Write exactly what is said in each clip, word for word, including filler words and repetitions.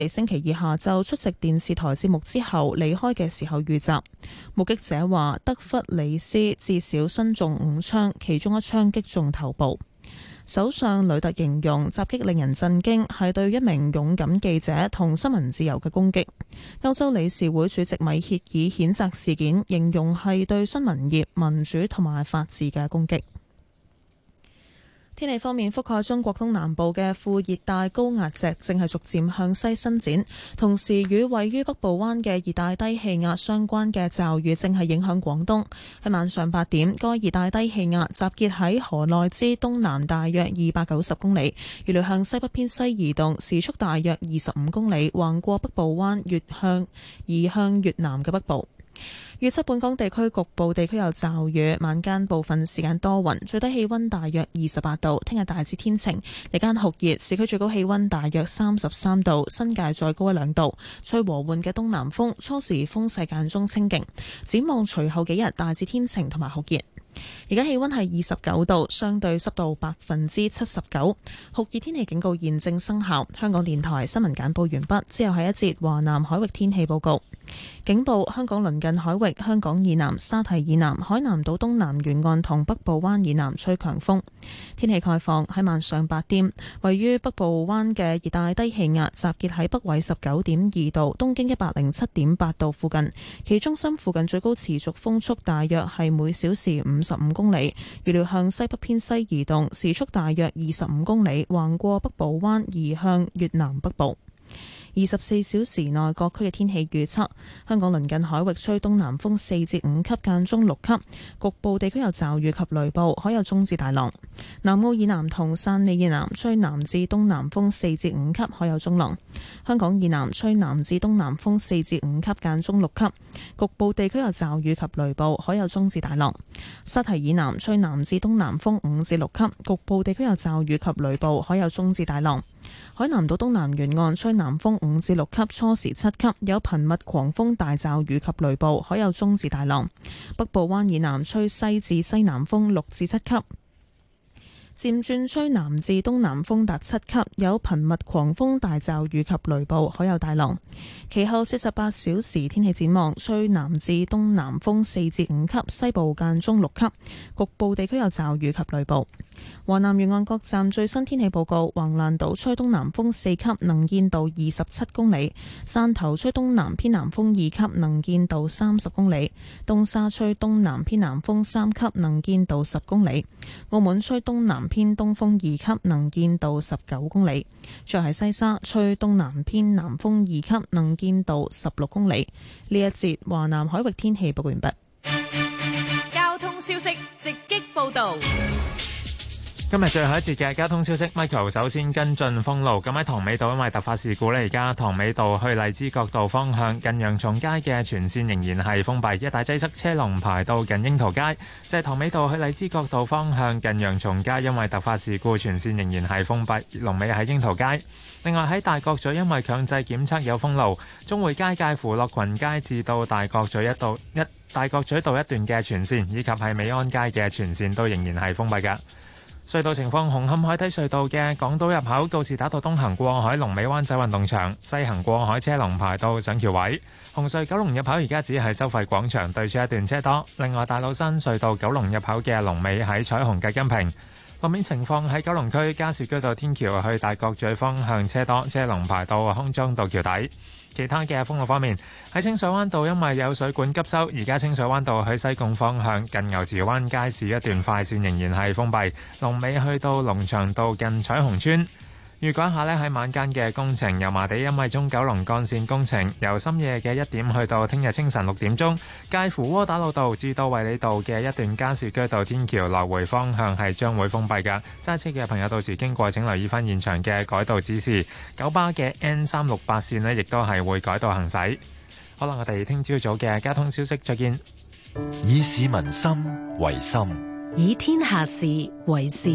星期二下晝出席電視台節目之後離開嘅時候遇襲。目擊者話，德弗里斯至少身中五槍，其中一槍擊中頭部。首相呂特形容襲擊令人震驚，係對一名勇敢記者同新聞自由嘅攻擊。歐洲理事會主席米歇爾譴責事件，形容係對新聞業、民主同埋法治嘅攻擊。天氣方面，覆蓋中國東南部嘅副熱帶高壓脊正係逐漸向西伸展，同時與位於北部灣嘅熱帶低氣壓相關嘅驟雨正係影響廣東。喺晚上八點，該熱帶低氣壓集結喺河內之東南大約二百九十公里，預料向西北偏西移動，時速大約二十五公里，橫過北部灣，越向移向越南嘅北部。預測本港地區局部地區有驟雨，晚間部分時間多雲，最低氣溫大約二十八度。聽日大致天晴，日間酷熱，市區最高氣溫大約三十三度，新界再高一兩度。吹和緩嘅東南風，初時風勢間中清勁。展望隨後幾日大致天晴同埋酷熱。而家氣溫係二十九度，相對濕度百分之七十九，酷熱天氣警告現正生效。香港電台新聞簡報完畢，之後係一節華南海域天氣報告。警報：香港鄰近海域、香港以南、沙堤以南、海南島東南沿岸同北部灣以南吹強風。天氣概況：喺晚上八點，位於北部灣嘅熱帶低氣壓集結喺北緯十九點二度、東經一百零七點八度附近，其中心附近最高持續風速大約係每小時五十五公里，預料向西北偏西移動，時速大約二十五公里，橫過北部灣移向越南北部。二十四小時內各區嘅天氣預測：香港鄰近海域吹東南風四至五級，間中六級，局部地區有驟雨及雷暴，海有中至大浪。南澳以南同汕尾以南吹南至東南風四至五級，海有中浪。香港以南吹南至東南風四至五級，間中六級，局部地區有驟雨及雷暴，海有中至大浪。沙堤以南吹南至東南風五至六級，局部地區有驟雨及雷暴，海有中至大浪。海南島東南沿岸吹南風五至六級，初時七級，有頻密狂風大驟雨及雷暴，海有中至大浪。北部灣以南吹西至西南風六至七級，漸轉吹南至東南風達七級，有頻密狂風大驟雨及雷暴，海有大浪。其後四十八小時天氣展望：吹南至東南風四至五級，西部間中六級，局部地區有驟雨及雷暴。華南沿岸各站最新天氣報告：橫瀾島吹東南風四級，能見度二十七公里；汕頭吹東南偏南風二級，能見度三十公里；東沙吹東南偏南風三級，能見度十公里；澳門吹東南偏東風二級，能見度十九公里；再喺西沙吹東南偏南風二級，能見度十六公里。呢一節華南海域天氣報告完畢。 交通消息直擊報道。 今日最後一節嘅交通消息 ，Michael 首先跟進封路。咁喺塘尾道因為突發事故呢，而家塘尾道去荔枝角道方向近洋松街嘅全線仍然係封閉，一帶擠塞，車龍排到近櫻桃街。即係塘尾道去荔枝角道方向近洋松街因為突發事故，全線仍然係封閉，龍尾喺櫻桃街。另外喺大角咀因為強制檢測有封路，中匯街介乎樂群街至到大角咀一道一大角咀道一段嘅全線，以及係美安街嘅全線都仍然係封閉㗎。隧道情況：紅磡海底隧道嘅港島入口告士打道東行過海，龍尾灣仔運動場；西行過海車龍排到上橋位。紅隧九龍入口而家只係收費廣場對出一段車多。另外大老山隧道九龍入口嘅龍尾喺彩虹隔音屏。路面情況喺九龍區加士居道天橋去大角咀方向車多，車龍排到康莊道橋底。其他嘅封路方面，喺清水灣道因為有水管急修，而家清水灣道去西貢方向近牛池灣街市一段快線仍然係封閉，龍尾去到龍翔道近彩虹村。預講下呢，喺晚間嘅工程，油麻地因為中九龍幹線工程，由深夜嘅一點去到聽日清晨六點鐘，介乎窩打老道至到衛理道嘅一段加士居道天橋來回方向係將會封閉㗎。揸車嘅朋友到時經過請留意翻現場嘅改道指示。九巴嘅 N 三六八線呢亦都係會改道行駛。好啦，我哋聽朝早嘅交通消息，再見。 以市民心為心， 以天下事為事。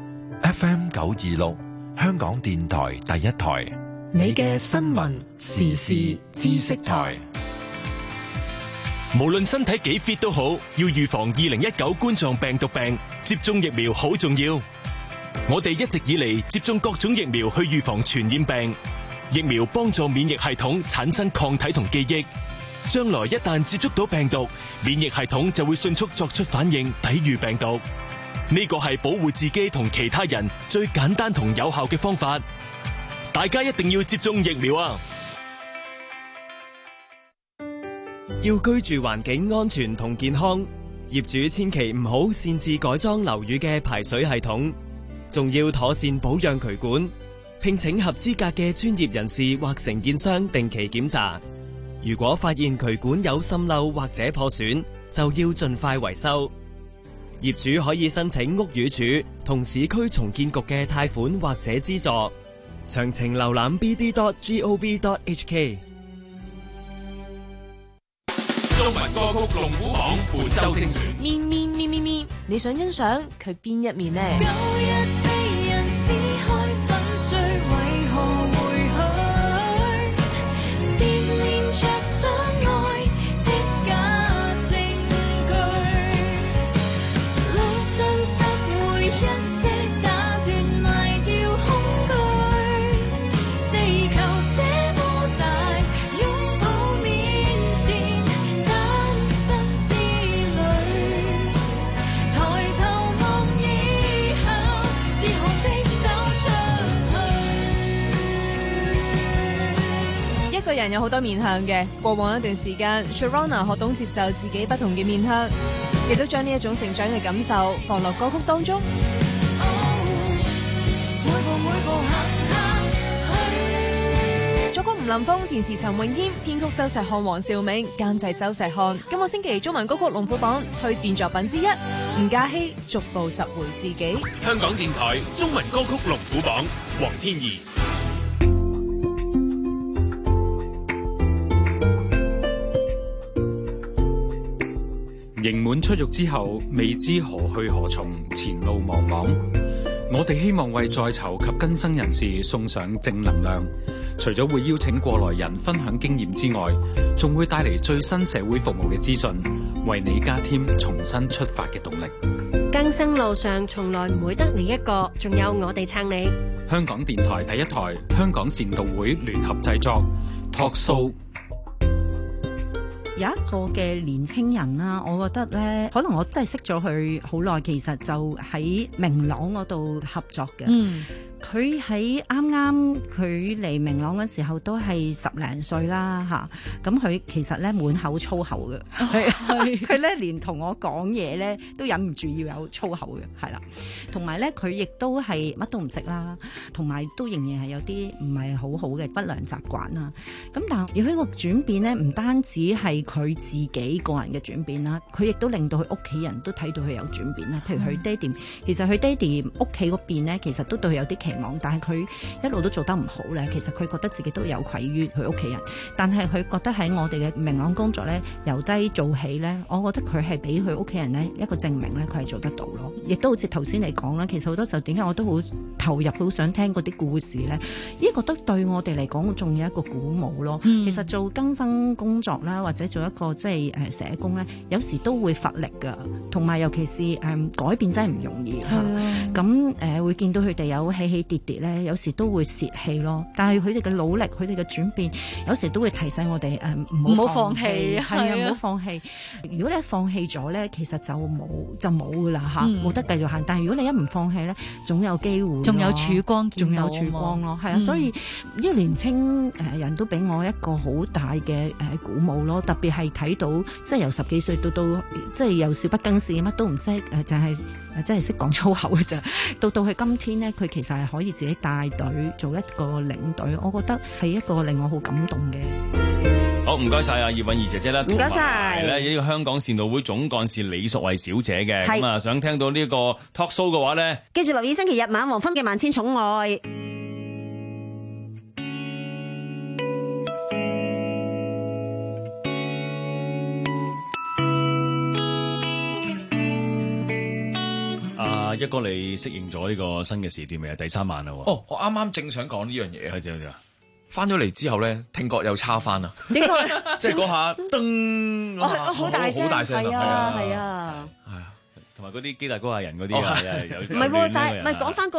F M 九二六。香港電台第一台， 你嘅新聞時事知識台。 無論身體幾 fit 都好，要預防二零一九冠狀病毒病，接種疫苗好重要。我哋一直以嚟接種各種疫苗去預防傳染病， 疫苗幫助免疫系統產生抗體同記憶，將來一旦接觸到病毒，免疫系統就會迅速作出反應，抵禦病毒。呢個係保護自己同其他人最簡單同有效嘅方法。大家一定要接種疫苗啊！ 要居住環境安全同健康，業主千祈唔好擅自改裝樓宇嘅排水系統，仲要妥善保養渠管，聘請合資格嘅專業人士或承建商定期檢查。如果發現渠管有滲漏或者破損，就要盡快維修。業主可以申請屋宇署同市區重建局嘅貸款或者資助。詳情瀏覽 b d dot gov dot h k。 中文歌曲龍虎榜本周精選。 面面面面面，你想欣賞佢邊一面呢？ 舊日被人撕開粉碎，為何回去？惦念着相愛的假證據，路上拾回一些灑脫，賣掉恐懼。地球這麼大，擁抱面前單身之旅，抬頭望以後，自豪的走出去。 一個人有好多面向嘅，過往一段時間 Sharona 學懂接受自己不同嘅面向，亦都將呢一種成長嘅感受放落歌曲當中。 每步每步行行去。 作曲吳林峰，填詞陳詠謙，編曲周石漢、黃兆銘，監製周石漢。今個星期中文歌曲龍虎榜推薦作品之一，吳嘉熙逐步拾回自己。 香港電台中文歌曲龍虎榜，黃天怡。 刑滿出獄之後，未知何去何從，前路茫茫。我哋希望為在囚及更生人士送上正能量，除咗會邀請過來人分享經驗之外，仲會帶嚟最新社會服務嘅資訊，為你加添重新出發嘅動力。 更生路上從來唔會得你一個，仲有我哋撐你。 香港電台第一台，香港善導會聯合製作 Talk Show。 有一個嘅年青人啦，我覺得咧，可能我真係識咗佢好耐，其實就喺明朗嗰度合作嘅。嗯，佢喺啱啱佢嚟明朗嗰時候都係十零歲啦嚇，咁佢其實咧滿口粗口嘅，係佢咧連同我講嘢咧都忍唔住要有粗口嘅，係啦。同埋咧佢亦都係乜都唔識啦，同埋都仍然係有啲唔係好好嘅不良習慣啦。咁但係要佢個轉變咧，唔單止係佢自己個人嘅轉變啦，佢亦都令到佢屋企人都睇到佢有轉變啦。譬如佢爹哋，其實佢爹哋屋企嗰邊咧，其實都對佢有啲期望，但係佢一路都做得唔好咧。其實佢覺得自己都有愧於佢屋企人，但係佢覺得喺我哋嘅明朗工作咧，由低做起咧，我覺得佢係俾佢屋企人咧一個證明咧，佢係做得到咯。亦都好似頭先你講啦，其實好多時候點解我都好投入，好想聽嗰啲故事咧？呢個都對我哋嚟講仲有一個鼓舞咯。嗯、其實做更生工作啦，或者做一個即係誒社工咧，有時都會乏力噶，同埋尤其是誒、嗯、改變真係唔容易。咁誒、呃、會見到佢哋有起起跌跌咧，有時都會泄氣咯。但係佢哋嘅努力，佢哋嘅轉變，有時都會提醒我哋誒唔好放棄，係啊，唔好放棄。如果你一放棄咗咧，其實就冇就冇噶啦嚇，冇、嗯、得繼續行。但係如果你一唔放棄咧，總有機會， 仲有曙光見到， 仲有曙光咯。係啊、嗯，所以呢個年青誒人都俾我一個好大嘅誒鼓舞咯。特別係睇到即係由十幾歲到到即係由少不更事，乜都唔識誒，就係誒即係識講粗口嘅咋。到到佢今天咧，佢其實係可以自己帶隊做一個領隊，我覺得係一個令我好感動嘅。 好，唔該晒啊葉韻儀姐姐啦， 唔該晒。 咧呢個香港善導會總幹事李淑慧小姐嘅，咁啊想聽到呢個 talk show 嘅話咧， 記住留意星期日晚黃昏嘅萬千寵愛。 啊，一哥你適應咗呢個新嘅時段未啊？第三晚啦喎。 哦，我啱啱正想講呢樣嘢，係點樣？翻咗嚟之後咧，聽覺又差翻啊！ 點解？ 即係嗰下噔， 好大聲， 好大聲， 係啊，係啊， 係啊，同埋嗰啲機大高下人嗰啲啊， 唔係喎，但係唔係講翻嗰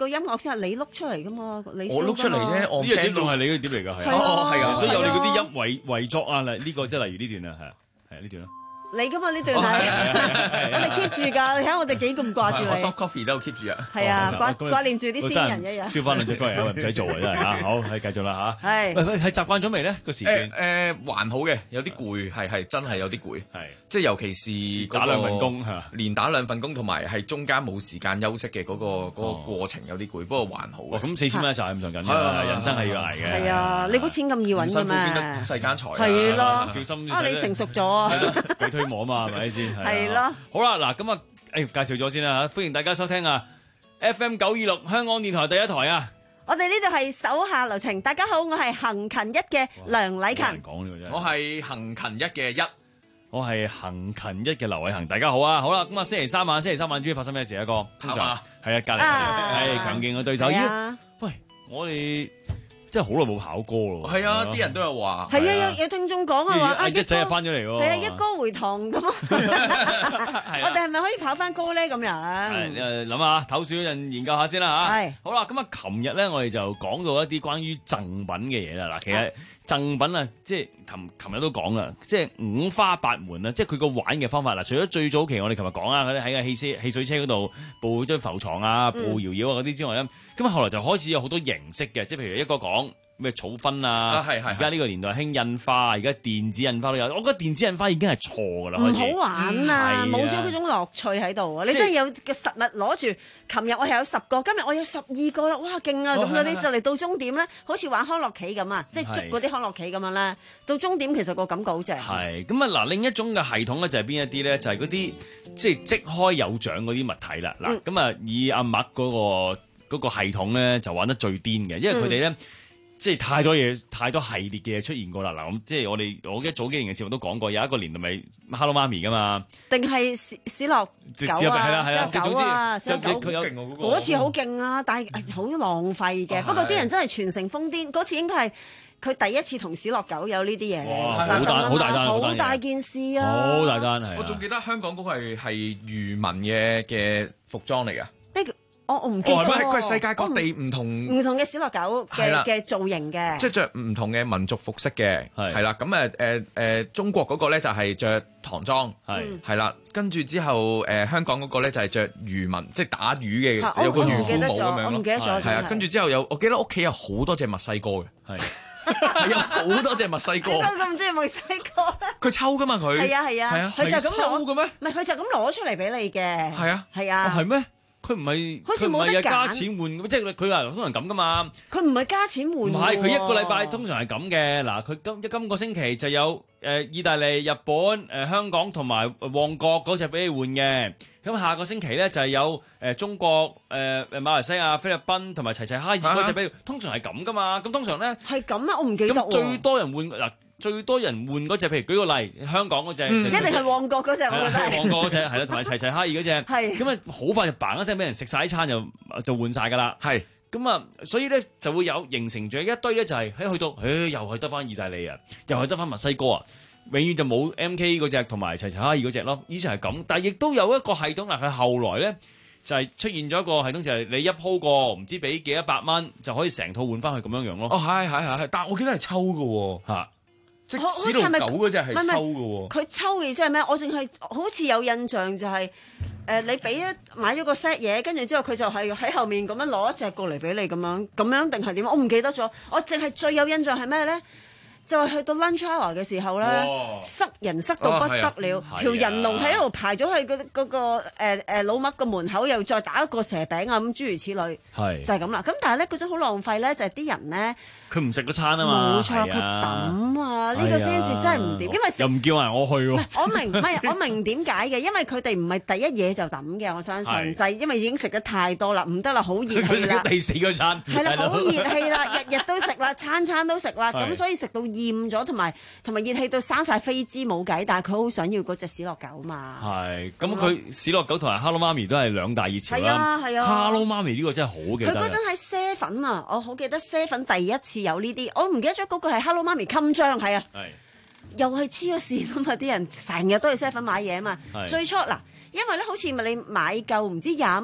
個音樂先係你碌出嚟噶嘛，你我碌出嚟啫，我呢個點仲係你嘅碟嚟㗎？係啊哦，係啊， 係啊所以有你嗰啲音遺遺作啊，嗱呢個即係例如呢段啊，係啊，係啊呢段咯。 你噶嘛呢段係，我哋 keep 住㗎，你睇我哋幾咁掛住我你。 soft coffee 都 keep 住啊。 係啊，掛咁掛念住啲先人一樣。 燒翻兩隻歌嚟，唔使做啊，真係嚇。好，係繼續啦嚇。 係喂喂，係習慣咗未咧個時段？ 誒誒還好嘅，有啲攰，係係真係有啲攰， 係即係尤其是嗰個打兩份工係嘛連打兩份工，同埋係中間冇時間休息嘅嗰個嗰個過程有啲攰，不過還好嘅。 哦咁四千蚊一集係咁上緊係啊㗎，人生係要捱嘅。 係啊，你估錢咁易揾㗎唔辛苦變得咩？ 世間財啊。 係咯， 小心啲啊你成熟咗啊！ 俾推磨啊嘛，係咪先？ 係咯。 好啦，嗱咁啊，誒介紹咗先啦嚇，歡迎大家收聽啊 F M 九二六香港電台第一台啊！ 我哋呢度係手下留情，大家好，我係行勤一嘅梁禮勤。 講呢個真係我係行勤一嘅一， 我係行勤一嘅劉偉恒，大家好啊！好啦，咁啊星期三晚，星期三晚終於發生咩事啊？哥，通常係啊，隔離係強勁嘅對手。咦？喂，我哋真係好耐冇考歌咯。 係啊，啲人都有話。 係啊，有有聽眾講啊話啊， 一仔又翻咗嚟喎。 係啊，一歌回堂咁啊。我哋係咪可以跑翻歌咧？咁樣。 係誒諗下，唞少陣研究下先啦嚇。 係。 好啦，咁啊，琴日咧我哋就講到一啲關於贈品嘅嘢啦。嗱，其實贈品啊，即係琴琴日都講啦，即係五花八門啊，即係佢個玩嘅方法嗱。除咗最早期我哋琴日講啊，嗰啲喺個汽車汽水車嗰度佈張浮床啊、佈搖搖啊嗰啲之外咧，咁啊後來就開始有好多形式嘅，即係譬如一個講。咩草分啊？而家呢個年代興印花，而家電子印花都有。我覺得電子印花已經係錯㗎啦，開始唔好玩啊！冇咗嗰種樂趣喺度啊！你真係有個實物攞住。琴日我係有十個，今日我有十二個啦！哇，勁啊！咁嗰啲就嚟到終點咧，好似玩康樂棋咁啊，即係捉嗰啲康樂棋咁樣咧。到終點其實個感覺好正。 係咁啊！嗱，另一種嘅系統咧就係邊一啲咧？就係嗰啲即係即開有獎嗰啲物體啦。嗱，咁啊以阿麥嗰個嗰個系統咧就玩得最癲嘅，因為佢哋咧。即係太多嘢，太多系列嘅嘢出現過啦。嗱，咁即係我哋我記得早幾年嘅節目都講過，有一個年代咪 Hello 媽咪噶嘛， 定係史史樂狗啊，史樂狗啊，史樂狗嗰次好勁啊，但係好浪費嘅。不過啲人真係全城瘋癲，嗰次應該係佢第一次同史樂狗有呢啲嘢發生啊嘛，好大單，好大件事啊， 好大單係。 我仲記得香港嗰個係係漁民嘅嘅服裝嚟㗎。 我我唔記得喎。 佢係世界各地唔同唔同嘅史樂狗嘅嘅造型嘅， 即係着唔同嘅民族服飾嘅，係啦。咁誒誒誒，中國嗰個咧就係着唐裝，係係啦。跟住之後誒香港嗰個咧就係着漁民，即係打魚嘅，有個漁夫帽咁樣咯。 我唔記得咗， 係啊。跟住之後有，我記得屋企有好多隻墨西哥嘅，係係有好多隻墨西哥。 點解咁中意墨西哥咧？ 佢抽㗎嘛佢。係啊係啊，佢就咁攞嘅咩？ 唔係佢就咁攞出嚟俾你嘅。係啊係啊。 係咩？佢唔係， 好似冇得揀， 加錢換，即係佢話通常咁噶嘛。 佢唔係加錢換， 唔係佢一個禮拜通常係咁嘅。嗱，佢今今個星期就有誒、呃、意大利、日本、誒、呃、香港同埋旺角嗰隻俾你換嘅。咁下個星期咧就係有誒、呃、中國、誒、呃、誒馬來西亞、菲律賓同埋齊齊哈爾嗰隻俾你。通常係咁噶嘛。咁通常咧係咁啊，我唔記得喎。 最多人換嗱。最多人換嗰隻，譬如舉個例，香港嗰隻、嗯， 一定係旺角嗰隻，我覺得係。 旺角嗰隻係啦，同埋齊齊哈爾嗰隻， 係。 咁啊，好快就嘭一聲俾人食晒啲餐，就就換晒㗎啦。 係。 咁啊，所以咧就會有形成咗一堆咧，就係喺去到，誒、哎、又係得翻意大利啊，又係得翻墨西哥啊，永遠就冇 M K 嗰隻同埋齊齊哈爾嗰隻咯。以前係咁，但係亦都有一個系統嗱，佢後來咧就係、是、出現咗一個系統，就係你一鋪過唔知俾幾一百蚊就可以成套換翻去咁樣樣咯。 哦，係係係係，但係我記得係抽㗎喎嚇。即係史諾狗嗰隻係抽嘅喎， 佢抽嘅意思係咩？我淨係好似有印象就係、是、誒、呃，你俾咗買咗個 set 嘢，跟住之後佢就係喺後面咁樣攞一隻過嚟俾你咁樣，咁樣定係點？我唔記得咗。我淨係最有印象係咩咧？就係去到 lunch hour 嘅時候咧，塞人塞到不得了，哦啊、條人龍喺度排咗去嗰、那、嗰個誒誒、呃呃、老麥個門口，又再打一個蛇餅啊咁諸如此類，係就係咁啦。咁但係咧嗰種好浪費咧，就係、是、啲人咧。 佢唔食嗰餐啊嘛， 冇錯，佢抌啊！呢、呢個先至真係唔掂，因為又唔叫人我去喎。 我明，唔係我明點解嘅，因為佢哋唔係第一嘢就抌嘅，我相信就係因為已經食得太多啦，唔得啦，好熱氣啦。佢食咗第四個餐， 係啦，好熱氣啦，日日都食啦，餐餐都食啦，咁所以食到厭咗，同埋同埋熱氣到生晒飛滋冇計，但係佢好想要嗰隻史樂狗嘛。係， 咁佢史樂狗同埋 Hello 媽咪都係兩大熱潮啦。係啊係啊 ，Hello 媽咪呢個真係好嘅。 佢嗰陣喺啡粉啊，我好記得啡粉第一次有呢啲，我唔記得咗嗰個係 Hello 媽咪襟章，係啊，又係黐咗線啊嘛！啲人成日都去啡粉買嘢啊嘛。最初嗱，因為咧好似咪你買夠唔知廿蚊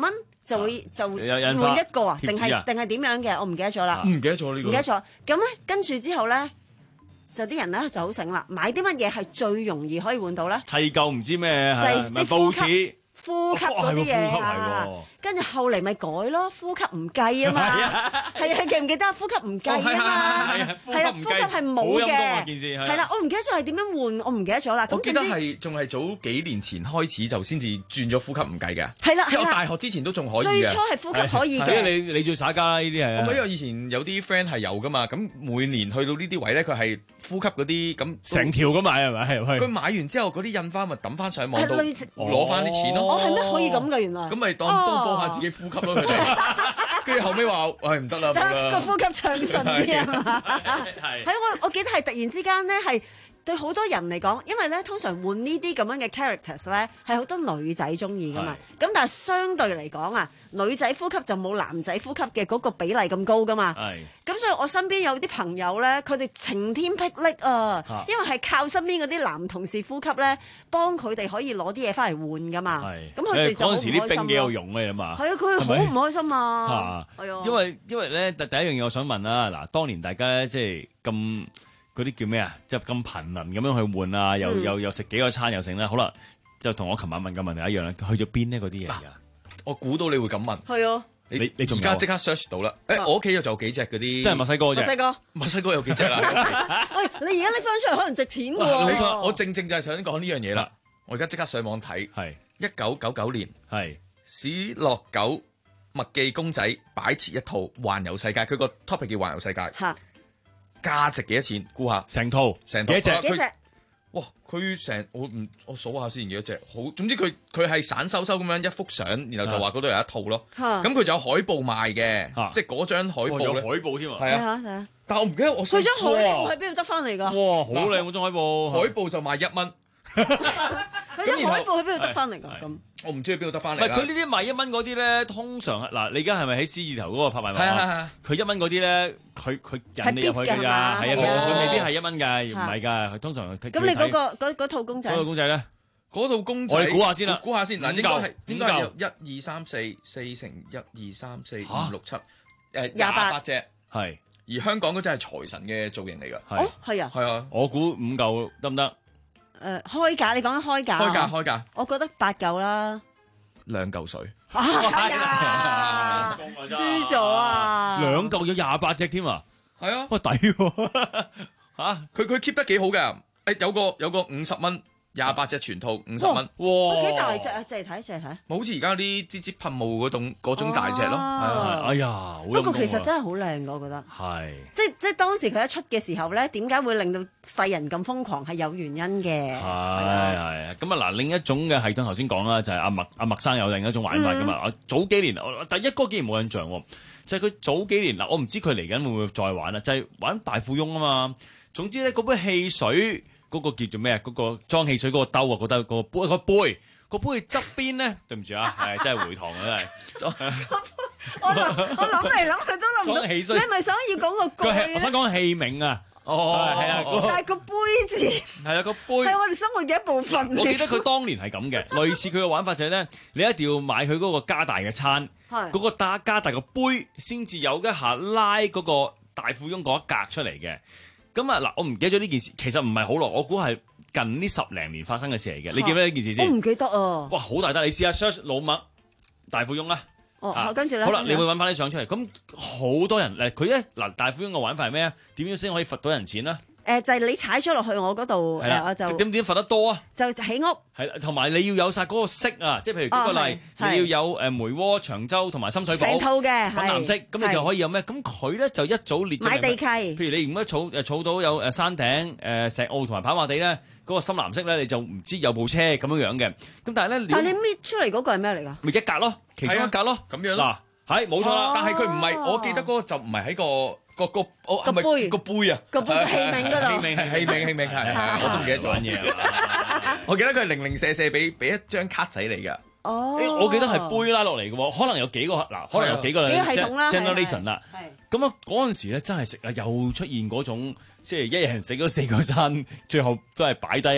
就會就有印花換一個啊？定貼紙啊係定係點樣嘅？我唔記得咗啦。 唔記得咗呢個。 唔記得咗。咁咧跟住之後咧，就啲人咧就好醒啦，買啲乜嘢係最容易可以換到咧？ 砌夠唔知咩， 就係啲報紙。 呼吸嗰啲嘢啊，跟住後嚟咪改咯，呼吸唔計啊嘛，係啊，記唔記得啊？呼吸唔計啊嘛，係啦，呼吸係冇嘅，係啦，我唔記得咗係點樣換，我唔記得咗啦。 我記得係仲係早幾年前開始就先至轉咗呼吸唔計嘅， 係啦， 因為我大學之前都仲可以嘅。 最初係呼吸可以嘅， 你你最耍家啦呢啲係。 我因為以前有啲 friend 係有噶嘛，咁每年去到呢啲位咧，佢係呼吸嗰啲咁成條咁買係咪？ 佢買完之後嗰啲印花咪抌翻上網度係類似攞翻啲錢咯。 哦，係咩可以咁嘅原來？ 咁咪當幫幫下自己呼吸咯，佢哋。跟住後尾話：喂，唔得啦，冇啦。 個呼吸暢順啲啊嘛。係我我記得係突然之間咧係。對好多人嚟講，因為咧通常換呢啲咁樣嘅 characters 咧，係好多女仔中意噶嘛。咁但係相對嚟講啊，女仔呼吸就冇男仔呼吸嘅嗰個比例咁高噶嘛。咁所以我身邊有啲朋友咧，佢哋晴天霹靂啊，因為係靠身邊嗰啲男同事呼吸咧，幫佢哋可以攞啲嘢翻嚟換噶嘛。咁佢哋就好唔開心咯。 嗰陣時啲兵幾有用嘅嘛。 係啊，佢好唔開心啊。 係啊，因為因為咧第第一樣嘢我想問啦，嗱，當年大家即係咁。嗰啲叫咩啊？即係咁頻能咁樣去換啊，又、嗯、又又食幾個餐又成啦。好啦，就同我琴晚問嘅問題一樣啦。去咗邊呢？嗰啲嘢啊？我估到你會咁問。 係啊， 你你仲而家即刻 search 到啦。誒、欸，我屋企又仲有幾隻嗰啲，即係墨西哥啫。 墨西哥， 墨西哥有幾隻啦？ 喂，你而家拎翻出嚟可能值錢喎。 冇錯，我正正就係想講呢樣嘢啦。我而家即刻上網睇，係一九九九年，係史樂九麥記公仔擺設一套環遊世界，佢個 topic 叫環遊世界。嚇。價值幾多錢？估下， 成套成套幾隻？ 幾隻？ 哇！佢成我唔我數下先幾多隻？好，總之佢佢係散收收咁樣一幅相，然後就話嗰度有一套咯。咁佢仲有海報賣嘅，即係嗰張海報有海報添啊！ 係啊， 係啊。 但我唔記得我佢張海報喺邊度得翻嚟㗎？ 哇！好靚嗰張海報， 海報就賣一蚊。 佢張海報喺邊度得翻嚟㗎？咁我唔知喺邊度得翻嚟。 唔係佢呢啲賣一蚊嗰啲咧，通常嗱，你而家係咪喺獅字頭嗰個拍賣網？ 係啊佢一蚊嗰啲咧，佢佢引你入去㗎，係啊，佢佢未必係一蚊㗎，唔係㗎，佢通常咁你嗰個嗰嗰套公仔？ 嗰套公仔咧？ 嗰套公仔， 我哋估下先啦， 估下先嗱，應該係應該係有一二三四四乘一二三四五六七誒廿八隻係， 而香港嗰隻係財神嘅造型嚟㗎。 哦，係啊， 係啊， 我估五嚿得唔得？ 誒開價，你講緊開價？ 開價開價， 我覺得八嚿啦， 兩嚿水。 係啊，輸咗啊！ 兩嚿有廿八隻添啊！ 係啊， 哇抵喎嚇！ 佢佢 keep 得幾好㗎？誒有個有個五十蚊。廿八隻全套五十蚊， 哇！幾大隻啊？借嚟睇，借嚟睇。 好似而家啲支支噴霧嗰種嗰種大隻咯，係啊！ 哎呀， 不過其實真係好靚㗎，我覺得。 係。 即即當時佢一出嘅時候咧，點解會令到世人咁瘋狂係有原因嘅。 係係。咁啊嗱，另一種嘅系統頭先講啦，就係阿麥阿麥生有另一種玩法㗎嘛。早幾年我第一個竟然冇印象喎，就係佢早幾年嗱，我唔知佢嚟緊會唔會再玩啦，就係玩大富翁啊嘛。總之咧，嗰杯汽水。嗰個叫做咩啊？嗰、嗰個裝汽水嗰個兜啊，覺得個杯個杯個杯側邊咧，對唔住啊，係真係回堂啊，真係。 我諗我諗嚟諗去都諗唔到， 汽水你係咪想要講個蓋？ 我想講器皿啊。 哦， 係啊， 但係個杯字係啦，個杯係我哋生活嘅一部分。 我記得佢當年係咁嘅，類似佢嘅玩法就係咧，你一定要買佢嗰個加大嘅餐，嗰個加加大個杯先至有一下拉嗰個大富翁嗰一格出嚟嘅。咁啊嗱，我唔記得咗呢件事，其實唔係好耐，我估係近呢十零年發生嘅事嚟嘅。你記唔記得呢件事先？ 我唔記得啊！ 哇，好大得，你試下 search 老麥大富翁啊！ 哦，啊、跟住咧， 好啦，你會揾翻啲相出嚟。咁好多人誒，佢咧嗱大富翁嘅玩法係咩啊？點樣先可以罰到人錢啊？ 誒、呃、就係、是、你踩咗落去我嗰度，誒我就點點罰得多啊？ 就起屋係啦，同埋你要有晒嗰個色啊，即係譬如舉個例，哦、你要有誒梅窩、長洲同埋深水埗成套嘅粉藍色，咁你就可以有咩？咁佢咧就一早列買地契， 譬如你如果儲誒儲到有誒山頂、誒石澳同埋跑馬地咧，嗰、那個深藍色咧你就唔知有部車咁樣樣嘅。咁但係咧， 但係你搣出嚟嗰個係咩嚟㗎？ 咪一格咯，其中一格咯， 咁樣嗱，係冇錯啦。但係佢唔係，我記得嗰個就唔係喺個。個個我係咪個杯啊？ 個杯個器皿嗰度， 器皿器皿器皿係，我都唔記得咗嘢。我記得佢係零零舍舍俾俾一張卡仔嚟㗎。 哦， 我記得係杯拉落嚟嘅喎，可能有幾個嗱，可能有幾個 generation 啦。咁啊嗰陣時咧真係食啊，又出現嗰種即係一人食咗四個餐，最後都係擺低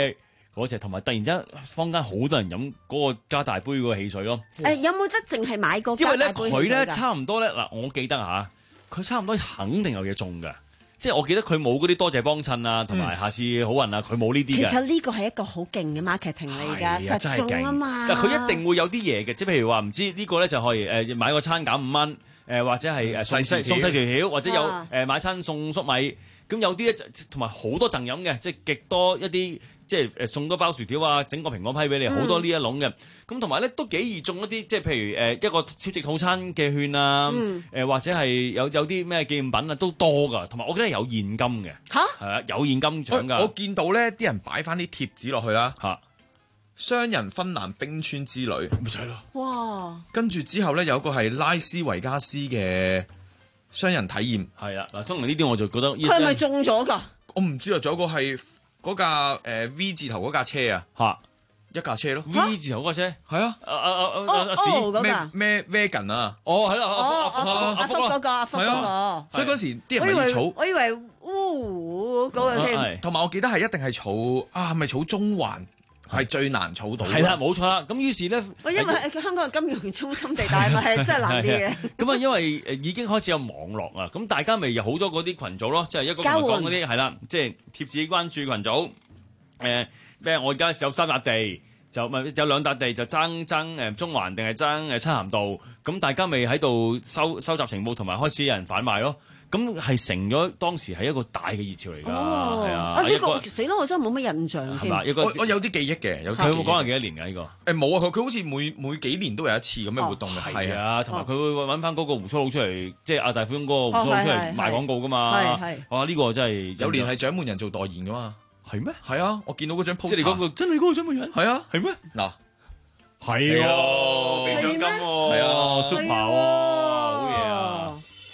嗰隻，同埋突然之間坊間好多人飲嗰個加大杯嗰個汽水咯。 誒、有冇得淨係買個因為咧加大杯汽水㗎？ 佢咧差唔多咧嗱，我記得嚇，佢差唔多肯定有嘢中㗎。即係我記得佢冇嗰啲多謝幫襯啊，同埋下次好運啊，佢冇呢啲嘅。 其實呢個係一個好勁嘅 marketing 嚟㗎，實中啊嘛。 但佢一定會有啲嘢嘅，即係譬如話唔知呢個咧就可以誒買個餐減五蚊，誒或者係誒送西送西條條，或者有誒買餐送粟米。咁有啲咧就同埋好多贈飲嘅，即係極多一啲即係誒送多包薯條啊，整個蘋果批俾你，好多呢一籠嘅。咁同埋咧都幾易中一啲，即係譬如誒一個超值套餐嘅券啊，誒或者係有有啲咩紀念品啊都多㗎。同埋我記得有現金嘅嚇，係啊有現金獎㗎。 我見到咧啲人擺翻啲貼紙落去啦嚇。 雙人芬蘭冰川之旅， 咪就係咯。 哇！ 跟住之後咧有個係拉斯維加斯嘅雙人體驗， 係啦嗱，通常呢啲我就覺得佢係咪中咗㗎？ 我唔知啊，仲有個係嗰架誒 V 字頭嗰架車啊， 嚇一架車咯 ，V 字頭嗰架車係啊， 啊啊啊哦啊嗰咩架咩 Vegan 啊， 哦係啦， 哦哦阿福嗰個阿福嗰個， 所以嗰時啲人咪我以為要儲， 我以為烏嗰個添， 同埋我記得係一定係儲啊，係咪儲中環？係最難儲到， 係啦，冇錯啦。咁於是咧， 我因為香港嘅金融中心地帶咪係真係難啲嘅。 咁啊，因為誒已經開始有網絡啊，咁大家咪有好多嗰啲群組咯，即係一個同講嗰啲係啦，即係貼紙關注群組。誒咩？我而家有三笪地，就咪有兩笪地就爭爭誒中環定係爭誒漆咸道，咁大家咪喺度收收集情報，同埋開始有人販賣咯。咁係成咗當時係一個大嘅熱潮嚟㗎，係啊！ 啊呢個死啦！我真係冇乜印象添。 係嘛？ 我我有啲記憶嘅，有佢有冇講係幾多年㗎？呢個誒冇啊！佢佢好似每每幾年都有一次咁嘅活動嘅， 係啊，同埋佢會揾翻嗰個胡鬚佬出嚟，即係阿大富翁嗰個胡鬚佬出嚟賣廣告㗎嘛。 係係。 哇！呢個真係有年係獎門人做代言㗎嘛。 係咩？ 係啊！我見到嗰張 poster， 即係你嗰個真係嗰個獎門人。 係啊， 係咩？ 嗱， 係喎，俾獎金喎， 係啊 ，super 喎，好嘢啊！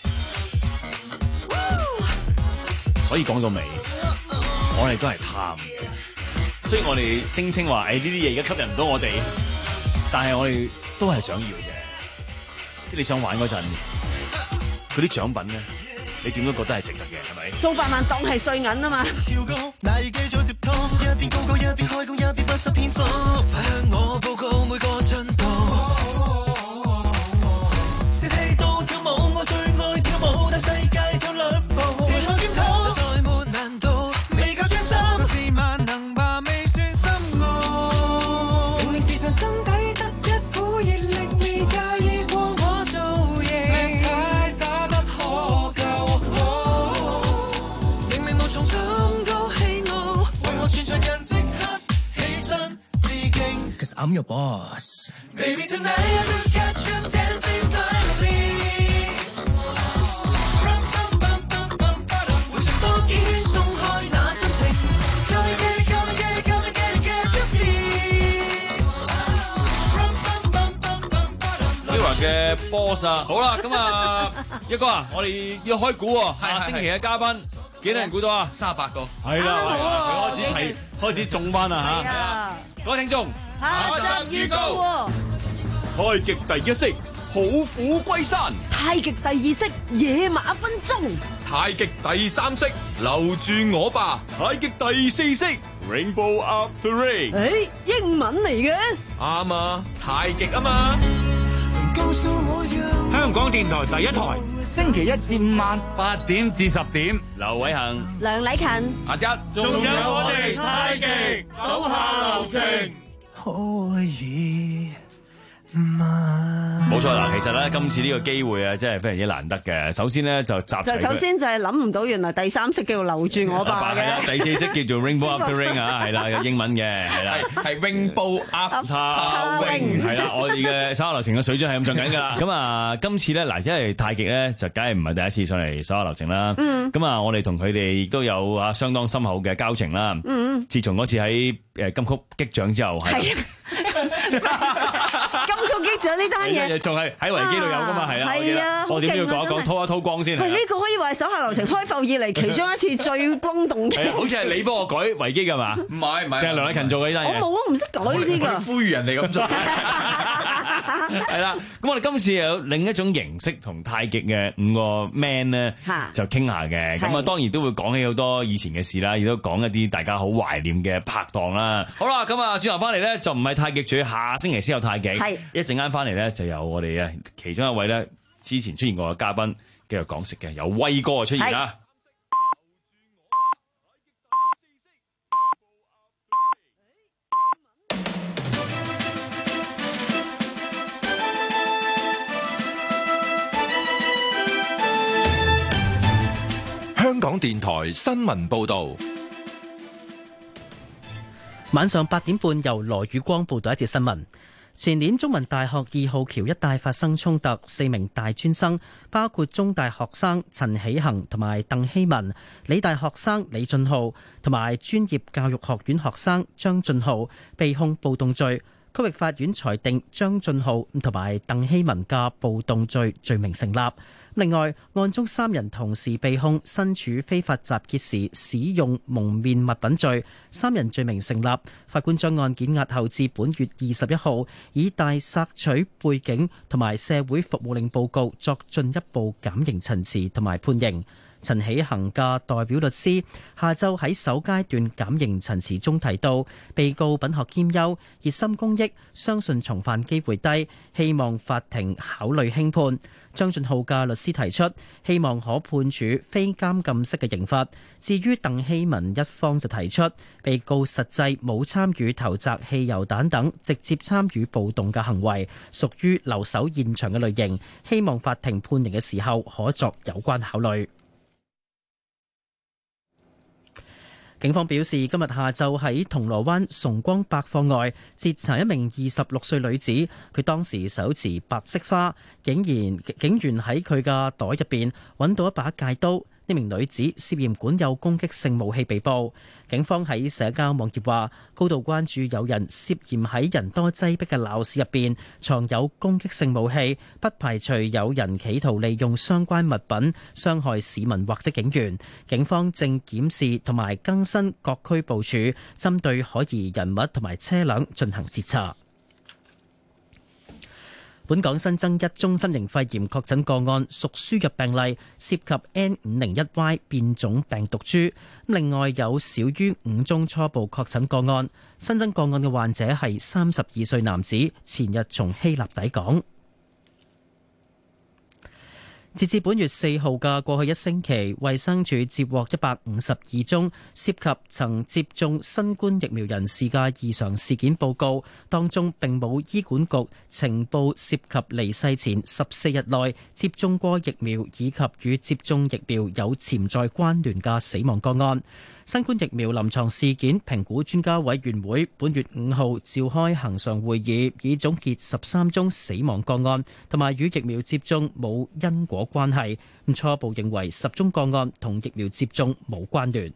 所以講到尾，我哋都係貪嘅，所以我哋聲稱話，誒呢啲嘢而家吸引唔到我哋，但係我哋都係想要嘅。即係你想玩嗰陣，嗰啲獎品咧，你點都覺得係值得嘅，係咪？ 數百萬當係碎銀啊嘛！ I'm your boss. Baby, tonight I look at you dancing violently. 會想多啲鬆開那心情 Come and get it, come and get it, come and get it, get your feet. 呢華嘅 boss 啊，好啦，咁啊，一哥啊，我哋要開估喎，下星期嘅嘉賓幾多人估到啊？ 三十八個， 係啦，佢開始齊，開始中翻啦嚇！各位聽眾。 下集預告， 太極第一式好虎歸山， 太極第二式野馬分鬃， 太極第三式留住我吧， 太極第四式 Rainbow Up the Ring。 誒，英文嚟嘅， 啱啊，太極啊嘛。 香港電台第一台，星期一至五晚八點至十點， 劉偉恒、 梁禮勤、 阿一， 仲有我哋太極手下留情。可以嗎？ 冇錯啦，其實咧今次呢個機會啊，真係非常之難得嘅。首先咧就集齊， 就首先就係諗唔到，原來第三式叫做留住我吧嘅。 係啦，第四式叫做 Rainbow Up the Ring 啊，係啦，英文嘅係啦， 係 Rainbow Up the Ring 係啦，我哋嘅手下留情嘅水準係咁上緊㗎啦。咁啊，今次咧嗱，因為太極咧就梗係唔係第一次上嚟手下留情啦。 嗯。 咁啊，我哋同佢哋亦都有啊相當深厚嘅交情啦。 嗯。 自從嗰次喺誒金曲擊掌之後，係。 金曲擊掌呢單嘢， 仲係喺維基度有噶嘛？係啊， 係啊， 我點都要講一講，拖一拖光先。 喂，呢個可以話係手下留情開埠以嚟其中一次最轟動嘅。 好似係你幫我改維基㗎嘛？ 唔係唔係， 定係梁禮勤做嘅呢單嘢？ 我冇啊，唔識改呢啲㗎。 呼籲人哋咁做。 係啦，咁我哋今次有另一種形式同太極嘅五個 man 咧，就傾下嘅。咁啊，當然都會講起好多以前嘅事啦，亦都講一啲大家好懷念嘅拍檔啦。好啦，咁啊，轉頭翻嚟咧就唔係太極，仲要下星期先有太極。係一陣間翻嚟咧就有我哋啊其中一位咧之前出現過嘅嘉賓，繼續講食嘅，有威哥出現啦。 香港電台新聞報道， 晚上八點半由羅宇光報道一節新聞。前年中文大學二號橋一帶發生衝突，四名大專生，包括中大學生陳喜恒同埋鄧希文，理大學生李俊浩同埋專業教育學院學生張俊浩被控暴動罪。區域法院裁定張俊浩同埋鄧希文嘅暴動罪罪名成立。另外，案中三人同時被控身處非法集結時使用蒙面物品罪，三人罪名成立。法官將案件押後至本月二十一號，以大索取背景同埋社會服務令報告作進一步減刑陳詞同埋判刑。陳喜恒嘅代表律師下晝喺首階段減刑陳詞中提到，被告品學兼優，熱心公益，相信重犯機會低，希望法庭考慮輕判。張俊浩嘅律師提出，希望可判處非監禁式嘅刑罰。至於鄧希文一方就提出，被告實際冇參與投擲汽油彈等直接參與暴動嘅行為，屬於留守現場嘅類型，希望法庭判刑嘅時候可作有關考慮。警方表示，今日下晝喺銅鑼灣崇光百貨外截查一名二十六歲女子，佢當時手持白色花，竟然警員喺佢嘅袋入邊揾到一把戒刀。呢名女子涉嫌管有攻擊性武器被捕。警方喺社交網頁話，高度關注有人涉嫌喺人多擠迫嘅鬧市入邊藏有攻擊性武器，不排除有人企圖利用相關物品傷害市民或者警員。警方正檢視同埋更新各區部署，針對可疑人物同埋車輛進行截查。本港新增一宗新型肺炎確診個案，屬輸入病例，涉及 N 五零一 Y 變種病毒株。另外有少於五宗初步確診個案。新增個案嘅患者係三十二歲男子，前日從希臘抵港。截至本月四號嘅過去一星期，衛生署接獲一百五十二宗涉及曾接種新冠疫苗人士嘅異常事件報告，當中並冇醫管局呈報涉及離世前十四日內接種過疫苗以及與接種疫苗有潛在關聯嘅死亡個案。新冠疫苗臨床事件評估專家委員會本月五號召開恒常會議，以總結十三宗死亡個案同埋與疫苗接種冇因果關係。初步認為十宗個案同疫苗接種冇關聯。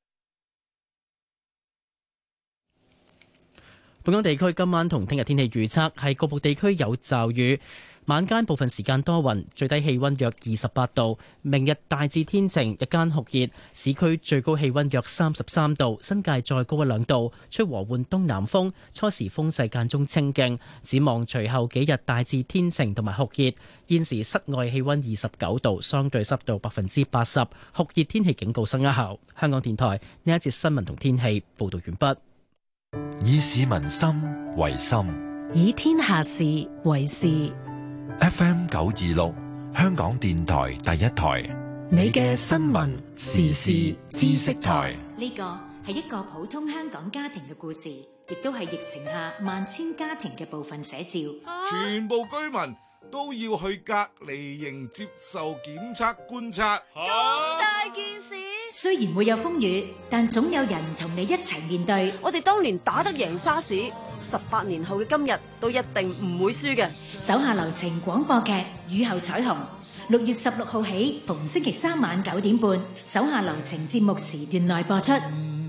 本港地區今晚同聽日天氣預測係局部地區有驟雨，晚間部分時間多雲，最低氣溫約二十八度。明日大致天晴，日間酷熱，市區最高氣溫約三十三度，新界再高一兩度，吹和緩東南風，初時風勢間中清勁。展望隨後幾日大致天晴同埋酷熱，現時室外氣溫二十九度，相對濕度百分之八十，酷熱天氣警告生效。香港電台呢一節新聞同天氣報道完畢。 以市民心為心， 以天下事為事。 F M 九二六，香港電台第一台， 你嘅新聞時事知識台。 呢個係一個普通香港家庭嘅故事，亦都係疫情下萬千家庭嘅部分寫照。 全部居民都要去隔離營接受檢測觀察。 咁大件事， 雖然會有風雨，但總有人同你一齊面對。 我哋當年打得贏沙士，十八年後嘅今日都一定唔會輸嘅。 手下留情廣播劇《雨後彩虹》，六月十六號起，逢星期三晚九點半，手下留情節目時段內播出。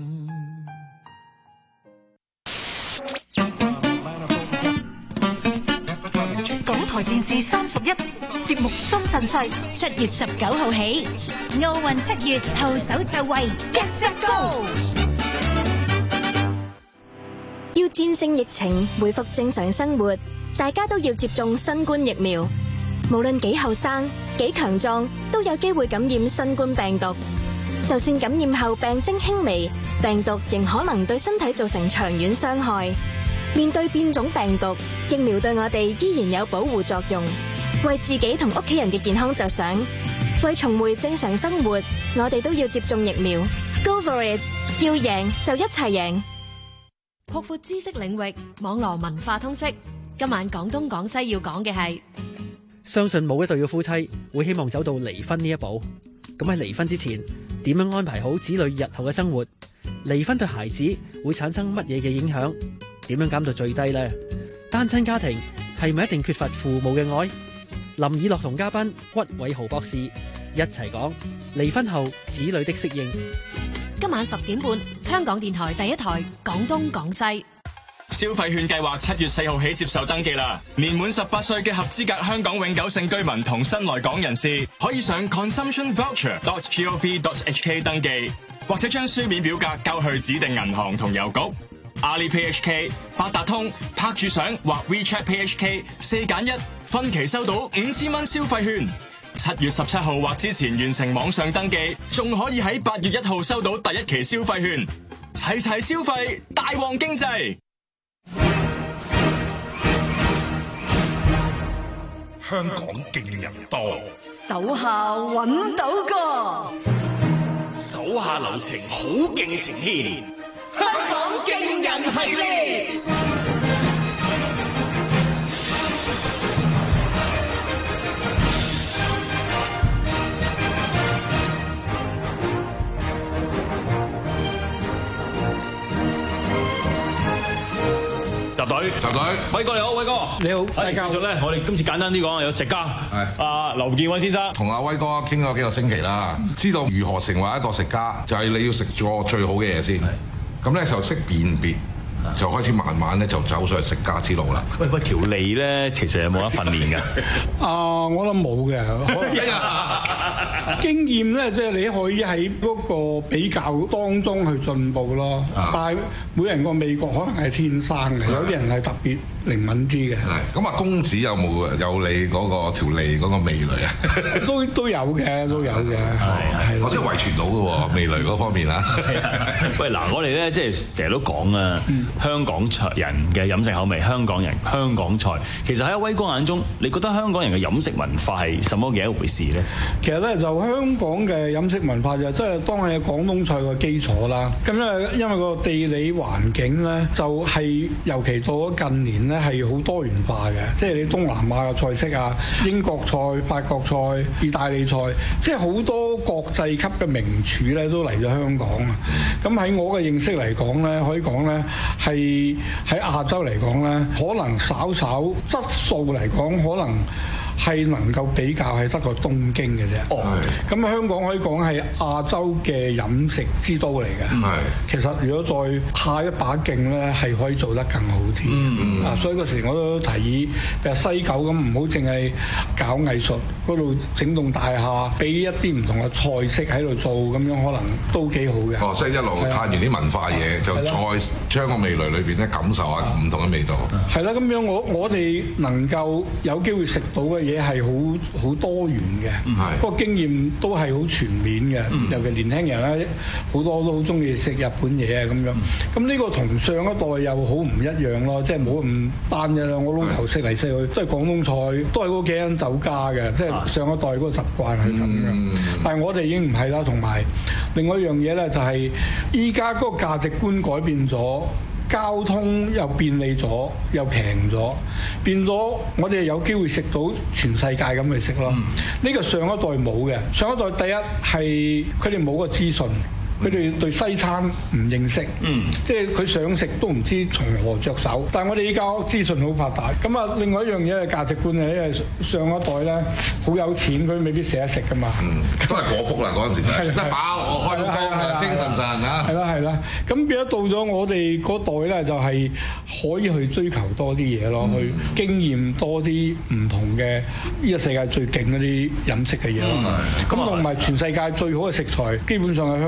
港台電視三十一節目新陣勢， 七月十九號起，奧運七月後手就位 ，Get Set Go！ 要戰勝疫情，恢復正常生活， 大家都要接種新冠疫苗。無論幾後生、幾強壯，都有機會感染新冠病毒。就算感染後病徵輕微，病毒仍可能對身體造成長遠傷害。面對變種病毒，疫苗對我哋依然有保護作用。為自己同屋企人嘅健康着想，為重回正常生活，我哋都要接種疫苗。Go for it！ 要贏就一齊贏。 擴闊知識領域，網絡文化通識。今晚廣東廣西要講嘅係， 相信冇一對嘅夫妻會希望走到離婚呢一步。咁喺離婚之前，點樣安排好子女日後嘅生活？離婚對孩子會產生乜嘢嘅影響？點樣減到最低呢？單親家庭係咪一定缺乏父母嘅愛？林以樂同嘉賓屈偉豪博士一齊講離婚後子女的適應。 今晚十點半，香港電台第一台廣東廣西。 消費券計劃七月四號起接受登記啦！年滿十八歲嘅合資格香港永久性居民同新來港人士，可以上 consumption voucher dot gov dot hk 登記，或者將書面表格交去指定銀行同郵局。Alipay H K、八達通、拍住相或 WeChat Pay H K 四揀一，分期收到五千蚊消費券。七月十七號或之前完成網上登記，仲可以喺八月一號收到第一期消費券。齊齊消費，大旺經濟。 香港勁人多， 手下揾到個， 手下留情，好勁情牽。香港勁人系列。 集隊，集隊，偉哥你好，偉哥你好，大家好。 繼續咧，我哋今次簡單啲講，有食家，係阿劉建偉先生， 同阿威哥傾咗幾個星期啦，知道如何成為一個食家，就係你要食咗最好嘅嘢先，咁咧就識辨別。就開始慢慢咧就走上去食家之路啦。 喂喂，條脷咧其實有冇得訓練㗎？ 啊，我諗冇嘅。經驗咧，即係你可以喺嗰個比較當中去進步咯。啊、但係每人個味覺可能係天生嘅，有啲人係特別靈敏啲嘅。 咁啊，公子有冇有你嗰個條脷嗰個味蕾啊？ 都都有嘅，都有嘅。係係。 我真係遺傳到嘅喎，味蕾嗰方面啊。 喂，嗱，我哋咧即係成日都講啊。嗯香港人嘅飲食口味，香港人香港菜，其實喺威哥眼中，你覺得香港人嘅飲食文化係什麼嘅一回事呢？ 其實咧，就香港嘅飲食文化就即係當係廣東菜嘅基礎啦。咁咧，因為個地理環境咧，就係、是、尤其到咗近年咧，係好多元化嘅，即係你東南亞嘅菜式啊，英國菜、法國菜、意大利菜，即係好多國際級嘅名廚咧都嚟咗香港啊。咁喺我嘅認識嚟講咧，可以講咧。係喺亞洲嚟講咧，可能稍稍質素嚟講，可能係能夠比較係得個東京嘅啫。哦，咁香港可以講係亞洲嘅飲食之都嚟嘅。係，其實如果再下一把勁咧，係可以做得更好啲。嗯啊，所以嗰時我都提議，譬如西九咁，唔好淨係搞藝術，嗰度整棟大廈，俾一啲唔同嘅菜式喺度做，咁樣可能都幾好嘅。 哦，即係一路嘆完啲文化嘢，就再將個味蕾裏邊咧感受下唔同嘅味道。 係啦，咁樣我我哋能夠有機會食到嘅嘢係好好多元嘅，不過經驗都係好全面嘅。嗯、尤其年輕人咧，好多都好中意食日本嘢啊咁樣。咁呢個同上一代又好唔一樣咯，即係冇咁單一啦。我老頭食嚟食去都係廣東菜，都係嗰幾間酒家嘅，即係上一代嗰個習慣係咁樣。嗯、但係我哋已經唔係啦，同埋另外一樣嘢咧，就係依家嗰個價值觀改變咗。交通又便利咗，又平咗，變咗我哋有機會食到全世界咁去食咯。呢、嗯、個上一代冇嘅，上一代第一係佢哋冇個資訊。佢哋對西餐唔認識，嗯、即係佢想食都唔知從何着手。但係我哋依家資訊好發達，咁啊另外一樣嘢係價值觀啊，因為上一代咧好有錢，佢未必捨得食噶嘛。嗯，都係果腹啦嗰陣時，食得飽，我開到工，精神神啊。係啦係啦，咁變咗到咗我哋嗰代咧，就係可以去追求多啲嘢咯，嗯、去經驗多啲唔同嘅呢個世界最勁嗰啲飲食嘅嘢咯。咁同埋全世界最好嘅食材，基本上喺香港都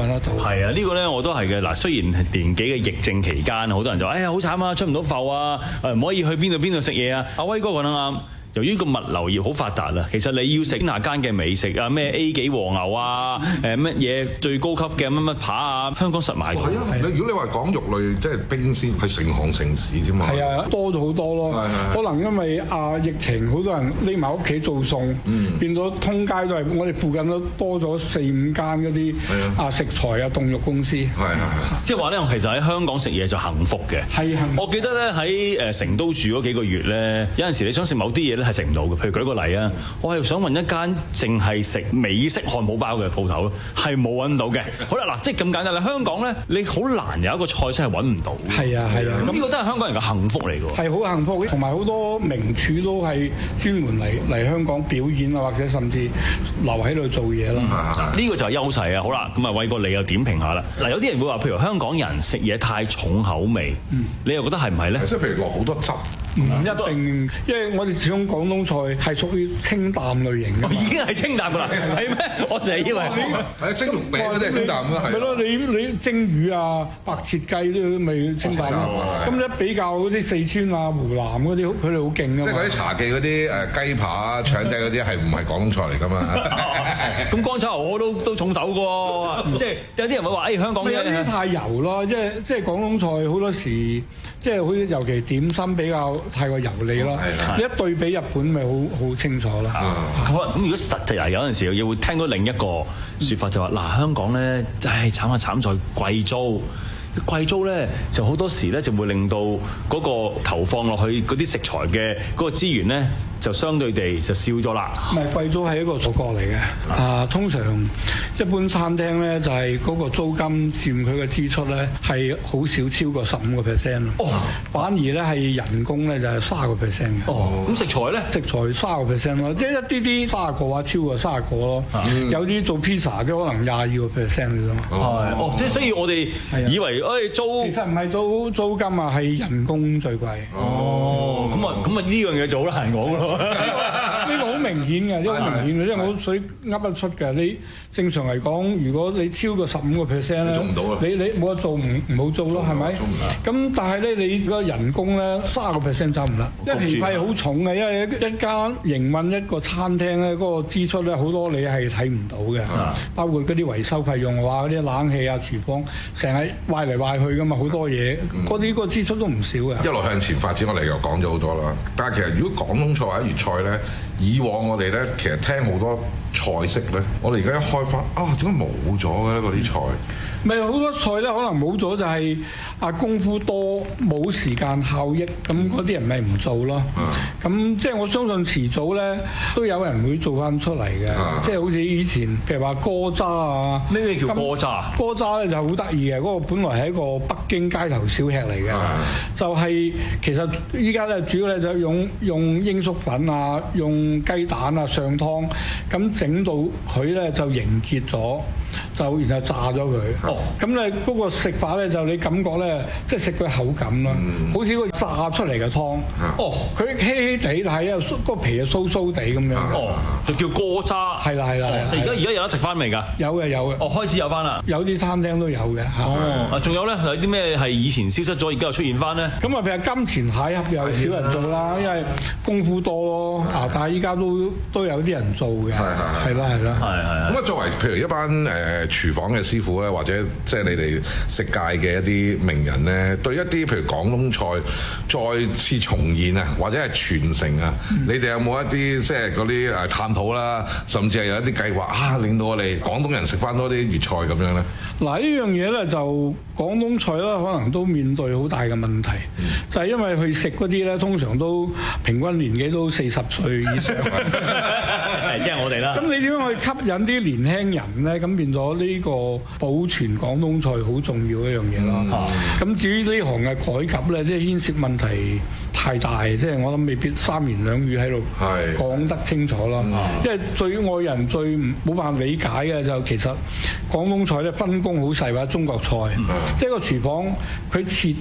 揾得到。 係啊，呢個咧我都係嘅。嗱，雖然年紀嘅疫症期間，好多人就話：哎呀，好慘啊，出唔到埠啊，誒唔可以去邊度邊度食嘢啊。阿威哥講得啱。由於個物流業好發達啦，其實你要食哪間嘅美食啊，咩 A 幾和牛啊，誒乜嘢最高級嘅乜乜扒啊，香港實買到。 係啊，你如果你話講肉類，即係冰鮮係成行成市啫嘛。 係啊，多咗好多咯。可能因為啊疫情，好多人匿埋屋企做餸，嗯、變咗通街都係。我哋附近都多咗四五間嗰啲啊食材啊凍肉公司。係係即係話咧，其實喺香港食嘢就幸福嘅。係幸福。我記得咧喺誒成都住嗰幾個月咧，有陣時你想食某啲嘢咧，係食唔到嘅，譬如舉個例啊，我係想揾一間淨係食美式漢堡包嘅鋪頭咯，係冇揾到嘅。好啦，嗱，即係咁簡單啦。香港咧，你好難有一個菜式係揾唔到。係啊係啊，咁呢個都係香港人嘅幸福嚟㗎。 係好幸福，同埋好多名廚都係專門嚟嚟香港表演啊，或者甚至留喺度做嘢啦。 呢個就係優勢啊！好啦，咁啊，偉哥你又點評下啦？嗱，有啲人會話，譬如香港人食嘢太重口味，嗯、你又覺得係唔係咧？ 即係譬如落好多汁。 唔一定，因為我哋始終廣東菜係屬於清淡類型嘅。 已經係清淡㗎啦，係咩？我成日以為係蒸肉餅嗰啲係清淡啦，係。 係咯，你你蒸魚啊、白切雞都咪清淡咯。咁一比較嗰啲四川啊、湖南嗰啲，佢哋好勁啊。 即係嗰啲茶記嗰啲誒雞扒啊、腸仔嗰啲係唔係廣東菜嚟㗎嘛？ 咁乾炒牛河都都重手㗎喎，即係有啲人會話誒香港有啲太油咯，即係即係廣東菜好多時即係好似尤其點心比較太過油膩咯，一對比日本咪好好清楚啦。 好啊，咁如果實際啊，有陣時又會聽到另一個説法就話，嗱，香港咧就係慘下慘在貴租。貴租咧就好多時咧就會令到嗰個投放落去嗰啲食材嘅嗰個資源咧就相對地就少咗啦。 唔係貴租係一個錯覺嚟嘅。啊，通常一般餐廳咧就係嗰個租金佔佢嘅支出咧係好少超過十五個 percent 咯。哦，反而咧係人工咧就係卅個 percent 嘅。 哦，咁食材咧？食材卅個 percent 咯，即係一啲啲卅個啊，超過卅個咯。嗯、有啲做 pizza 即可能廿二個 percent 嘅啫嘛。 係，哦，即係所以我哋以為。誒租其實唔係租租金啊，係人工最貴。 哦，咁啊，咁啊呢樣嘢就好難講咯。 呢個好明顯嘅，呢個好明顯嘅，即係我所以噏得出嘅。你正常嚟講，如果你超過十五個 percent 咧， 做唔到啊！ 你你冇得做，唔唔好做咯，係咪？咁但係咧，你個人工咧三十個 percent 走唔甩，因為皮費好重嘅，因為一一間營運一個餐廳咧，嗰個支出咧好多你係睇唔到嘅，包括嗰啲維修費用啊，嗰啲冷氣啊、廚房成日壞嚟壞去噶嘛，好多嘢，嗰啲個支出都唔少嘅。 一路向前發展，我哋又講咗好多啦。但係其實如果廣東菜或者粵菜咧，以往我哋咧其實聽好多菜式咧，我哋而家一開翻啊，點解冇咗嘅咧嗰啲菜？ 咪好多菜咧，可能冇咗就係啊功夫多，冇時間效益，咁嗰啲人咪唔做咯。咁、嗯、即係我相信遲早咧都有人會做翻出嚟嘅，嗯、即係好似以前譬如話歌渣啊， 咩咩叫歌渣？ 歌渣咧就好得意嘅，嗰、嗰個本來係一個北京街頭小吃嚟嘅，嗯、就係其實依家咧主要咧就用用鷹粟粉啊，用雞蛋啊上湯，咁整到佢咧就凝結咗，就然後炸咗佢。哦，咁咧嗰個食法咧就你感覺咧，即係食佢口感啦，嗯、好似個炸出嚟嘅湯。哦，佢稀稀地，但係啊個皮啊酥酥地咁樣。 哦，就叫歌渣。 係啦係啦。 而家而家有得食翻未㗎？ 有嘅有嘅。 哦，開始有翻啦。 有啲餐廳都有嘅。 哦，啊，仲有咧，有啲咩係以前消失咗，而家又出現翻咧？ 咁啊，譬如金錢蟹盒又少人做啦，因為功夫多咯。啊，但係依家都都有啲人做嘅。係係係啦係啦。係係。 咁啊，作為譬如一班誒廚房嘅師傅咧，或者即係你哋食界嘅一啲名人咧，對一啲譬如廣東菜再次重現啊，或者係傳承啊，嗯、你哋有冇一啲即係嗰啲誒探討啦，甚至係有一啲計劃啊，令到我哋廣東人食翻多啲粵菜咁樣咧？ 嗱，呢樣嘢咧就廣東菜啦，可能都面對好大嘅問題，嗯、就係因為去食嗰啲咧，通常都平均年紀都四十歲以上， 即係我哋啦。 咁你點樣去吸引啲年輕人咧？咁變咗呢個保存廣東菜好重要一樣嘢咯。咁、嗯、至於呢行嘅改革咧，即係牽涉問題太大，即係我諗未必三言兩語喺度講得清楚咯。嗯、因為最外人最冇辦法理解嘅就其實廣東菜咧分工好細，或者中國菜，嗯、即係個廚房佢切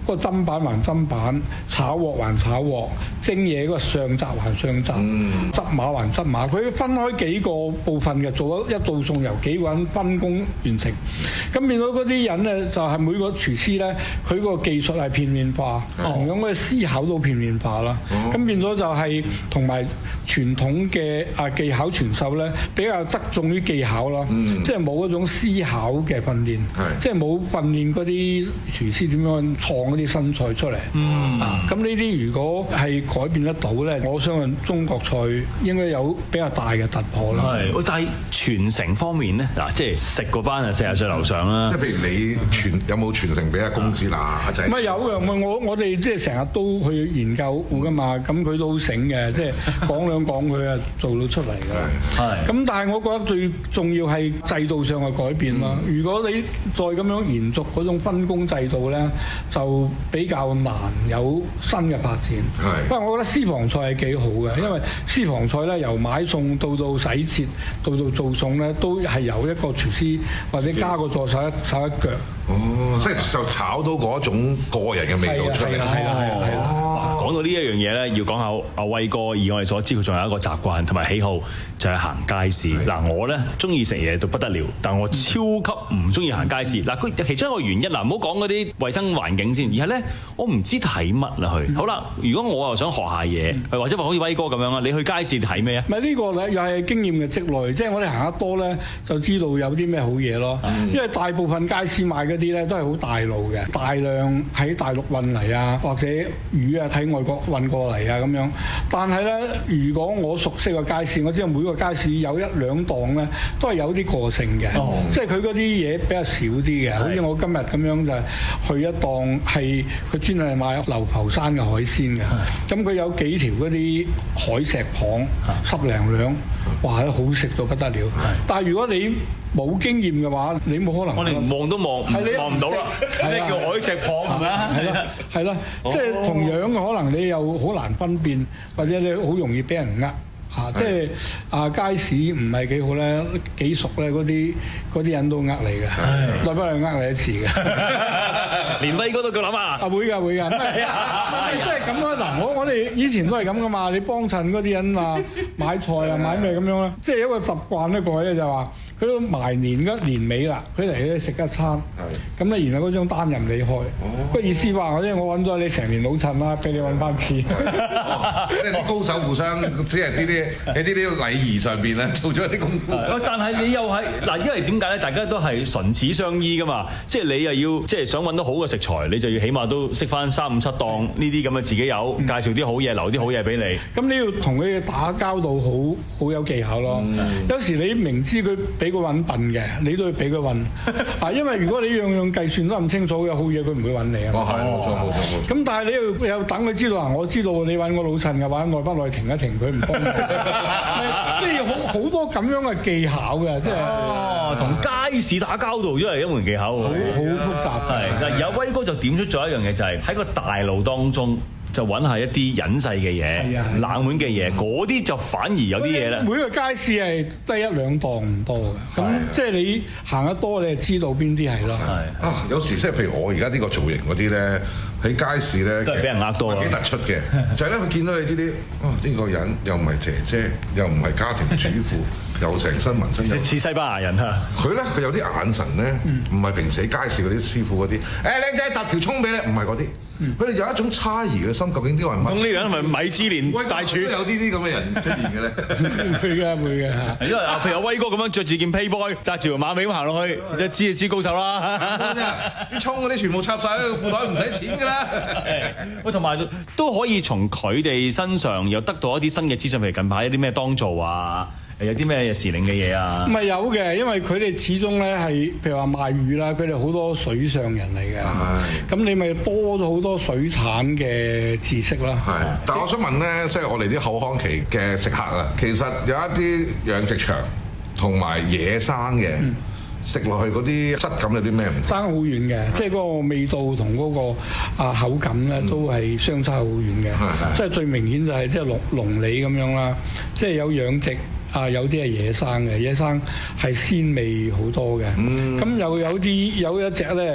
嗰個砧板還砧板，炒鑊還炒鑊，蒸嘢嗰個上閘還上閘，執馬還執馬。佢分開幾個部分嘅，做咗一道餸由幾個人分工完成。咁變到嗰啲人咧，就係每個廚師咧，佢個技術係片面化，同樣嘅思考都片面化啦。咁變咗就係同埋傳統嘅啊技巧傳授咧，比較側重於技巧啦，即係冇一種思考嘅訓練，即係冇訓練嗰啲廚師點樣創嗰啲新菜出嚟。啊，咁呢啲如果係改變得到咧，我相信中國菜應該有比較大嘅突破啦。 係，但係傳承方面咧，嗱，即係食嗰班啊四十歲樓上啦。 即係譬如你傳有冇傳承俾阿公子嗱阿仔？ 唔係有嘅，我我哋即係成日都去研究㗎嘛，咁佢都好醒嘅，即係講兩講佢啊做到出嚟㗎。係。咁但係我覺得最重要係制度上嘅改變啦。如果你再咁樣延續嗰種分工制度咧，就比較難有新嘅發展。係。不過我覺得私房菜係幾好嘅，因為私房菜咧由買餸到到洗切到到做餸咧，都係由一個廚師或者加個助手一手一腳。 哦，即係就炒到嗰種個人嘅味道出嚟。 係啊係啊係啊！ 講到呢一樣嘢咧，要講下阿威哥，以我哋所知，佢仲有一個習慣同埋喜好，就係行街市。嗱，我咧中意食嘢到不得了，但我超級唔中意行街市。嗱，佢其中一個原因，嗱，唔好講嗰啲衞生環境先，而係咧我唔知睇乜啦去。好啦，如果我又想學下嘢，或者話好似威哥咁樣啊，你去街市睇咩啊？ 唔係呢個咧，又係經驗嘅積累，即係我哋行得多咧，就知道有啲咩好嘢咯。因為大部分街市賣嘅啲咧都係好大路嘅，大量喺大陸運嚟啊，或者魚啊喺外國運過嚟啊咁樣。但係咧，如果我熟悉個街市，我知道每個街市有一兩檔咧，都係有啲個性嘅，哦、即係佢嗰啲嘢比較少啲嘅。好似我今日咁樣就去一檔係佢專係賣流浮山嘅海鮮嘅，咁佢有幾條嗰啲海石蚌十零兩，哇！好食到不得了。但係如果你冇經驗嘅話，你冇可能。 我哋望都望望唔到啦。咩叫海石蚌係咪啊？ 係啦，係啦，即係同樣嘅可能你又好難分辨，或者你好容易俾人呃。啊，即係啊街市唔係幾好咧，幾熟咧嗰啲嗰啲人都呃你嘅，再不嚟呃你一次嘅。 連威哥都咁諗啊？ 啊會㗎會㗎，即係咁啦。嗱，我我哋以前都係咁噶嘛。你幫襯嗰啲人啊買菜啊買咩咁樣啦，即係一個習慣咧過去咧就話佢都埋年嗰年尾啦，佢嚟咧食一餐，咁咧然後嗰張單任你開，個意思話我即係我揾咗你成年老襯啦，俾你揾翻次。 即係啲高手互相只係呢啲。喺呢啲禮儀上邊咧，做咗一啲功夫。 但係你又係嗱，因為點解咧？大家都係唇齒相依噶嘛。即係你又要即係想揾到好嘅食材，你就要起碼都識翻三五七檔呢啲咁嘅自己有，介紹啲好嘢，留啲好嘢俾你。 咁你要同佢打交道好好有技巧咯。嗯、有時你明知佢俾佢揾笨嘅，你都要俾佢揾。啊，因為如果你樣樣計算都唔清楚嘅好嘢，佢唔會揾你啊。 哦，係冇錯冇錯冇錯。 咁但係你又又等佢知道嗱，我知道你揾我老襯嘅話，耐不耐停一停佢唔幫你。即係好好多咁樣嘅技巧嘅，即係哦，同街市打交道都係一門技巧，好好複雜。 係嗱，而家威哥就點出咗一樣嘢，就係喺個大路當中就揾下一啲隱世嘅嘢、冷門嘅嘢，嗰啲就反而有啲嘢咧。 每個街市係得一兩檔唔多嘅，咁即係你行得多，你就知道邊啲係咯。 係啊，有時即係譬如我而家呢個造型嗰啲咧，喺街市咧都係俾人呃多啊， 幾突出嘅。就係咧，佢見到你呢啲，啊呢個人又唔係姐姐，又唔係家庭主婦，又成身紋身， 似西班牙人啊！ 佢咧佢有啲眼神咧，唔係平時喺街市嗰啲師傅嗰啲，誒靚仔搭條葱俾你，唔係嗰啲。佢哋有一種猜疑嘅心，究竟呢個係乜？ 咁呢個人係咪米芝蓮大廚？ 有呢啲咁嘅人出現嘅咧？ 會嘅會嘅嚇。 因為譬如阿威哥咁樣着住件 Playboy，揸住條馬尾咁行落去，就知就知高手啦。 啲葱嗰啲全部插晒喺個褲袋，唔使錢㗎啦。 喂，同埋都可以從佢哋身上又得到一啲新嘅資訊，譬如近排一啲咩當造啊。有啲咩時令嘅嘢啊？ 唔係有嘅，因為佢哋始終咧係譬如話賣魚啦，佢哋好多水上人嚟嘅。咁你咪多咗好多水產嘅知識啦。 係，但係我想問咧，即係我哋啲口腔期嘅食客啊，其實有一啲養殖場同埋野生嘅。嗯食落去嗰啲質感有啲咩唔同？ 爭好遠嘅，即係嗰個味道同嗰個啊口感咧，都係相差好遠嘅。即係最明顯就係即係龍龍脷咁樣啦，即係有養殖啊，有啲係野生嘅，野生係鮮味好多嘅。咁又有啲有一隻咧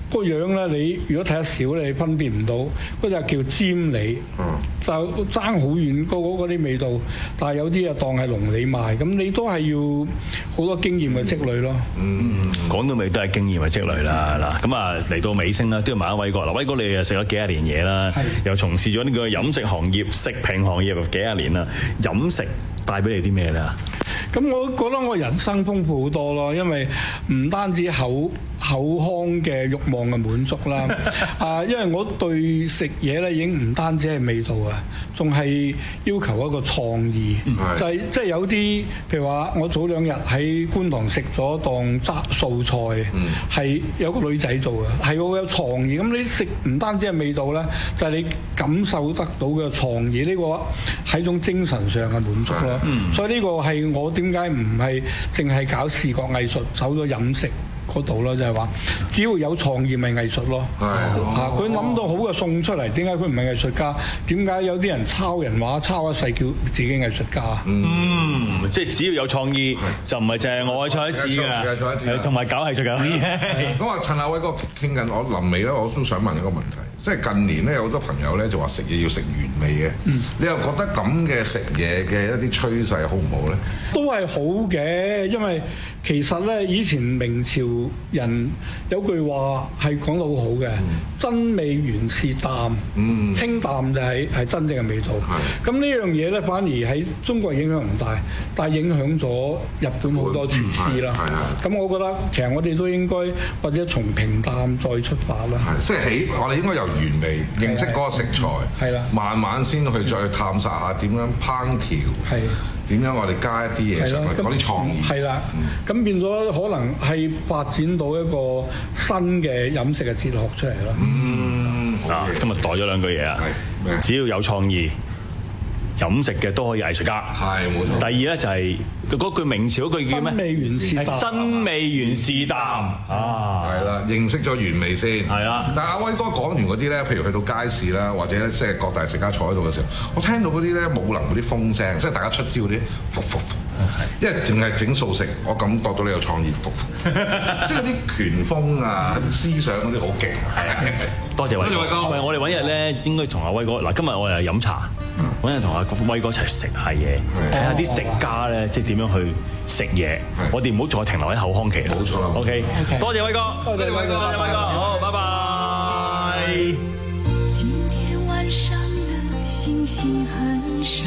個樣咧，你如果睇得少，你分辨唔到嗰隻叫尖梨，就爭好遠嗰嗰啲味道。但係有啲啊當係龍梨賣，咁你都係要好多經驗嘅積累咯。 嗯，講到尾都係經驗嘅積累啦。嗱，咁啊嚟到尾聲啦，都要問下威哥。嗱，威哥你又食咗幾廿年嘢啦，又從事咗呢個飲食行業、食評行業幾廿年啦，飲食帶俾你啲咩咧？ 咁我覺得我人生豐富好多咯，因為唔單止口口腔嘅慾望嘅滿足啦，啊，因為我對食嘢咧已經唔單止係味道啊，仲係要求一個創意，嗯、就係即係有啲譬如話，我早兩日喺觀塘食咗檔雜素菜，係、嗯、有個女仔做嘅，係好有創意。咁你食唔單止係味道咧，就係、是、你感受得到嘅創意，呢、這個係一種精神上嘅滿足咯。嗯、所以呢個係我點解唔係淨係搞視覺藝術，走咗飲食嗰度咯，就係話只要有創意咪藝術咯。嚇，佢諗到好嘅餸出嚟，點解佢唔係藝術家？點解有啲人抄人話抄一世叫自己藝術家？ 嗯，即係只要有創意，就唔係淨係我錯一字㗎，同埋搞藝術㗎。 咁啊，趁阿威哥傾緊，我臨尾咧，我都想問一個問題。即係近年咧，有好多朋友咧就話食嘢要食原味嘅，嗯、你又覺得咁嘅食嘢嘅一啲趨勢好唔好咧？ 都係好嘅，因為其實咧以前明朝人有句話係講得好好嘅，嗯、真味原是淡，嗯、清淡就係係真正嘅味道。咁呢樣嘢咧反而喺中國影響唔大，但係影響咗日本好多廚師啦。咁、嗯、我覺得其實我哋都應該或者從平淡再出發啦。 即係起我哋應該由原味認識嗰個食材，係啦，慢慢先去再去探索下點樣烹調，係點樣我哋加一啲嘢上去，嗰啲創意係啦。咁、嗯、變咗可能係發展到一個新嘅飲食嘅哲學出嚟咯。 嗯，啊，今日袋咗兩句嘢啊，只要有創意，飲食嘅都可以藝術家。係冇錯。第二咧就係、是、嗰句明朝嗰句叫咩？真味原是淡。真味原是淡啊！ 係啦，認識咗原味先。係啦。但係阿威哥講完嗰啲咧，譬如去到街市啦，或者即係各大食家坐喺度嘅時候，我聽到嗰啲咧武能嗰啲風聲，即係大家出招嗰啲，服服服。因為淨係整素食，我感覺到你有創意，服服。即係嗰啲拳風啊、思想嗰啲好勁。係啊， 多謝威哥。多謝威哥。喂，我哋揾日咧應該同阿威哥嗱，今日我哋飲茶，揾日同阿威哥一齊食下嘢，睇下啲食家咧即係點樣去食嘢。我哋唔好再停留喺口腔期啦。冇錯啦。OK，多謝威哥。多謝威哥。多謝威哥。好，拜拜。 今天晚上的星星很少，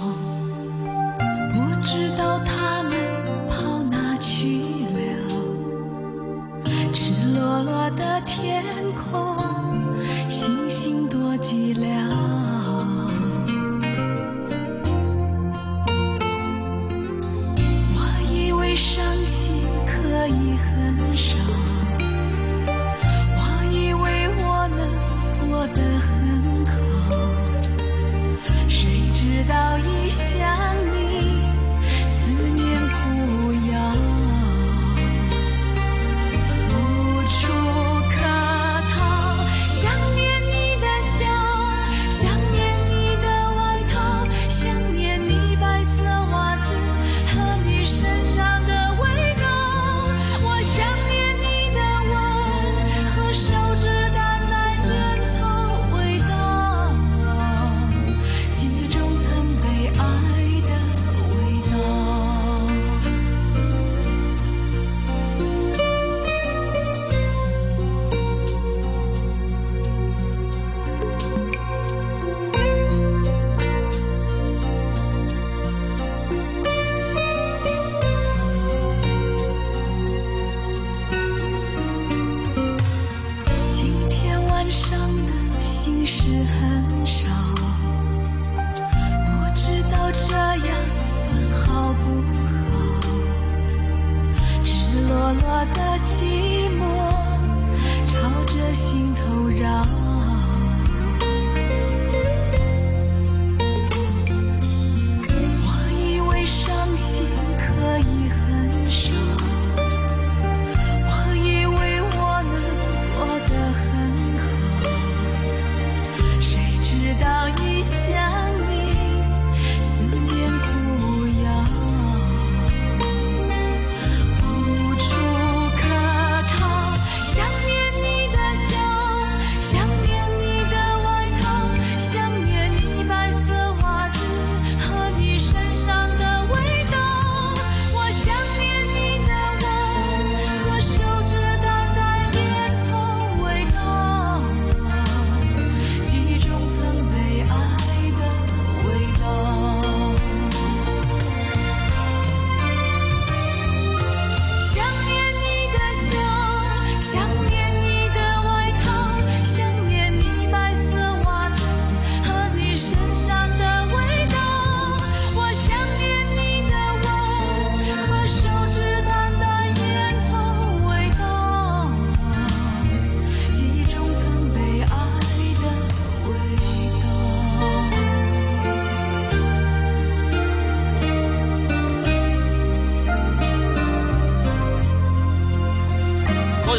不知道他們跑哪去了。赤裸裸的天空，星星多寂寥。我以為傷心可以很少，我以為我能過得很好，誰知道一想你，思念不要，無處可逃。想念你的笑，想念你的外套，想念你白色襪子和你身上的味道。我想念你的吻和手指淡淡煙草味道，記憶中曾被愛的味道。今天晚上的心事很少，不知道這樣算好不好，赤裸裸的寂寞朝着心頭繞。我以為傷心可以很少，我以為我能過得很好，誰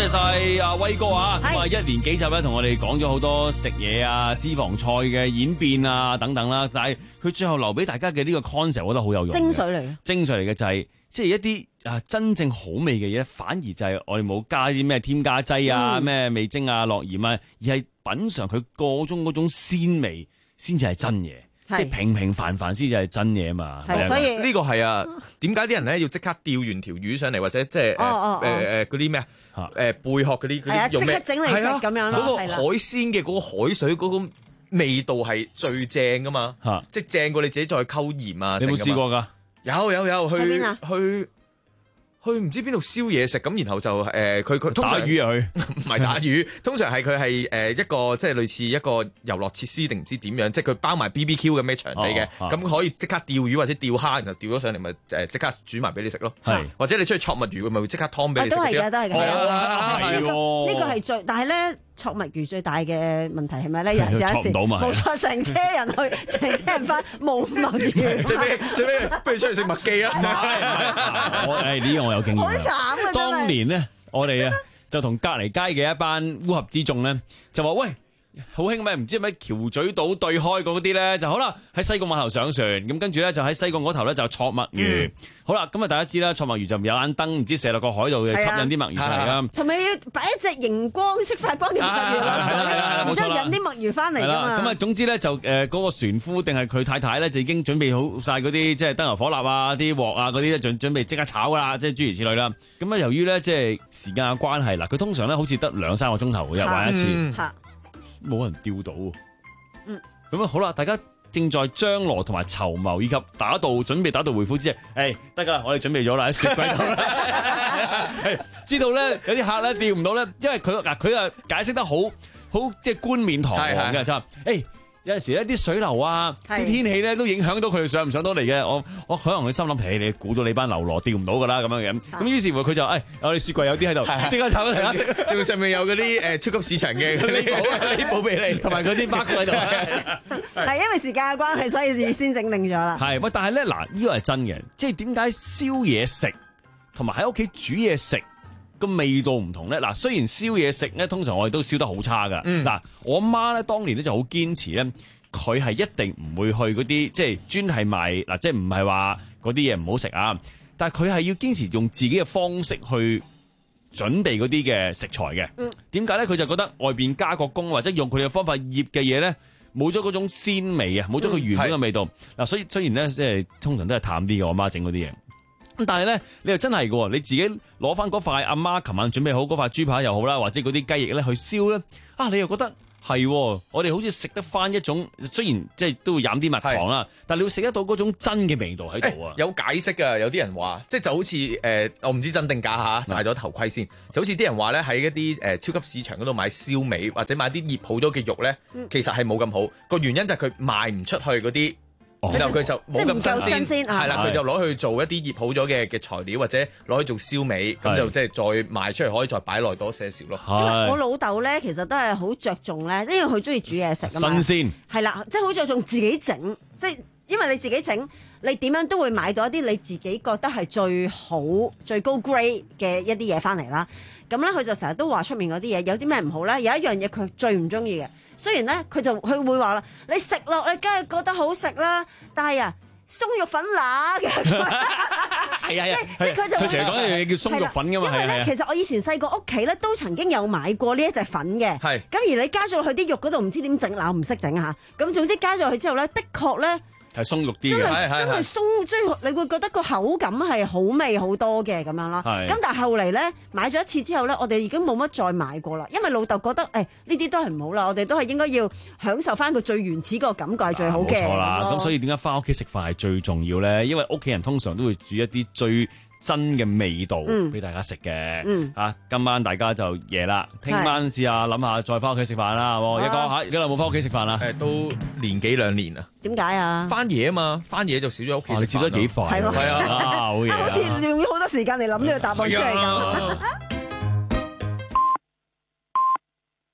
謝晒阿威哥啊！咁啊，一連幾集咧，同我哋講咗好多食嘢啊、私房菜嘅演變啊等等啦。但係佢最後留俾大家嘅呢個 concept，我覺得好有用。 精髓嚟嘅， 精髓嚟嘅就係、是、即係一啲啊真正好味嘅嘢，反而就係我哋冇加啲咩添加劑啊、咩、嗯、味精啊、落鹽啊，而係品嚐佢個中嗰種鮮味，先至係真嘢。即係平平凡凡先至係真嘢嘛， 所以呢個係啊，點解啲人咧要即刻釣完條魚上嚟，或者即係誒誒誒嗰啲咩啊誒貝殼嗰啲嗰啲用咩？即刻整嚟食咁樣咯。嗰個海鮮嘅嗰個海水嗰個味道係最正噶嘛，即係正過你自己再溝鹽啊。你有冇試過㗎？有有有去去。去唔知邊度燒嘢食咁，然後就誒佢佢打魚啊佢唔係打魚，通常係佢係誒一個即係類似一個遊樂設施定唔知點樣，即係佢包埋 B B Q 咁嘅場地嘅，咁、哦、可以即刻釣魚或者釣蝦，然後釣咗上嚟咪誒即刻煮埋俾你食咯。係或者你出去戳墨魚，佢咪會即刻湯俾你食。都係嘅，都係嘅。係喎，呢個係最，但係咧。戳墨魚最大嘅問題係咪咧？有有時冇錯，成車人去，成車人翻冇墨魚。最尾最尾，不如出去食麥記啊！唔係唔係， 我誒呢個我有經驗。 好慘啊！ 當年咧，我哋啊就同隔離街嘅一班烏合之眾咧，就話喂。好興咩？唔知咩橋咀島對開嗰啲咧就好啦，喺西貢碼頭上船，咁跟住咧就喺西貢嗰頭咧就戳墨魚。嗯、好啦，咁啊大家知啦，戳墨魚就有眼燈，唔知射落個海度嘅吸引啲墨魚上嚟啦。同埋要擺一隻熒光識發光嘅墨魚落水，然之後引啲墨魚翻嚟㗎嘛。咁啊總之咧就誒嗰、呃嗰個船夫定係佢太太咧就已經準備好晒嗰啲即係燈油火蠟啊、啲鑊啊嗰啲咧準準備即刻炒㗎啦，即係諸如此類啦。咁啊由於咧即係時間嘅關係嗱，佢通常咧好似得兩三個鐘頭嘅玩一次。嗯冇人釣到，嗯，咁啊好啦，大家正在張羅同埋籌謀以及打道準備打道回府之際，誒得㗎啦，我哋準備咗啦喺雪櫃度啦，知道咧有啲客咧釣唔到咧，因為佢嗱佢啊解釋得好好即係冠冕堂皇嘅，就話誒。有陣時咧啲水流啊，啲天氣咧都影響到佢哋上唔上到嚟嘅。我我可能佢心諗，誒你估到你班流羅釣唔到㗎啦咁樣嘅。咁於是乎佢就誒，我哋雪櫃有啲喺度，即刻炒咗嚟。仲上面有嗰啲誒超級市場嘅呢寶呢寶俾你，同埋嗰啲 mark 喺度。 係因為時間嘅關係，所以預先整定咗啦。 係，喂，但係咧嗱，呢個係真嘅，即係點解燒嘢食同埋喺屋企煮嘢食個味道唔同咧，嗱雖然燒嘢食咧，通常我哋都燒得好差噶。嗱、嗯，我媽咧當年咧就好堅持咧，佢係一定唔會去嗰啲即係專係賣嗱，即係唔係話嗰啲嘢唔好食啊，但係佢係要堅持用自己嘅方式去準備嗰啲嘅食材嘅。點解咧？佢就覺得外邊加個工或者用佢嘅方法醃嘅嘢咧，冇咗嗰種鮮味啊，冇咗佢原本嘅味道。嗱、嗯，所以雖然咧即係通常都係淡啲嘅，我媽整嗰啲嘢。咁但係咧，你又真係嘅，你自己攞翻嗰塊阿媽琴晚準備好嗰塊豬扒又好啦，或者嗰啲雞翼咧去燒咧，啊，你又覺得係，我哋好似食得翻一種，雖然即係都會飲啲蜜糖啦，但係你會食得到嗰種真嘅味道喺度啊！有解釋㗎，有啲人話，即係就好似誒、呃，我唔知真定假嚇，戴咗頭盔先，就好似啲人話咧喺一啲誒超級市場嗰度買燒味，或者買啲醃好咗嘅肉咧，其實係冇咁好，個原因就係佢賣唔出去嗰啲。哦、然後佢就冇咁新鮮，係啦，佢就攞去做一啲醃好咗嘅嘅材料，或者攞去做燒味，咁就即係再賣出嚟，可以再擺耐多些少咯。 因為我老豆咧，其實都係好着重咧，因為佢中意煮嘢食啊嘛。新鮮係啦，即係好着重自己整，即係因為你自己整，你點樣都會買到一啲你自己覺得係最好、最高 grade 嘅一啲嘢翻嚟啦。咁咧，佢就成日都話出面嗰啲嘢有啲咩唔好咧？有一樣嘢佢最唔中意嘅。雖然咧，佢就佢會話啦，你食落你梗係覺得好食啦，但係啊，鬆肉粉乸嘅，係啊係啊，即係佢就佢成日講一樣嘢叫鬆肉粉噶嘛，因為咧，其實我以前細個屋企咧都曾經有買過呢一隻粉嘅，係咁而你加咗落去啲肉嗰度，唔知點整，嗱我唔識整嚇，咁總之加咗落去之後咧，的確咧。係鬆肉啲嘅，真係真係鬆，即係你會覺得個口感係好味好多嘅咁樣啦。咁但係後嚟咧買咗一次之後咧，我哋已經冇乜再買過啦，因為老豆覺得誒呢啲都係唔好啦，我哋都係應該要享受翻佢最原始個感覺係最好嘅。冇錯啦，咁所以點解翻屋企食飯係最重要咧？因為屋企人通常都會煮一啲最真嘅味道俾大家食嘅。嗯，啊，今晚大家就夜啦，聽晚試下諗下再翻屋企食飯啦，好冇？一哥嚇，而家有冇翻屋企食飯啊？誒，都年幾兩年啊。點解啊？翻嘢啊嘛，翻嘢就少咗屋企食飯。你接得幾快？係咯，係啊，好嘢。好似用咗好多時間嚟諗呢個答案出嚟㗎。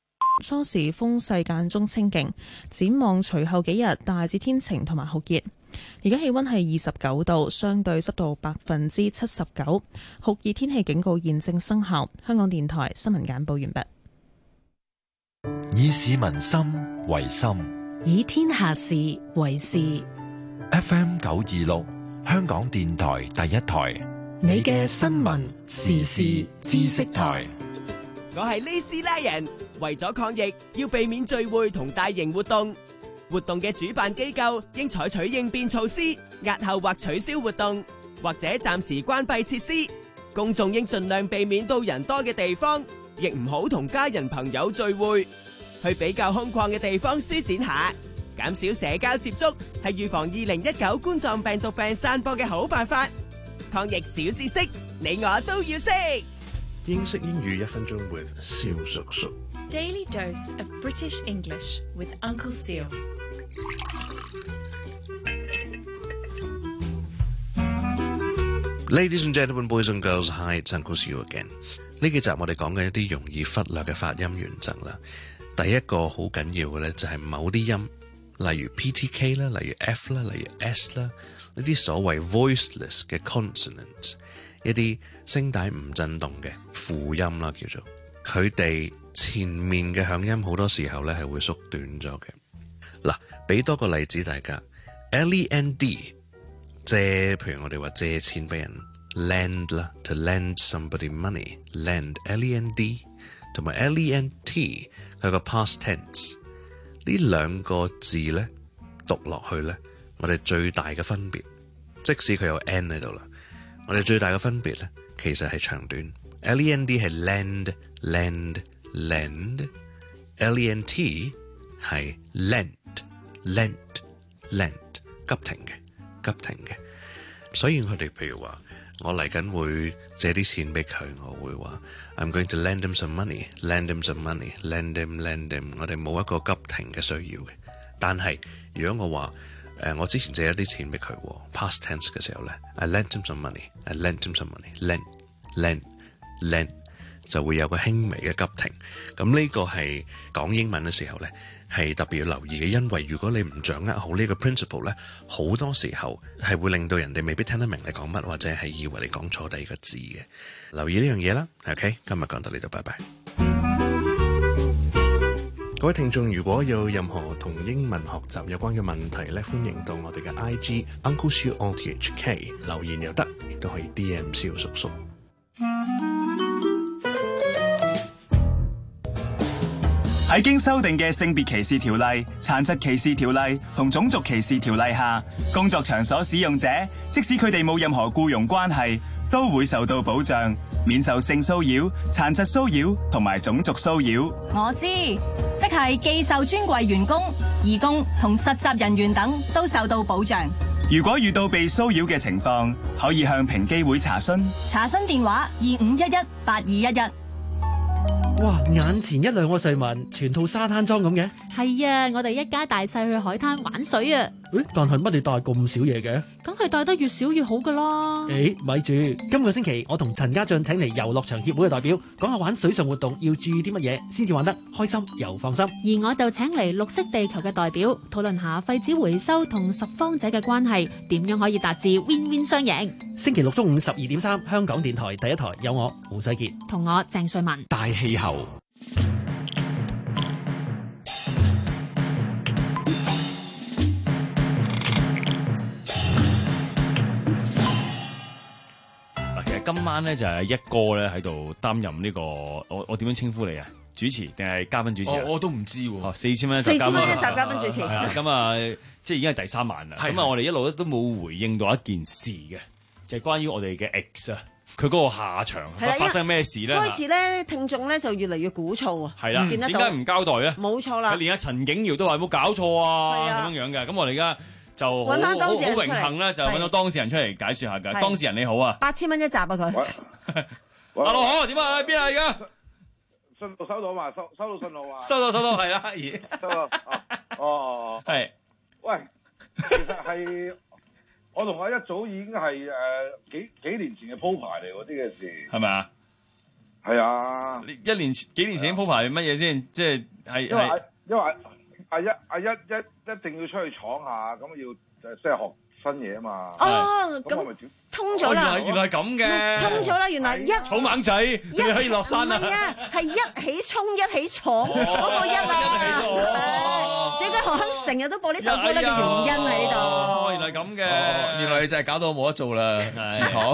初時風勢間中清勁，展望隨後幾日大致天晴同埋酷熱。 而家氣溫係二十九度，相對濕度百分之七十九，酷熱天氣警告現正生效。香港電台新聞簡報完畢。 以市民心為心， 以天下事為事。 F M 九二六，香港電台第一台， 你嘅新聞時事知識台。 我係呢斯拉人，為咗抗疫，要避免聚會同大型活動。活動嘅主辦機構應採取應變措施，押後或取消活動，或者暫時關閉設施。公眾應盡量避免到人多嘅地方，亦唔好同家人朋友聚會。去比較空曠嘅地方舒展下，減少社交接觸，係預防二零一九冠狀病毒病散播嘅好辦法。抗疫小知識，你我都要識。 英式英語一分鐘 with 蕭叔叔。 Daily dose of British English with Uncle Seal。 Ladies and gentlemen, boys and girls, hi, it's Uncle Seal again。呢幾集我哋講嘅一啲容易忽略嘅發音原則啦。第一個好緊要嘅咧，就係某啲音，例如 P T K 啦，例如 F 啦，例如 S 啦，呢啲所謂 voiceless 嘅 consonants， 一啲聲帶唔震動嘅輔音啦，叫做佢哋前面嘅響音好多時候咧係會縮短咗嘅。嗱，俾多個例子大家 ，L E N D 借，譬如我哋話借錢俾人 lend 啦 ，to lend somebody money，lend L E N D 同埋 L E N T 佢個 past tense， 呢兩個字咧讀落去咧，我哋最大嘅分別，即使佢有 n 喺度啦，我哋最大嘅分別咧，其實係長短。L E N D 係 lend lend lend，L E N T 係 lent lent lent， 急停嘅急停嘅。所以佢哋譬如話，我嚟緊會借啲錢俾佢，我會話 I'm going to lend him some money, lend him some money, lend him, lend him。我哋冇一個急停嘅需要嘅。但係如果我話誒、呃，我之前借一啲錢俾佢 ，past tense 嘅時候咧 ，I lent him some money, I lent him some money, lend, lend, lend， 就會有個輕微嘅急停。咁呢個係講英文嘅時候咧，係特別要留意嘅，因為如果你唔掌握好呢個 principle 咧，好多時候係會令到人哋未必聽得明你講乜，或者係以為你講錯第二個字嘅。留意呢樣嘢啦。OK， 今日講到呢度，拜拜。各位聽眾，如果有任何同英文學習有關嘅問題咧，歡迎到我哋嘅 I G Uncle Siu O T H K 留言又得，亦都可以 D M 蕭叔叔。 喺經修訂嘅性別歧視條例、殘疾歧視條例同種族歧視條例下，工作場所使用者即使佢哋冇任何僱傭關係，都會受到保障，免受性騷擾、殘疾騷擾同埋種族騷擾。 我知，即係寄售專櫃員工、義工同實習人員等都受到保障。 如果遇到被騷擾嘅情況，可以向平機會查詢。 查詢電話二五一一八二一一。 哇！眼前一亮，我細問全套沙灘裝咁嘅。 係啊，我哋一家大細去海灘玩水啊。 誒，但係乜你帶咁少嘢嘅？ 梗係帶得越少越好噶啦。 誒，咪住，今個星期我同陳家俊請嚟遊樂場協會嘅代表，講下玩水上活動要注意啲乜嘢，先至玩得開心又放心。 而我就請嚟綠色地球嘅代表，討論下廢紙回收同拾荒者嘅關係，點樣可以達至 win win 雙贏。 星期六中午十二點三，香港電台第一台有我胡世傑同我鄭瑞文。 大氣候。 今晚咧就係一哥咧喺度擔任呢個，我我點樣稱呼你啊？主持定係嘉賓主持啊？ 我都唔知喎。 四千蚊一集嘉賓， 四千蚊一集嘉賓主持。 係啊，咁啊，即係已經係第三晚啦。咁啊，我哋一路都冇回應到一件事嘅，就係關於我哋嘅 X 啊，佢嗰個下場發生咩事咧？ 開始咧，聽眾咧就越嚟越鼓噪啊。 係啦，點解唔交代咧？ 冇錯啦。 連阿陳景堯都話冇搞錯啊，咁樣樣嘅。咁我哋而家就好好榮幸咧，就揾到當事人出嚟解説下㗎。當事人你好啊， 八千蚊一集啊佢。 阿老何點啊？邊啊而家？ 信號收到嘛？收收到信號啊？ 收到收到係啦，咦？ 收到哦。係。喂，其實係我同我一早已經係誒幾幾年前嘅鋪排嚟喎，呢件事係咪啊？ 係啊。 一年前幾年前鋪排乜嘢先？即係係因為因為阿一阿一一一定要出去闖下，咁要即係學新嘢啊嘛。 哦，咁我咪照通咗啦。 原來係咁嘅， 通咗啦，原來一草蜢仔，你可以落山啦。 唔係啊，係一起衝一起闖嗰個一啊。點解何亨成日都播呢首歌咧？嘅原因喺呢度。 哦，原來咁嘅， 原來你就係搞到我冇得做啦，祠堂。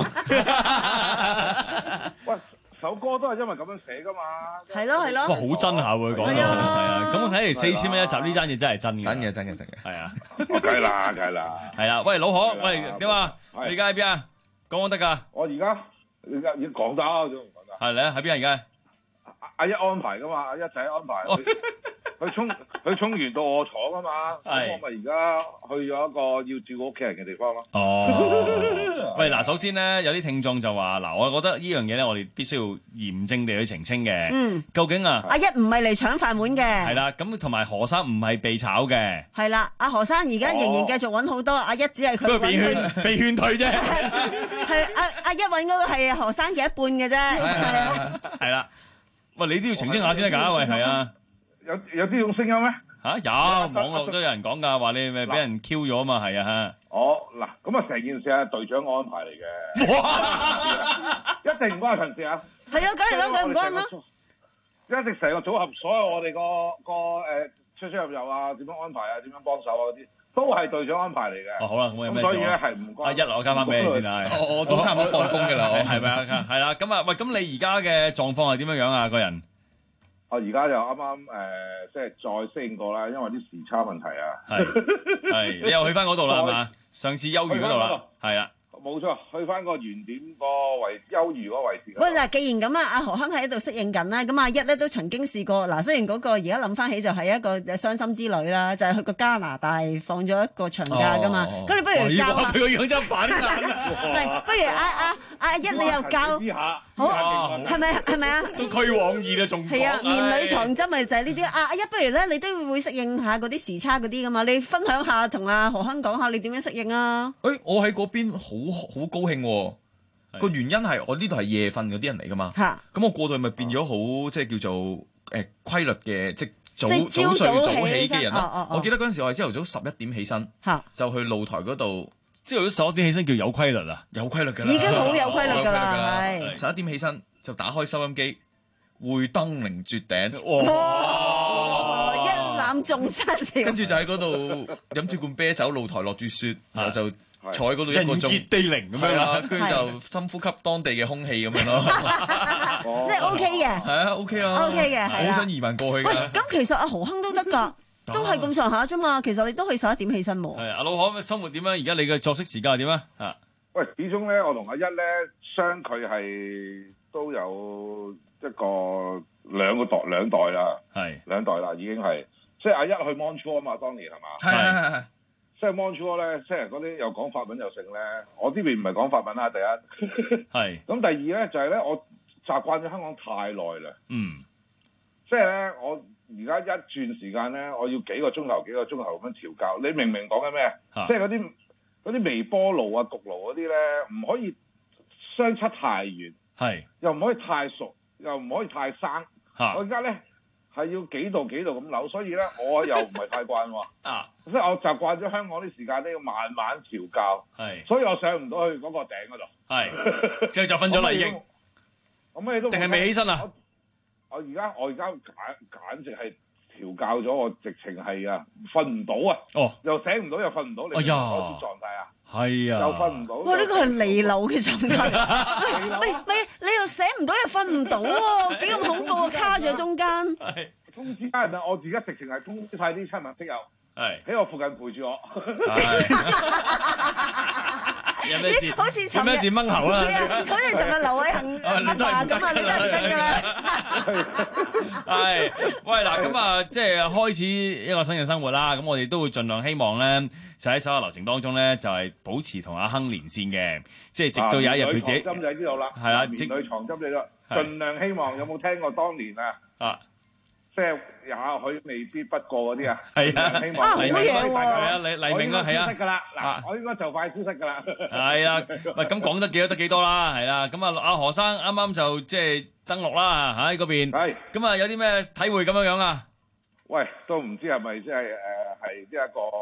喂，首歌都係因為咁樣寫噶嘛。 係咯係咯。 哇，好真下喎，講到係啊。咁我睇嚟四千蚊一集呢單嘢真係真嘅， 真嘅真嘅真嘅。 係啊。 梗係啦，梗係啦。 係啦，喂，老何，喂，點啊？你而家喺邊啊？講講得㗎。 我而家而家已經講得，仲唔講得？ 係你喺邊啊？而家？ 阿一安排噶嘛，阿一仔安排佢佢沖佢沖完到我廠啊嘛，咁我咪而家去咗一個要照顧屋企人嘅地方咯。 哦，喂，嗱，首先咧有啲聽眾就話，嗱，我覺得呢樣嘢咧，我哋必須要嚴正地去澄清嘅。 嗯， 究竟啊， 阿一唔係嚟搶飯碗嘅。 係啦，咁同埋何生唔係被炒嘅。 係啦，阿何生而家仍然繼續揾好多，阿一只係佢不過被勸被勸退啫。 係阿阿一揾嗰個係何生嘅一半嘅啫。 係啦。喂，你都要澄清下先得㗎，喂，係啊， 有有呢種聲音咩？ 嚇有，網絡都有人講㗎，話你咪俾人 Q 咗啊嘛，係啊嚇。 哦，嗱，咁啊成件事係隊長安排嚟嘅，一定唔關陳事啊。 係啊，梗係啦，梗唔關啦。 一直成個組合，所有我哋個個誒出出入入啊，點樣安排啊，點樣幫手啊嗰啲，都係隊長安排嚟嘅。 哦，好啦，咁有咩事？ 所以咧係唔關。 阿一，我交翻俾你先啦。 我我都差唔多放工㗎啦， 係咪啊？係啦，咁啊，喂，咁你而家嘅狀況係點樣樣啊？個人？ 我而家就啱啱誒，即係再適應過啦，因為啲時差問題啊。 係係，你又去翻嗰度啦，係嘛？上次休漁嗰度啦，係啊。 冇錯，去翻個原點個位休漁嗰個位置。 喂，嗱，既然咁啊，阿何亨喺度適應緊啦，咁阿一咧都曾經試過，嗱，雖然嗰個而家諗翻起就係一個傷心之旅啦，就係去過加拿大放咗一個長假噶嘛。咁你不如教下佢個樣真反眼啊！不如阿阿阿一你又教好，係咪係咪啊？ 都俱往矣啦，仲係啊，綿裏藏針咪就係呢啲啊！阿一不如咧，你都會適應下嗰啲時差嗰啲噶嘛？你分享下同阿何亨講下你點樣適應啊？ 誒，我喺嗰邊好好高興喎，個原因係我呢度係夜瞓嗰啲人嚟噶嘛，咁我過到去咪變咗好即係叫做誒規律嘅，即係早早睡早起嘅人啦。我記得嗰陣時我係朝頭早十一點起身，就去露台嗰度。 朝頭早十一點起身叫有規律啊？ 有規律㗎啦， 已經好有規律㗎啦，係十一點起身就打開收音機，會登凌絕頂， 哇！一覽眾山小， 跟住就喺嗰度飲住罐啤酒，露台落住雪，然後就坐喺嗰度一個鐘， 人傑地靈咁樣啦，跟住就深呼吸當地嘅空氣咁樣咯， 即係 OK 嘅， 係啊 OK 啊 OK 嘅， 我好想移民過去㗎。 喂，咁其實阿何亨都得㗎。都係咁上下啫嘛，其實你都可以十一點起身喎。 係阿老何生活點樣？而家你嘅作息時間係點啊？啊， 喂，始終咧，我同阿一咧相距係都有一個兩個代兩代啦， 係兩代啦，已經係即係阿一去 Montreal 啊嘛，當年係嘛？ 係係係， 即係 Montreal 咧，即係嗰啲又講法文又剩咧，我呢邊唔係講法文啦，第一係。咁第二咧就係咧，我習慣咗香港太耐啦， 嗯， 即係咧我。而家一轉時間咧，我要幾個鐘頭幾個鐘頭咁樣調校。你明唔明講緊咩？啊、即係嗰啲嗰啲微波爐啊、焗爐嗰啲咧，唔可以相差太遠， 係又唔可以太熟，又唔可以太生。啊、我而家咧係要幾度幾度咁扭，所以咧我又唔係太慣喎。啊，所以我習慣咗香港啲時間咧要慢慢調校。係，所以我上唔到去嗰個頂嗰度。係，之後就瞓咗啦已經。我咩都定係未起身啊？我而家我而家簡簡直係調教咗，我直情係啊瞓唔到啊！哦，又醒唔到又瞓唔到，你嗰啲狀態啊，係啊，又瞓唔到。 哇！呢個係彌留嘅狀態。喂喂，你又醒唔到又瞓唔到喎，幾咁恐怖啊！卡住喺中間。 係通知家人啊！我自己直情係通知晒啲親朋戚友，係喺我附近陪住我。 有咩事？ 好似有咩事掹喉啦？ 好似尋日劉偉恒阿爸咁啊！你得唔得㗎啦？ 係，喂嗱，咁啊，即係開始一個新嘅生活啦。咁我哋都會盡量希望咧，就喺手下流程當中咧，就係保持同阿亨連線嘅，即係直到有一日佢自己。 棉裏藏針就喺呢度啦。係啦，棉裏藏針你啦，盡量希望有冇聽過當年啊？啊！即係也許未必不過嗰啲啊，係啊，希望黎明係啊，黎黎明啊，係啊，消失㗎啦，嗱，我應該就快消失㗎啦， 係啊，喂，咁講得幾多得幾多啦，係啦，咁啊，阿何生啱啱就即係登陸啦，喺嗰邊，係，咁啊，有啲咩體會咁樣樣啊？ 喂，都唔知係咪即係誒係呢一個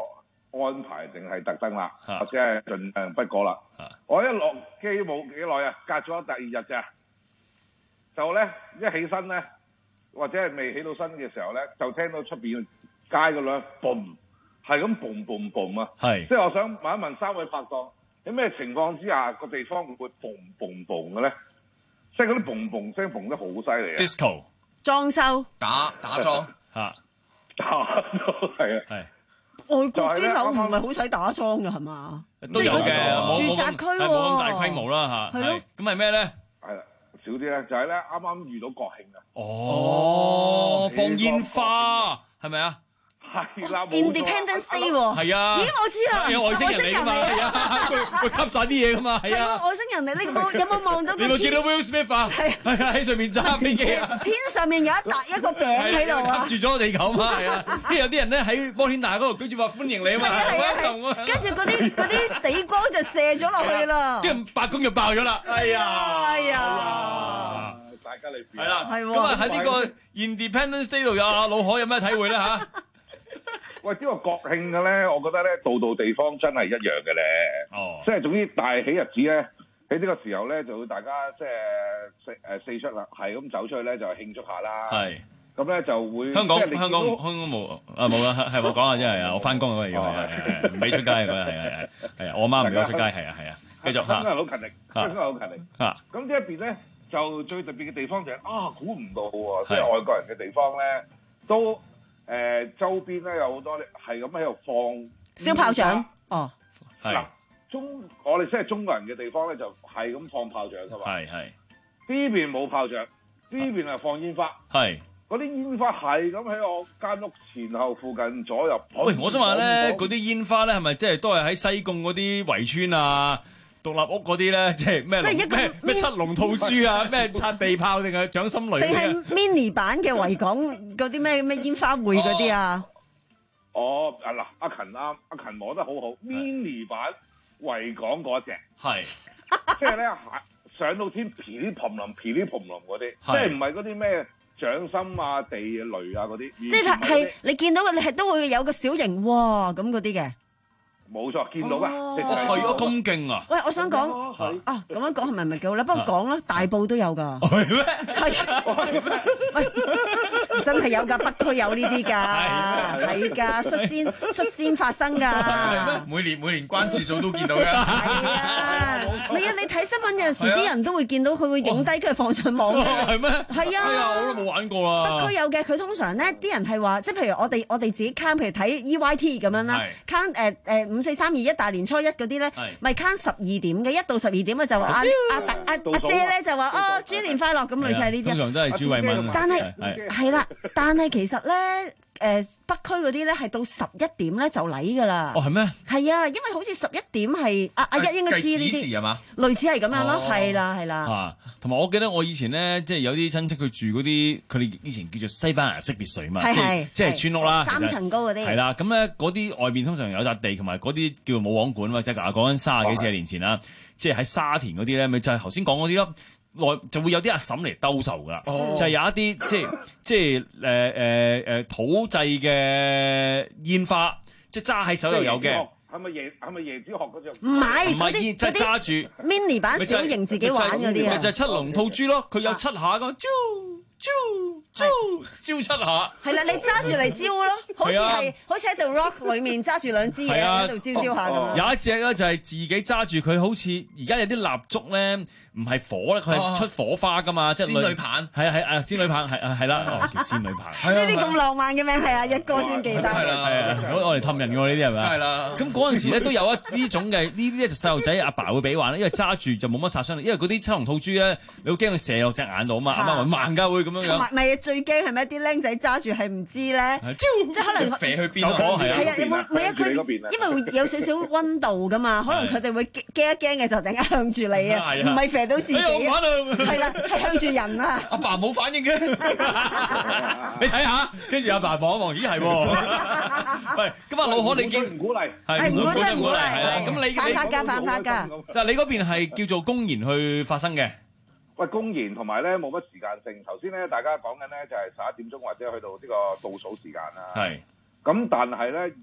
安排定係特登啦，或者係盡量不過啦。我一落機冇幾耐啊，隔咗第二日咋，就咧一起身咧，或者係未起到身嘅時候咧，就聽到出邊街嗰兩嘣，係咁嘣嘣嘣啊！ 係， 即係我想問一問三位拍檔，喺咩情況之下個地方會會嘣嘣嘣嘅咧？即係嗰啲嘣嘣聲嘣得好犀利啊 ！disco 裝修打打樁嚇， 打樁係啊係。 外國啲樓唔係好使打樁㗎係嘛？ 都有嘅，冇住宅區喎， 冇咁大規模啦嚇。 係咯， 咁係咩咧？ 係啦，少啲咧，就係咧啱啱遇到國慶啊！ 哦，放煙花係咪啊？ 係啦 ，Independence Day 喎。 係啊。 咦，我知啦， 有外星人嚟㗎嘛？係啊，佢佢吸曬啲嘢㗎嘛？係啊。 外星人嚟，你有冇有冇望到？ 你有冇見到 Will Smith 啊？係係啊，喺上面揸飛機啊！ 天上面有一笪一個餅喺度啊！ 吸住咗地球嘛？係啊。跟住有啲人咧喺摩天大廈嗰度舉住話歡迎你啊嘛。 係啊係啊。跟住嗰啲嗰啲死光就射咗落去啦。 跟住白宮就爆咗啦。哎呀！ 哎呀！ 大家嚟係啦。 係喎。 咁啊喺呢個 Independence Day 度有阿老海有咩體會咧嚇？ 喂，呢個國慶嘅咧，我覺得咧，度度地方真係一樣嘅咧。 哦， 即係總之大喜日子咧，喺呢個時候咧，就會大家即係四誒四出啦，係咁走出去咧，就慶祝下啦。係。咁咧就會香港即係你香港香港冇啊冇啦，係我講下啫係啊，我翻工嗰日要係係唔俾出街嗰日係係係係啊，我媽唔俾我出街係啊係啊，繼續嚇。 香港人好勤力，香港人好勤力。 嚇。 咁呢一邊咧就最特別嘅地方就係啊，估唔到喎，即係外國人嘅地方咧都。誒、呃、周邊咧有好多係咁喺度放燒炮仗，哦， 嗱中我哋即係中國人嘅地方咧就係咁放炮仗噶嘛， 係係呢邊冇炮仗，呢邊係放煙花， 係嗰啲煙花係咁喺我間屋前後附近左右。 喂，我想話咧，嗰啲煙花咧係咪即係都係喺西貢嗰啲圍村啊？獨立屋嗰啲咧，即係咩咩咩七龍吐珠啊，咩擦地炮定係掌心雷？ 定係 mini 版嘅維港嗰啲咩咩煙花會嗰啲啊？ 哦，啊嗱，阿勤啱，阿勤摸得好好 ，mini 版維港嗰隻係，即係咧上到天噼里嘭林噼里嘭林嗰啲，即係唔係嗰啲咩掌心啊、地雷啊嗰啲， 即係係你見到嘅，你係都會有個小型哇咁嗰啲嘅。 冇錯，見到㗎， 係啊，咁勁啊！ 喂，我想講啊，咁樣講係咪咪幾好咧？不過講啦，大埔都有㗎。係咩？係。喂，真係有㗎，北區有呢啲㗎，係㗎，率先率先發生㗎。 每年每年關注組都見到㗎。係啊，唔係啊，你睇新聞有陣時啲人都會見到佢會影低跟住放上網㗎。 係咩？ 係啊。 係啊，我都冇玩過啊。 北區有嘅，佢通常咧啲人係話，即係譬如我哋我哋自己 count，譬如睇 E Y T 咁樣啦 ，count 誒誒五四三二一大年初一嗰啲咧，咪 count 十二點嘅，一到十二點啊就話阿阿阿阿姐咧就話哦豬年快樂咁類似係呢啲。 通常都係朱慧敏。 但係係啦，但係其實咧。誒北區嗰啲咧係到十一點咧就嚟㗎啦。 哦，係咩？ 係啊，因為好似十一點係阿阿一應該知呢啲。 係嘛？ 類似係咁樣咯，係啦係啦。 啊，同埋我記得我以前咧，即係有啲親戚佢住嗰啲，佢哋以前叫做西班牙式別墅嘛，即係即係村屋啦， 三層高嗰啲。 係啦，咁咧嗰啲外邊通常有笪地，同埋嗰啲叫做冇王管嘛，即係講緊三十幾四十年前啦，即係喺沙田嗰啲咧，咪就係頭先講嗰啲咯。內就會有啲阿嬸嚟兜售噶啦，哦、就係有一啲即係即係誒誒誒土製嘅煙花，即係揸喺手又有嘅。 係咪椰係咪椰子殼嗰隻？ 唔係， 唔係煙，即係揸住 mini 版小型自己玩嗰啲啊。 咪就係七龍吐珠咯，佢有七下噶，啾啾啾啾七下。 係啦，你揸住嚟招咯，好似係好似喺度 rock 裏面揸住兩支嘢喺度招招下咁。 有一隻咧就係自己揸住佢，好似而家有啲蠟燭咧。唔係火咧，佢係出火花噶嘛，即係仙女棒。 係啊係啊，仙女棒係啊係啦，哦叫仙女棒。 呢啲咁浪漫嘅名係啊，一哥先記得。 係啦係啊，我我嚟氹人㗎喎呢啲係咪？ 係啦。 咁嗰陣時咧都有一呢種嘅呢啲咧就細路仔阿爸會俾玩咧，因為揸住就冇乜殺傷力，因為嗰啲七龍吐珠咧，你好驚佢射落隻眼度啊嘛，啱啱話慢㗎會咁樣樣。 同埋咪最驚係咪啲僆仔揸住係唔知咧，即係可能飛去邊啊？ 係啊，會每一區因為會有少少溫度㗎嘛，可能佢哋會驚一驚嘅時候突然間向住你啊，唔係射到自己。係啦，係向住人啊！ 阿爸冇反應嘅，你睇下，跟住阿爸望一望，咦係喎！喂，咁啊老可你見唔鼓勵， 係唔鼓吹唔鼓勵， 係啦。咁你犯法㗎，犯法㗎。 但係你嗰邊係叫做公然去發生嘅。 喂，公然同埋咧冇乜時間性。頭先咧大家講緊咧就係十一點鐘或者去到呢個倒數時間啦。 係。 咁但係咧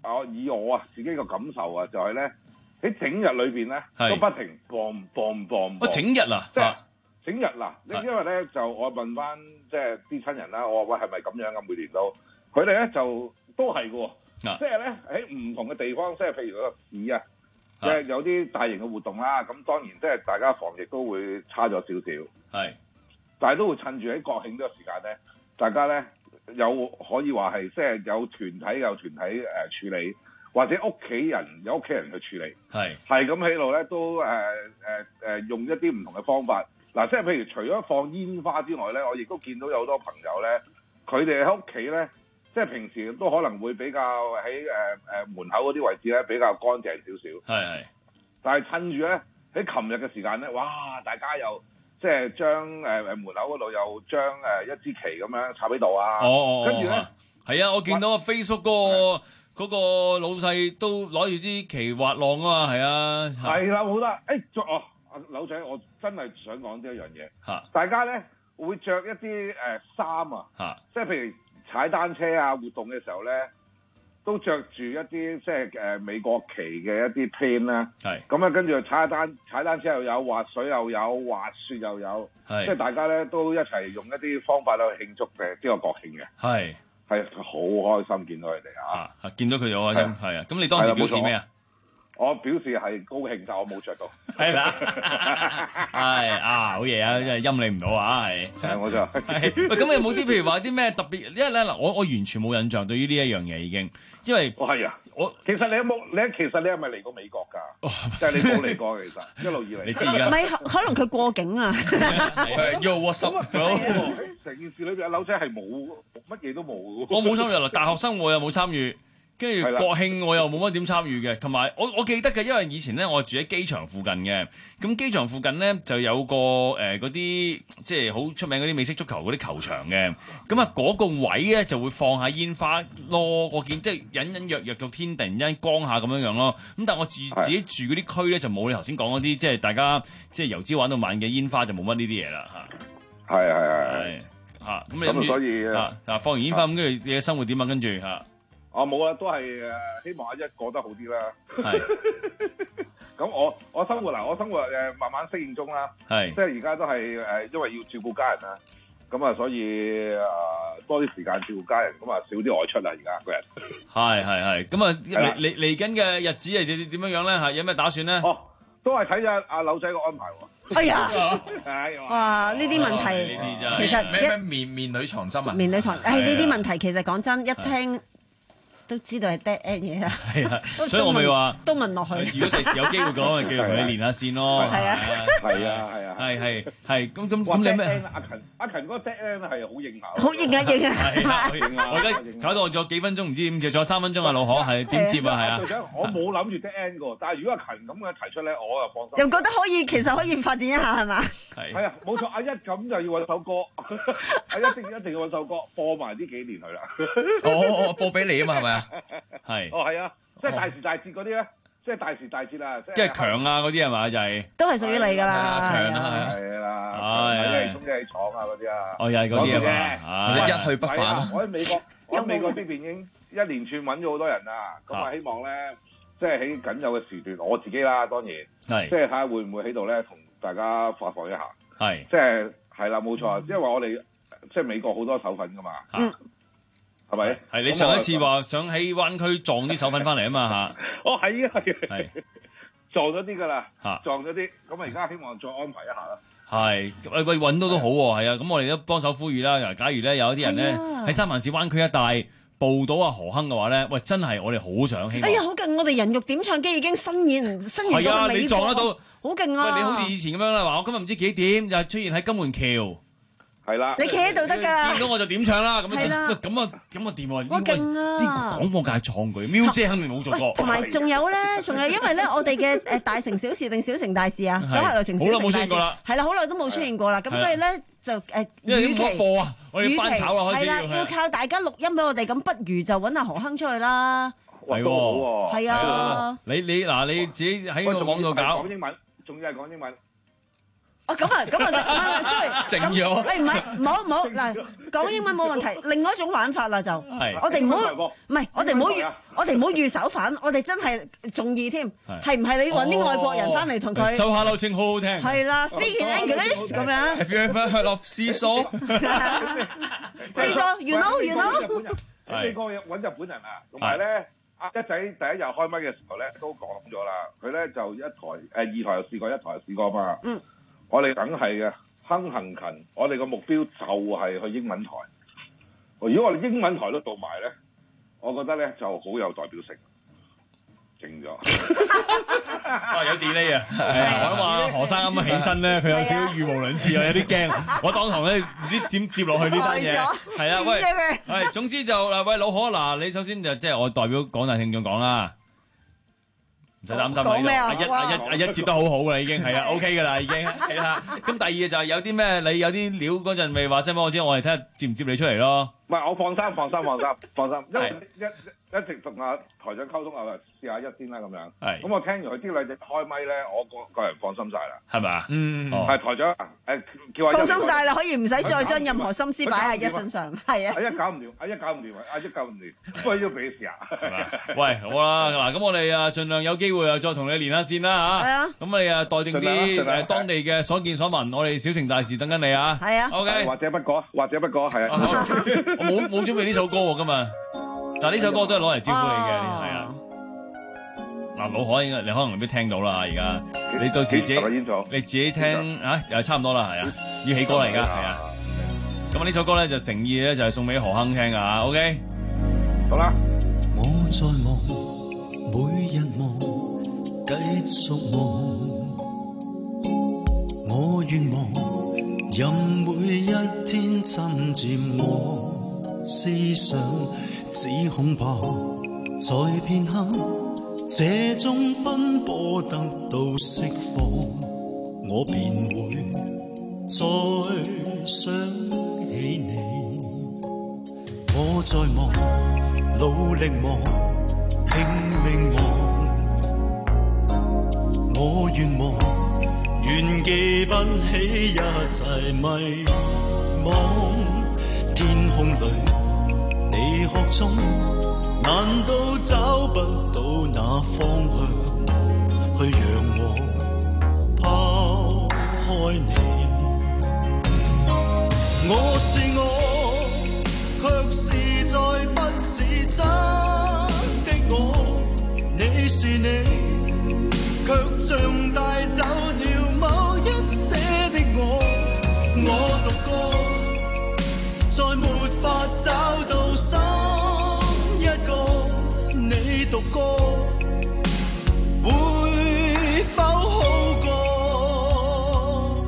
我以我啊自己個感受啊，就係咧喺整日裏邊咧都不停 boom boom boom。 哦，整日啊， 即係整日嗱，因為咧就我問翻即係啲親人啦，我話喂係咪咁樣啊？每年都佢哋咧就都係嘅喎，即係咧喺唔同嘅地方，即係譬如個市啊，即係有啲大型嘅活動啦。咁當然即係大家防疫都會差咗少少， 係， 但係都會趁住喺國慶呢個時間咧，大家咧有可以話係即係有團體有團體誒、呃、處理，或者屋企人有屋企人去處理， 係係咁喺度咧都誒誒誒用一啲唔同嘅方法。嗱、啊，即係譬如除咗放煙花之外咧，我亦都見到有好多朋友咧，佢哋喺屋企咧，即係平時都可能會比較喺誒誒門口嗰啲位置咧比較乾淨少少。 係係。 但係趁住咧喺琴日嘅時間咧，哇！大家又即係將誒誒門口嗰度又將誒一支旗咁樣插喺度啊。 哦哦。 跟住咧， 係啊，我見到 Facebook 嗰個嗰個老細都攞住支旗滑浪啊嘛，係啊。 係啦，好啦，誒，再哦。柳仔，我真係想講呢一樣嘢，大家咧會着一啲誒衫啊，即係譬如踩單車啊活動嘅時候咧，都着住一啲即係誒美國旗嘅一啲 pin 啦，咁啊跟住踩單踩單車又有，滑水又有，滑雪又有，即係大家咧都一齊用一啲方法去慶祝嘅呢個國慶嘅，係係好開心見到佢哋啊， 啊見到佢哋好開心，係啊，咁你當時表示咩啊？ 我表示係高興，但我冇着到。 係啦，係啊，好嘢啊，真係陰你唔到啊，係。 係我就係。喂，咁有冇啲譬如話啲咩特別？因為咧嗱，我我完全冇印象對於呢一樣嘢已經，因為我係啊，我其實你有冇你其實你係咪嚟過美國㗎？即係你冇嚟過其實一路以嚟。 你知而家？ 唔係，可能佢過境啊。 Yo what's up？ 成件事裏邊阿柳仔係冇乜嘢都冇。 我冇參與啦，大學生我又冇參與。跟住國慶我又冇乜點參與嘅，同埋我我記得嘅，因為以前咧我住喺機場附近嘅，咁機場附近咧就有個誒嗰啲即係好出名嗰啲美式足球嗰啲球場嘅，咁啊嗰個位咧就會放下煙花咯，我見即係隱隱約約到天突然間光下咁樣樣咯，咁但係我自自己住嗰啲區咧就冇你頭先講嗰啲即係大家即係由朝玩到晚嘅煙花就冇乜呢啲嘢啦嚇。 係係係嚇，咁你諗住所以嚇嗱放完煙花咁跟住你嘅生活點啊？跟住嚇。 我冇啦，都係誒希望阿一過得好啲啦。係。咁我我生活嗱，我生活誒慢慢適應中啦。係。即係而家都係誒，因為要照顧家人啦。咁啊，所以誒多啲時間照顧家人，咁啊少啲外出啦。而家個人。係係係。咁啊嚟嚟嚟緊嘅日子係點點樣樣咧？嚇，有咩打算咧？哦，都係睇下阿柳仔個安排喎。 哎呀！哇！呢啲問題其實咩咩面面女藏針啊？ 面女藏，誒呢啲問題其實講真，一聽都知道係 dead end 嘢啦。係啊， 所以我咪話都問落去。 如果第時有機會講，咪繼續同你連下線咯。 係啊，係啊，係啊， 係係係。咁咁咁你咩？ 阿勤阿勤嗰個 dead end 係好應下。 好應啊應啊！ 係啊， 我而家搞到我仲有幾分鐘，唔知點接，仲有三分鐘啊，老可係點接啊？係啊。 我冇諗住 dead end 㗎，但係如果阿勤咁嘅提出咧，我又放心。 又覺得可以，其實可以發展一下係嘛？ 係。係啊，冇錯。阿一咁就要揾首歌，阿一一定一定要揾首歌播埋呢幾年去啦。 哦，播俾你啊嘛，係咪啊？ 係。 哦，係啊，即係大時大節嗰啲咧，即係大時大節啊， 即係強啊嗰啲係嘛，就係都係屬於你㗎啦， 強啊係啦，係中意闖啊嗰啲啊， 哦又係嗰啲啊嘛， 一去不返。 我喺美國，我喺美國呢邊已經一連串揾咗好多人啦，咁啊希望咧，即係喺僅有嘅時段，我自己啦當然，係即係睇下會唔會喺度咧同大家發放一下，係即係係啦冇錯，因為我哋即係美國好多手粉㗎嘛。係咪？ 係你上一次話想喺灣區撞啲手粉翻嚟啊嘛嚇！ 哦係啊係。係撞咗啲㗎啦嚇， 撞咗啲，咁啊而家希望再安排一下啦。 係喂喂揾到都好喎，係啊！咁我哋都幫手呼籲啦。假如咧有啲人咧喺三藩市灣區一帶報到啊何亨嘅話咧，喂真係我哋好想希望。 哎呀好勁！我哋人肉點唱機已經新演新演到美國。係啊， 你撞得到， 好勁啊！ 喂，你好似以前咁樣啦，話我今日唔知幾點又出現喺金門橋。 係啦， 你企喺度得㗎， 見到我就點唱啦，咁樣就咁啊咁啊掂喎！好勁啊！廣播界創舉，喵姐肯定冇做過。 同埋仲有咧，仲有因為咧，我哋嘅誒大城小事定小城大事啊，手下留情小城大事。好耐冇出現過啦，係啦，好耐都冇出現過啦。咁所以咧就誒， 因為冇乜貨啊，我哋翻炒啦開始。 係啦，要靠大家錄音俾我哋，咁不如就揾阿何亨出去啦。 係喎， 係啊。 你你嗱你自己喺個網度搞。 講英文，仲要係講英文。 哦，咁啊，咁啊，唔係，sorry， 靜咗。 誒唔係，唔好唔好嗱，講英文冇問題。另外一種玩法啦就， 係我哋唔好，唔係我哋唔好預，我哋唔好預手反，我哋真係仲易添。係唔係你揾啲外國人翻嚟同佢？ 手下留情好好聽。 係啦，speak in English 咁樣。 Have you ever heard of seesaw？ seesaw，you know，you know。 係。呢個揾日本人啊，同埋咧。阿一仔第一日開咪嘅時候咧，都講咗啦。佢咧就一台誒、呃、二台又試過，一台又試過嘛。嗯。我哋梗係嘅，亨行勤。我哋個目標就係去英文台。如果我哋英文台都到埋咧，我覺得咧就好有代表性。靜咗。 啊有 delay 啊！係啊，我諗話何生啱啱起身咧，佢有少少語無倫次啊，有啲驚。我當堂咧唔知點接落去呢單嘢。係啊，喂，係總之就嗱，喂老可嗱，你首先就即係我代表廣大聽眾講啦，唔使擔心啊呢度。阿一阿一阿一接得好好啦，已經係啊 OK 噶啦，已經係啦。咁第二嘅就係有啲咩，你有啲料嗰陣未話聲俾我知，我哋睇下接唔接你出嚟咯。 唔係，我放心，放心，放心，放心，因為一一直同阿台長溝通啊，試下一先啦咁樣。係。咁我聽完佢啲兩隻開咪咧，我個個人放心晒啦。 係咪啊？嗯。 係台長誒叫阿一放心晒啦，可以唔使再將任何心思擺喺阿一身上。係啊。 阿一搞唔掂，阿一搞唔掂，阿一搞唔掂，不過要俾你試下。 喂，好啦，嗱，咁我哋啊，盡量有機會啊，再同你連下線啦嚇。係啊。咁你啊，待定啲誒當地嘅所見所聞，我哋小情大事等緊你啊。 係啊。 OK。 或者不過，或者不過，係啊。 我冇冇準備呢首歌喎，今日。嗱，呢首歌都係攞嚟招呼你嘅，係啊。嗱，老可應該你可能未必聽到啦，而家你到時自己你自己聽啊，又差唔多啦，係啊，要起歌啦而家，係啊。咁啊，呢首歌咧就誠意咧就係送俾何鏗聽噶 ，OK。 好啦。 我在忙，每日忙，繼續忙。我願望，任每一天侵佔我思想，只恐怕在片刻這種奔波得到釋放，我便會再想起你。我在忙，努力忙，拼命忙，我願望願記不起一切迷惘，天空裏地殼中，難道找不到那方向去讓我拋開你？我是我，卻是再不是真的我，你是你，卻像帶走了某一些的我。我獨個，再沒法找到心一個，你獨個會否好過？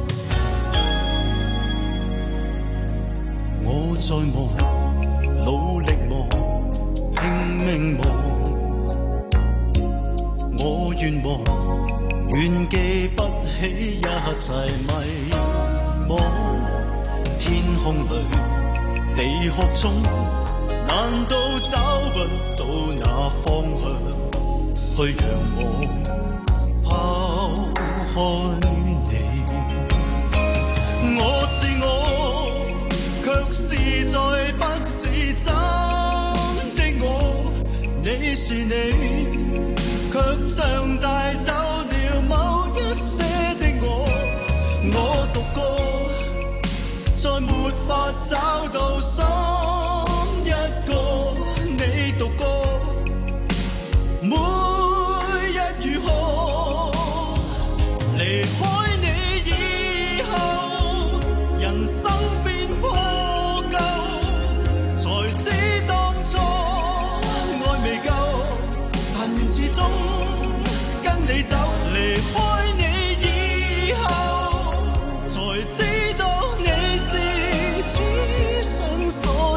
我在忙，努力忙，拼命忙，我願望願記不起一切迷惘，天空裏地殼中，難道找不到那方向去讓我拋開你？我是我，卻是再不是真的我，你是你，卻像帶走了某一些的我。我獨個，再沒法找到心一個，你獨個，每日如何離開你以後，人生變破舊，才知當初愛未夠，但願始終跟你走，離開你以後，才知道你是此生所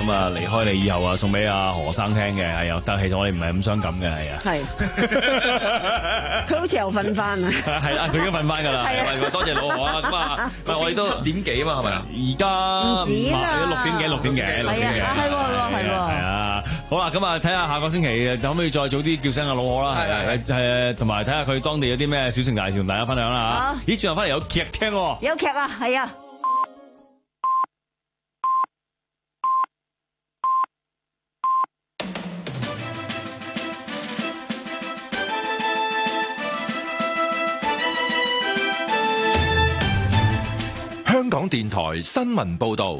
咁啊離開你以後啊，送俾阿何生聽嘅，係啊，但係其實我哋唔係咁傷感嘅，係啊。 係。佢好似又瞓翻啊！ 係啦，佢已經瞓翻㗎啦。 係啊。 多謝老何啊！咁啊，唔係我哋都七點幾啊嘛，係咪啊？ 而家唔止啦， 六點幾，六點幾，六點幾。 係啊，係喎，係喎。 係啊，好啦，咁啊，睇下下個星期可唔可以再早啲叫聲阿老何啦，係係誒，同埋睇下佢當地有啲咩小情大事同大家分享啦嚇。咦，轉頭翻嚟有劇聽喎。 有劇啊，係啊。 香港電台新聞報導，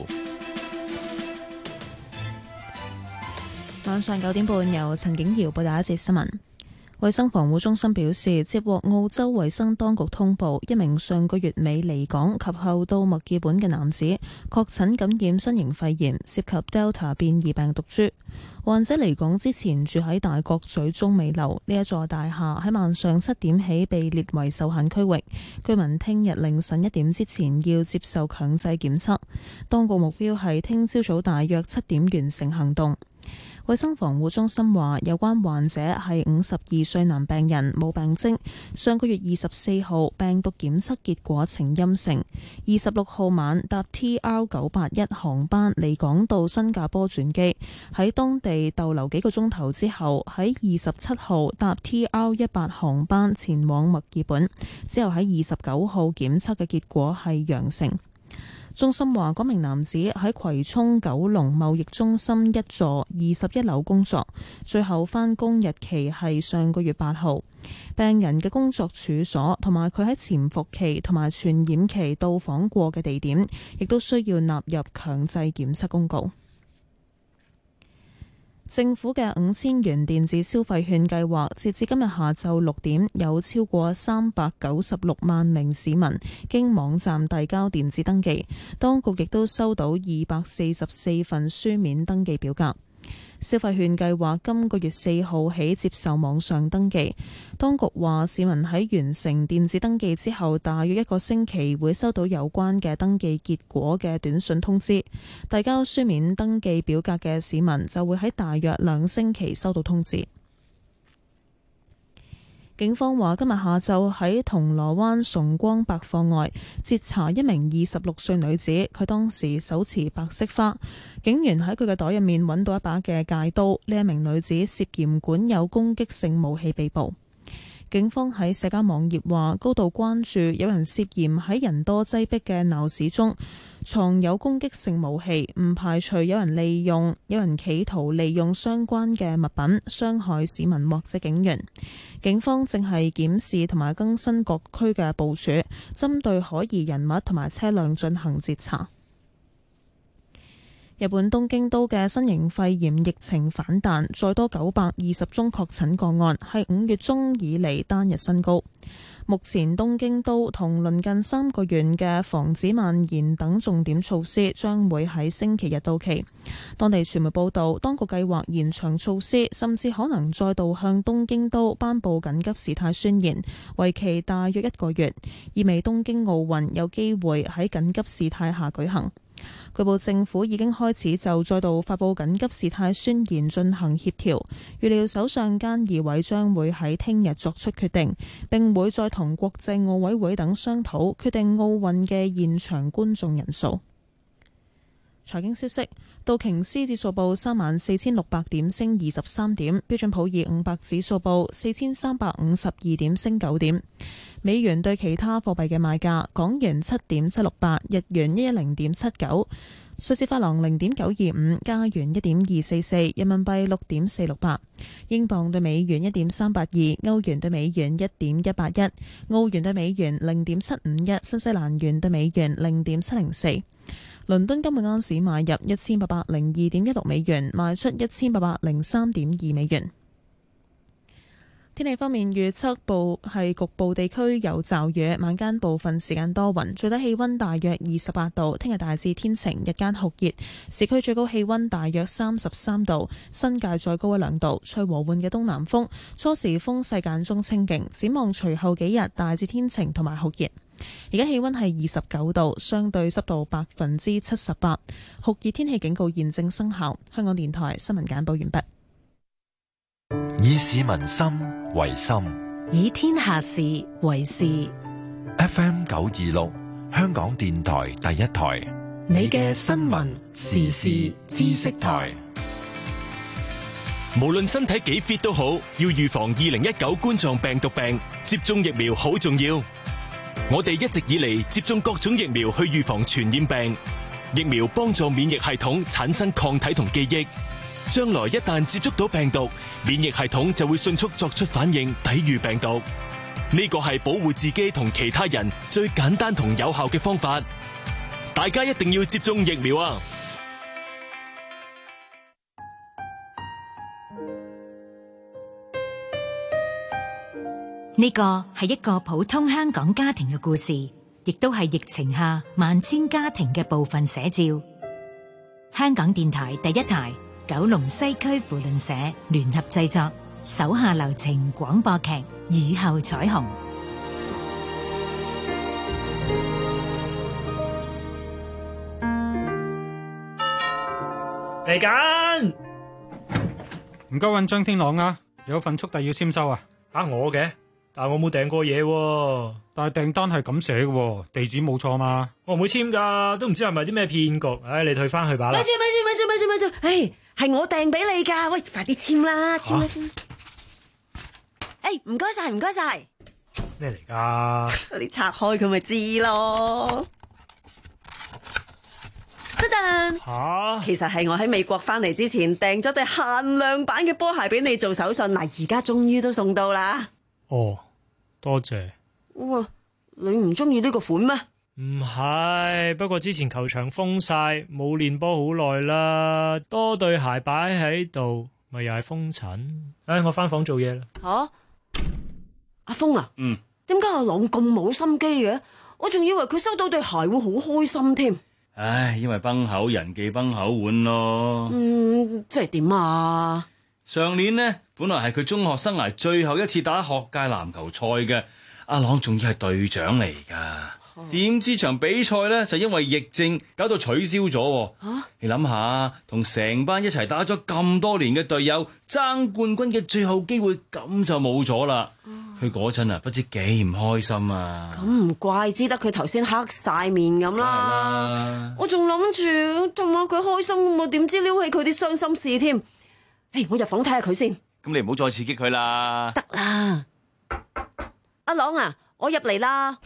晚上九點半由陳景瑤報道一節新聞。衛生防護中心表示，接獲澳洲衛生當局通報，一名上個月尾離港及後到墨爾本嘅男子確診感染新型肺炎，涉及 Delta 變異病毒株。患者離港之前住喺大角咀中美樓呢一座大廈，喺晚上七點起被列為受限區域，居民聽日凌晨一點之前要接受強制檢測。當局目標係聽朝早大約七點完成行動。衛生防護中心話，有關患者係五十二歲男病人，冇病徵。上個月二十四號病毒檢測結果呈陰性。二十六號晚搭 T R 九八一航班離港到新加坡轉機，喺當地逗留幾個鐘頭之後，喺二十七號搭 T R 一八航班前往墨爾本，之後喺二十九號檢測嘅結果係陽性。中心話，嗰名男子喺葵涌九龍貿易中心一座二十一樓工作，最後返工日期係上個月八號。病人嘅工作處所同埋佢喺潛伏期同埋傳染期到訪過嘅地點，亦都需要納入強制檢測公告。政府嘅五千元電子消費券計劃，截至今日下晝六點，有超過三百九十六萬名市民經網站遞交電子登記，當局亦都收到二百四十四份書面登記表格。消費券計劃今個月四號起接受網上登記，當局話市民喺完成電子登記之後，大約一個星期會收到有關嘅登記結果嘅短信通知。遞交書面登記表格嘅市民就會喺大約兩星期收到通知。警方話今日下晝喺銅鑼灣崇光百貨外截查一名二十六歲女子，佢當時手持白色花，警員喺佢嘅袋入面揾到一把嘅戒刀。呢一名女子涉嫌管有攻擊性武器被捕。警方喺社交網頁話，高度關注有人涉嫌喺人多擠迫嘅鬧市中藏有攻擊性武器，唔排除有人利用有人企圖利用相關嘅物品傷害市民或者警員。警方正係檢視同埋更新各區嘅部署，針對可疑人物同埋車輛進行截查。日本東京都嘅新型肺炎疫情反彈，再多九百二十宗確診個案，係五月中以嚟單日新高。目前東京都同鄰近三個縣嘅防止蔓延等重點措施將會喺星期日到期。當地傳媒報道，當局計劃延長措施，甚至可能再度向東京都頒布緊急事態宣言，為期大約一個月，意味東京奧運有機會喺緊急事態下舉行。據報政府已經開始就再度發布緊急事態宣言進行協調，預料首相菅義偉將會喺聽日作出決定，並會再同國際奧委會等商討決定奧運嘅現場觀眾人數。財經消息，道瓊斯指數報三萬四千六百點，升二十三點；標準普爾五百指數報四千三百五十二點，升九點。美元對其他貨幣嘅賣價：港元七點七六八，日元一一零點七九，瑞士法郎零點九二五，加元一點二四四，人民幣六點四六八，英鎊對美元一點三八二，歐元對美元一點一八一，澳元對美元零點七五一，新西蘭元對美元零點七零四。倫敦金每盎司買入一千八百零二點一六美元，賣出一千八百零三點二美元。天氣方面，預測部係局部地區有驟雨，晚間部分時間多雲，最低氣溫大約二十八度。聽日大致天晴，日間酷熱，市區最高氣溫大約三十三度，新界再高一兩度，吹和緩嘅東南風，初時風勢間中清勁。展望隨後幾日大致天晴同埋酷熱。 而家氣溫係二十九度，相對濕度百分之七十八，酷熱天氣警告現正生效。香港電台新聞簡報完畢。 以市民心為心， 以天下事為事。 F M 九二六，香港電台第一台， 你嘅新聞時事知識台。 無論身體幾 fit 都好，要預防二零一九冠狀病毒病，接種疫苗好重要。我哋一直以嚟接種各種疫苗去預防傳染病，疫苗幫助免疫系統產生抗體同記憶，將來一旦接觸到病毒，免疫系統就會迅速作出反應，抵禦病毒。呢個係保護自己同其他人最簡單同有效嘅方法。大家一定要接種疫苗啊！ 呢個係一個普通香港家庭嘅故事，亦都係疫情下萬千家庭嘅部分寫照。香港電台第一台、九龍西區扶輪社聯合製作，手下留情廣播劇《雨後彩虹》。 嚟緊，唔該揾張天朗啊，有份速遞要簽收啊。啊我嘅，但係我冇訂過嘢喎。但係訂單係咁寫嘅，地址冇錯嘛。我唔會簽噶，都唔知係咪啲咩騙局。唉，你退翻去吧啦。 咪住咪住咪住咪住咪住，唉，係我訂俾你噶，喂，快啲簽啦，簽啦簽。誒，唔該晒，唔該晒。 咩嚟噶？ 你拆開佢咪知咯。得陣吓， 其實係我喺美國翻嚟之前訂咗對限量版嘅波鞋俾你做手信，嗱，而家終於都送到啦。 哦，多謝。 哇，你唔中意呢個款咩？ 唔係，不過之前球場封晒，冇練波好耐啦，多對鞋擺喺度，咪又係封塵。唉，我翻房做嘢啦。 吓，阿峰啊， 嗯， 點解阿朗咁冇心機嘅？我仲以為佢收到對鞋會好開心添。 唉，因為崩口人忌崩口碗咯。 嗯，即係點啊？ 上年呢，本來係佢中學生涯最後一次打學界籃球賽嘅，阿朗仲要係隊長嚟噶。點知場比賽呢，就因為疫症搞到取消咗。啊、你諗下，同成班一齊打咗咁多年嘅隊友爭冠軍嘅最後機會，咁就冇咗啦。佢嗰陣啊，不知幾唔開心啊！ 咁唔怪之得佢頭先黑晒面咁啦。我仲諗住同下佢開心，我點知撩起佢啲傷心事添。誒，我入房睇下佢先。 咁你唔好再刺激佢啦。 得啦，阿朗啊，我入嚟啦。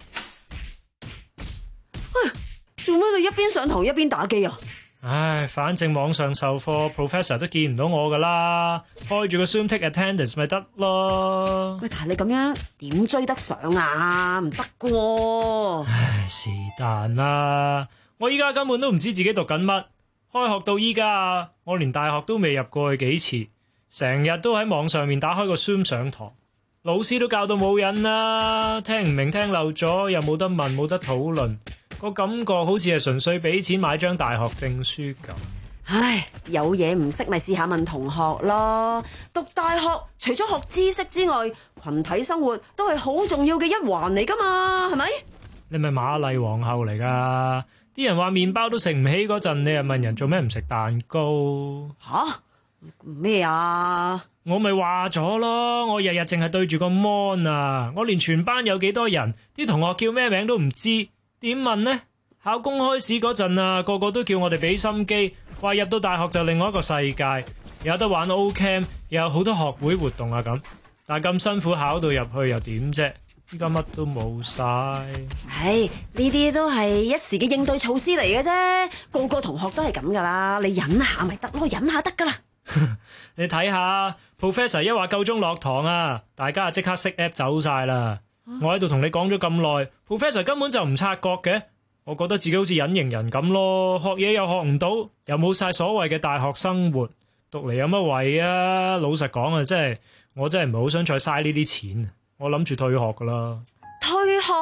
做咩你一邊上堂一邊打機啊？ 唉，反正網上授課 professor 都見唔到我噶啦，開住個 Zoom take attendance 咪得咯。 喂，但係你咁樣點追得上啊？唔得噶。 唉，是但啦，我依家根本都唔知自己讀緊乜。開學到依家，我連大學都未入過去幾次，成日都喺網上面打開個 Zoom 上堂，老師都教到冇癮啦，聽唔明聽漏咗又冇得問冇得討論。個感覺好似係純粹俾錢買張大學證書咁。 唉，有嘢唔識咪試下問同學咯。讀大學除咗學知識之外，群體生活都係好重要嘅一環嚟噶嘛，係咪？ 你咪瑪麗皇后嚟噶？啲人話麵包都食唔起嗰陣，你又問人做咩唔食蛋糕？ 吓？咩啊？ 我咪話咗咯，我日日淨係對住個 mon 啊，我連全班有幾多人，啲同學叫咩名都唔知。點問呢？考公開試嗰陣啊，個個都叫我哋俾心機，話入到大學就另外一個世界，有得玩 O Camp，又有好多學會活動啊咁。但係咁辛苦考到入去又點啫？依家乜都冇晒。 唉，呢啲都係一時嘅應對措施嚟嘅啫，個個同學都係咁噶啦，你忍下咪得咯，忍下得噶啦。 你睇下 Professor 一話夠鐘落堂啊，大家啊即刻熄 app 走晒啦。我喺度同你講咗咁耐 Professor 根本就唔察覺嘅，我覺得自己好似隱形人咁咯，學嘢又學唔到，又冇晒所謂嘅大學生活，讀嚟有乜謂啊？老實講啊，真係我真係唔係好想再嘥呢啲錢，我諗住退學噶啦。 退學？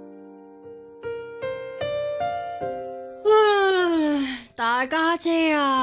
大家姐啊，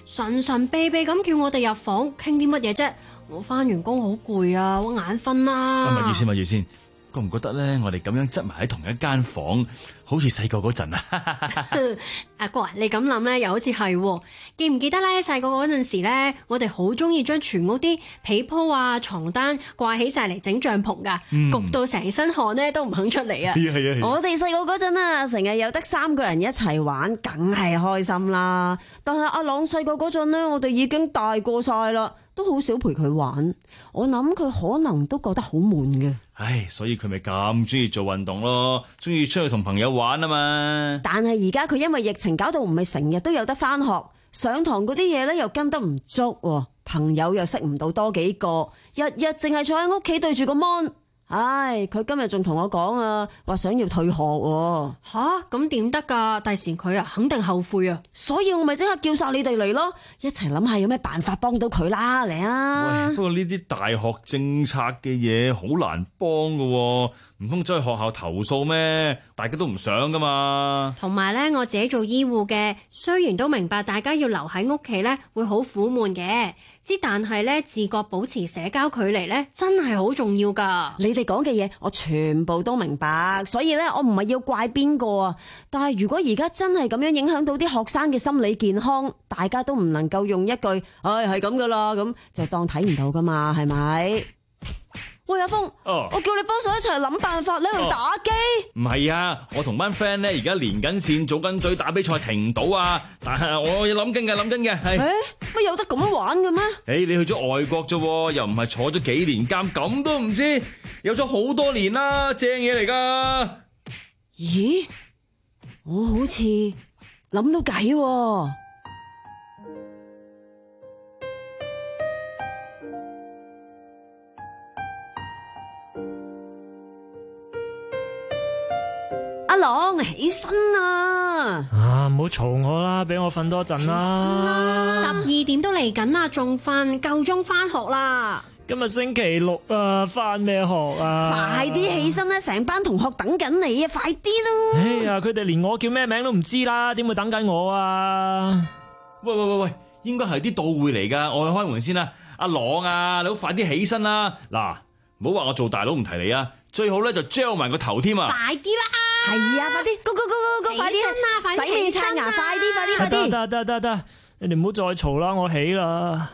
神神秘秘咁叫我哋入房傾啲乜嘢啫？我翻完工好攰啊，我眼瞓啦。 咪住先，咪住先，覺唔覺得咧？我哋咁樣擠埋喺同一間房，好似細個嗰陣啊！ 阿哥啊，你咁諗咧，又好似係。記唔記得咧？細個嗰陣時咧，我哋好中意將全屋啲被鋪啊、床單掛起晒嚟整帳篷噶， 嗯焗到成身汗咧都唔肯出嚟啊！ 係啊係啊係啊我哋細個嗰陣啊，成日有得三個人一齊玩，梗係開心啦。但係阿朗細個嗰陣咧，我哋已經大個晒啦，都好少陪佢玩。我諗佢可能都覺得好悶嘅。 唉，所以佢咪咁中意做運動咯，中意出去同朋友玩啊嘛。 但係而家佢因為疫情搞到唔係成日都有得返學，上堂嗰啲嘢咧又跟得唔足，朋友又識唔到多幾個，日日淨係坐喺屋企對住個 mon。唉，佢今日仲同我講啊，話想要退學喎。 吓，咁點得噶？第時佢啊肯定後悔啊！ 所以我咪即刻叫晒你哋嚟咯，一齊諗下有咩辦法幫到佢啦，嚟啊！ 喂，不過呢啲大學政策嘅嘢好難幫噶，唔通走去學校投訴咩？大家都唔想噶嘛。 同埋咧，我自己做醫護嘅，雖然都明白大家要留喺屋企咧會好苦悶嘅，之但係咧自覺保持社交距離咧真係好重要噶。 你哋講嘅嘢我全部都明白，所以咧我唔係要怪邊個啊。但係如果而家真係咁樣影響到啲學生嘅心理健康，大家都唔能夠用一句唉係咁噶啦咁就當睇唔到噶嘛，係咪？喂，阿峰， 哦， 我叫你幫手一齊諗辦法咧去打機。 唔係啊，我同班 friend 咧而家連緊線做緊嘴打比賽停唔到啊！但係我要諗緊嘅諗緊嘅係， 誒乜有得咁樣玩嘅咩？ 誒你去咗外國啫，又唔係坐咗幾年監，咁都唔知，有咗好多年啦，正嘢嚟噶。 咦，我好似諗到計喎。阿朗，起身啊！ 啊，唔好嘈我啦，俾我瞓多陣啦。 十二點都嚟緊啦，仲瞓，夠鐘翻學啦。 今日星期六啊，翻咩學啊？ 快啲起身啦，成班同學等緊你啊！快啲咯！ 哎呀，佢哋連我叫咩名都唔知啦，點會等緊我啊？ 喂喂喂喂，應該係啲到會嚟噶，我去開門先啦。阿朗啊，你好快啲起身啦！嗱，唔好話我做大佬唔提你啊，最好咧就 gel 埋個頭添啊！ 快啲啦！ 係啊，快啲，go go go go go，快啲啊！快啲洗面刷牙，快啲，快啲，快啲！ 得得得得，你哋唔好再嘈啦，我起啦。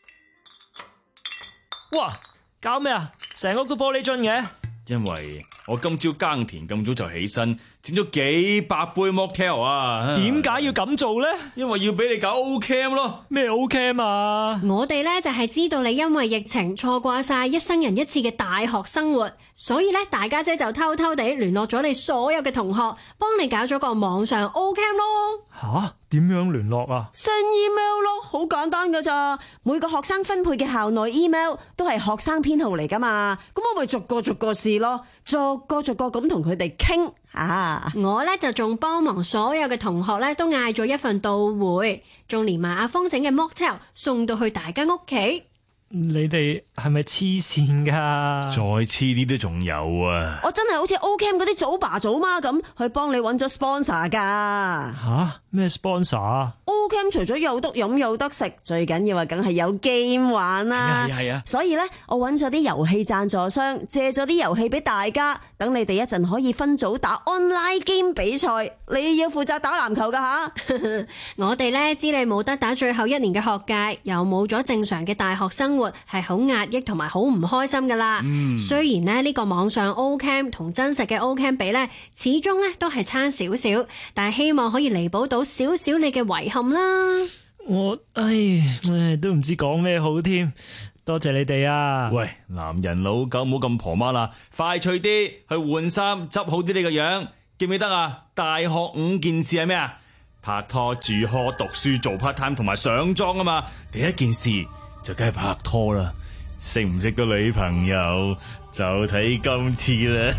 哇，搞咩啊？成屋都玻璃樽嘅。 因為我今朝耕田咁早就起身，整咗幾百杯 mocktail 啊！ 點解要咁做呢？ 因為要俾你搞 O Camp 咯。 咩 O Camp 啊？ 我哋咧就係知道你因為疫情錯過晒一生人一次嘅大學生活，所以咧大家姐就偷偷地聯絡咗你所有嘅同學，幫你搞咗個網上 O Camp 咯。 吓？點樣聯絡啊？ send email 咯，好簡單噶咋。每個學生分配嘅校內 email 都係學生編號嚟噶嘛，咁我咪逐個逐個試咯，逐個逐個咁同佢哋傾啊。 我咧就仲幫忙所有嘅同學咧都嗌咗一份到會，仲連埋阿峰整嘅 mocktail 送到去大家屋企。 你哋係咪黐線噶？ 再黐啲都仲有啊！ 我真係好似 O Camp 嗰啲祖爸祖媽咁，去幫你揾咗 sponsor 噶。 吓？咩 sponsor 啊 ？O Camp 除咗有得飲有得食，最緊要啊，梗係有 game 玩啦。 係啊係啊。 所以咧，我揾咗啲遊戲贊助商，借咗啲遊戲俾大家，等你哋一陣可以分組打 online game 比賽。你要負責打籃球噶吓。 我哋咧知你冇得打最後一年嘅學界，又冇咗正常嘅大學生活，係好壓抑同埋好唔開心噶啦。嗯、雖然咧呢個網上 O Camp 同真實嘅 O Camp 比咧，始終咧都係差少少，但係希望可以彌補到少少你嘅遺憾啦。 我唉唉都唔知講咩好添，多謝你哋啊！ 喂，男人老狗唔好咁婆媽啦，快脆啲去換衫，執好啲你個樣，記唔記得啊？大學五件事係咩啊？拍拖、住 hall、讀書、做 part time 同埋上妝啊嘛。第一件事就梗係拍拖啦，識唔識個女朋友就睇今次啦。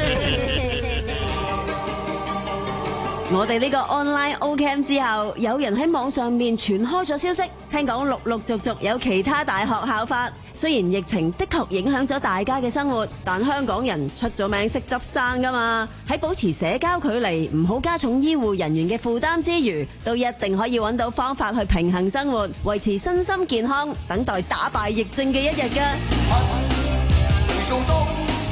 我哋呢個 online O Camp 之後，有人喺網上面傳開咗消息，聽講陸陸續續有其他大學效法， 雖然疫情的確影響咗大家嘅生活，但香港人出咗名識執生㗎嘛。喺保持社交距離，唔好加重醫護人員嘅負擔之餘，都一定可以揾到方法去平衡生活，維持身心健康，等待打敗疫症嘅一日㗎。 誰做到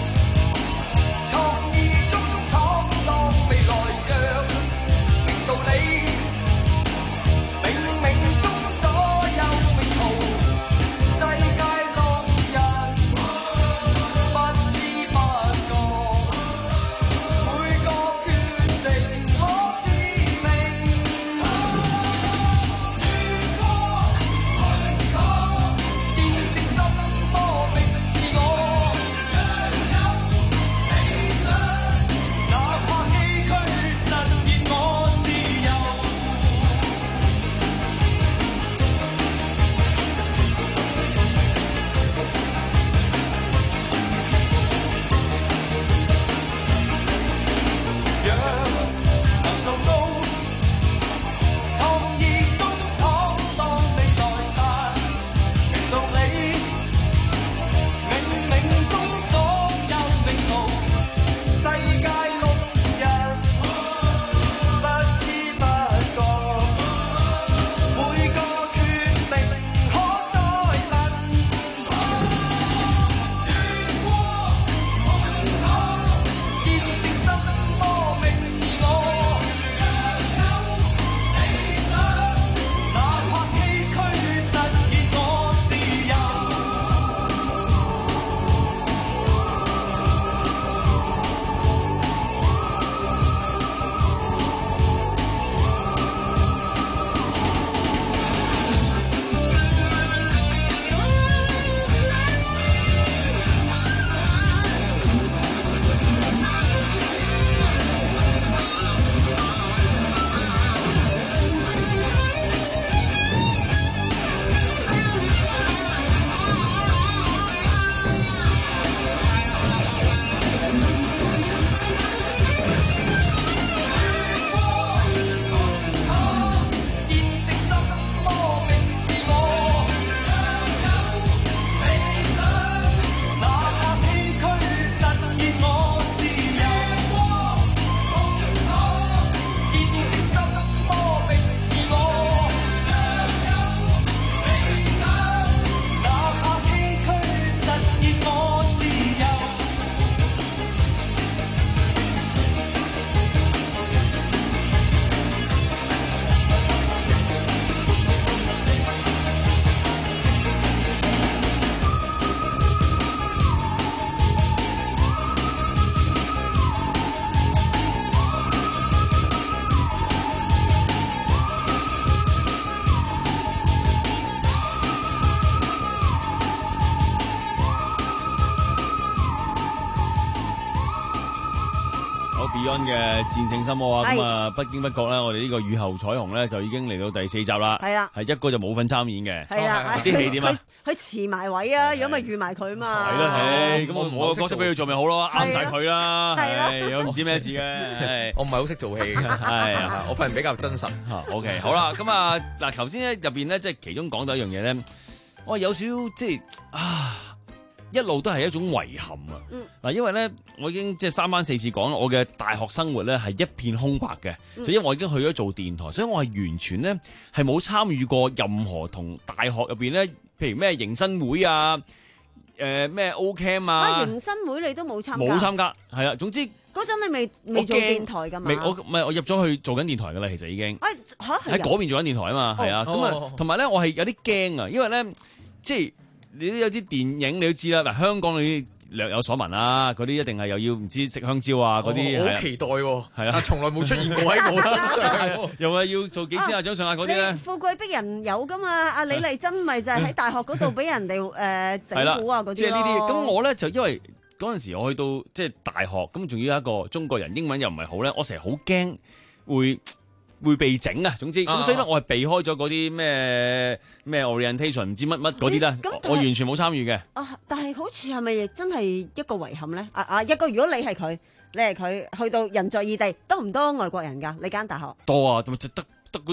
創意中闖蕩未來讓明道理，冥冥中左右命途，世界路人不知不覺，每個決定可致命。如果能夠戰勝心魔逼自我，哪怕崎嶇實現我自由。若能做到創意中闖蕩未來，但明道理，冥冥中左右命途，世界路人不知不覺，每個決定可再能。如果能夠戰勝心魔逼自我，理想哪怕崎嶇實現我自由。好 Beyond 嘅戰勝心魔啊！咁啊，不經不覺咧，我哋呢個雨後彩虹咧就已經嚟到第四集啦。 係啦， 係一個就冇份參演嘅。 係啦， 啲戲點啊？ 佢遲埋位啊，如果咪預埋佢嘛。 係咯，係咁我我個角色俾佢做咪好咯，啱晒佢啦。 係咯，我唔知咩事嘅。 我唔係好識做戲嘅， 係啊， 我份人比較真實。 OK，好啦，咁啊嗱，頭先咧入邊咧，即係其中講到一樣嘢咧，我有少少即係啊。一路都係一種遺憾啊！嗱、嗯，因為咧，我已經即係三番四次講，我嘅大學生活咧係一片空白嘅，就、嗯、因為我已經去咗做電台，所以我係完全咧係冇參與過任何同大學入邊咧，譬如咩迎新會啊，誒、呃、咩 O Camp 啊， 啊迎新會你都冇參加， 冇參加，係啦，總之嗰陣你未未做電台㗎嘛？ 未，我唔係我入咗去做緊電台㗎啦，其實已經喺嗰邊做緊電台啊嘛，係啊，咁啊，同埋咧我係有啲驚啊，因為咧即係。你都有啲電影你都知啦，嗱香港你略有所聞啦，嗰啲一定係又要唔知食香蕉啊嗰啲， 好期待喎， 係啊， 但從來冇出現過喺我身上， 又係要做幾千下掌上壓嗰啲咧。 富貴逼人有噶嘛？阿李麗珍咪就係喺大學嗰度俾人哋誒整蠱啊嗰啲咯。 即係呢啲，咁我咧就因為嗰陣時我去到即係大學，咁仲要有一個中國人，英文又唔係好咧，我成日好驚會。會被整啊！總之咁，所以咧我係避開咗嗰啲咩咩 orientation 唔知乜乜嗰啲咧，我完全冇參與嘅。 啊！但係好似係咪真係一個遺憾咧？啊啊！一個如果你係佢，你係佢去到人在異地，多唔多外國人㗎？你間大學多啊，咁就得得嗰一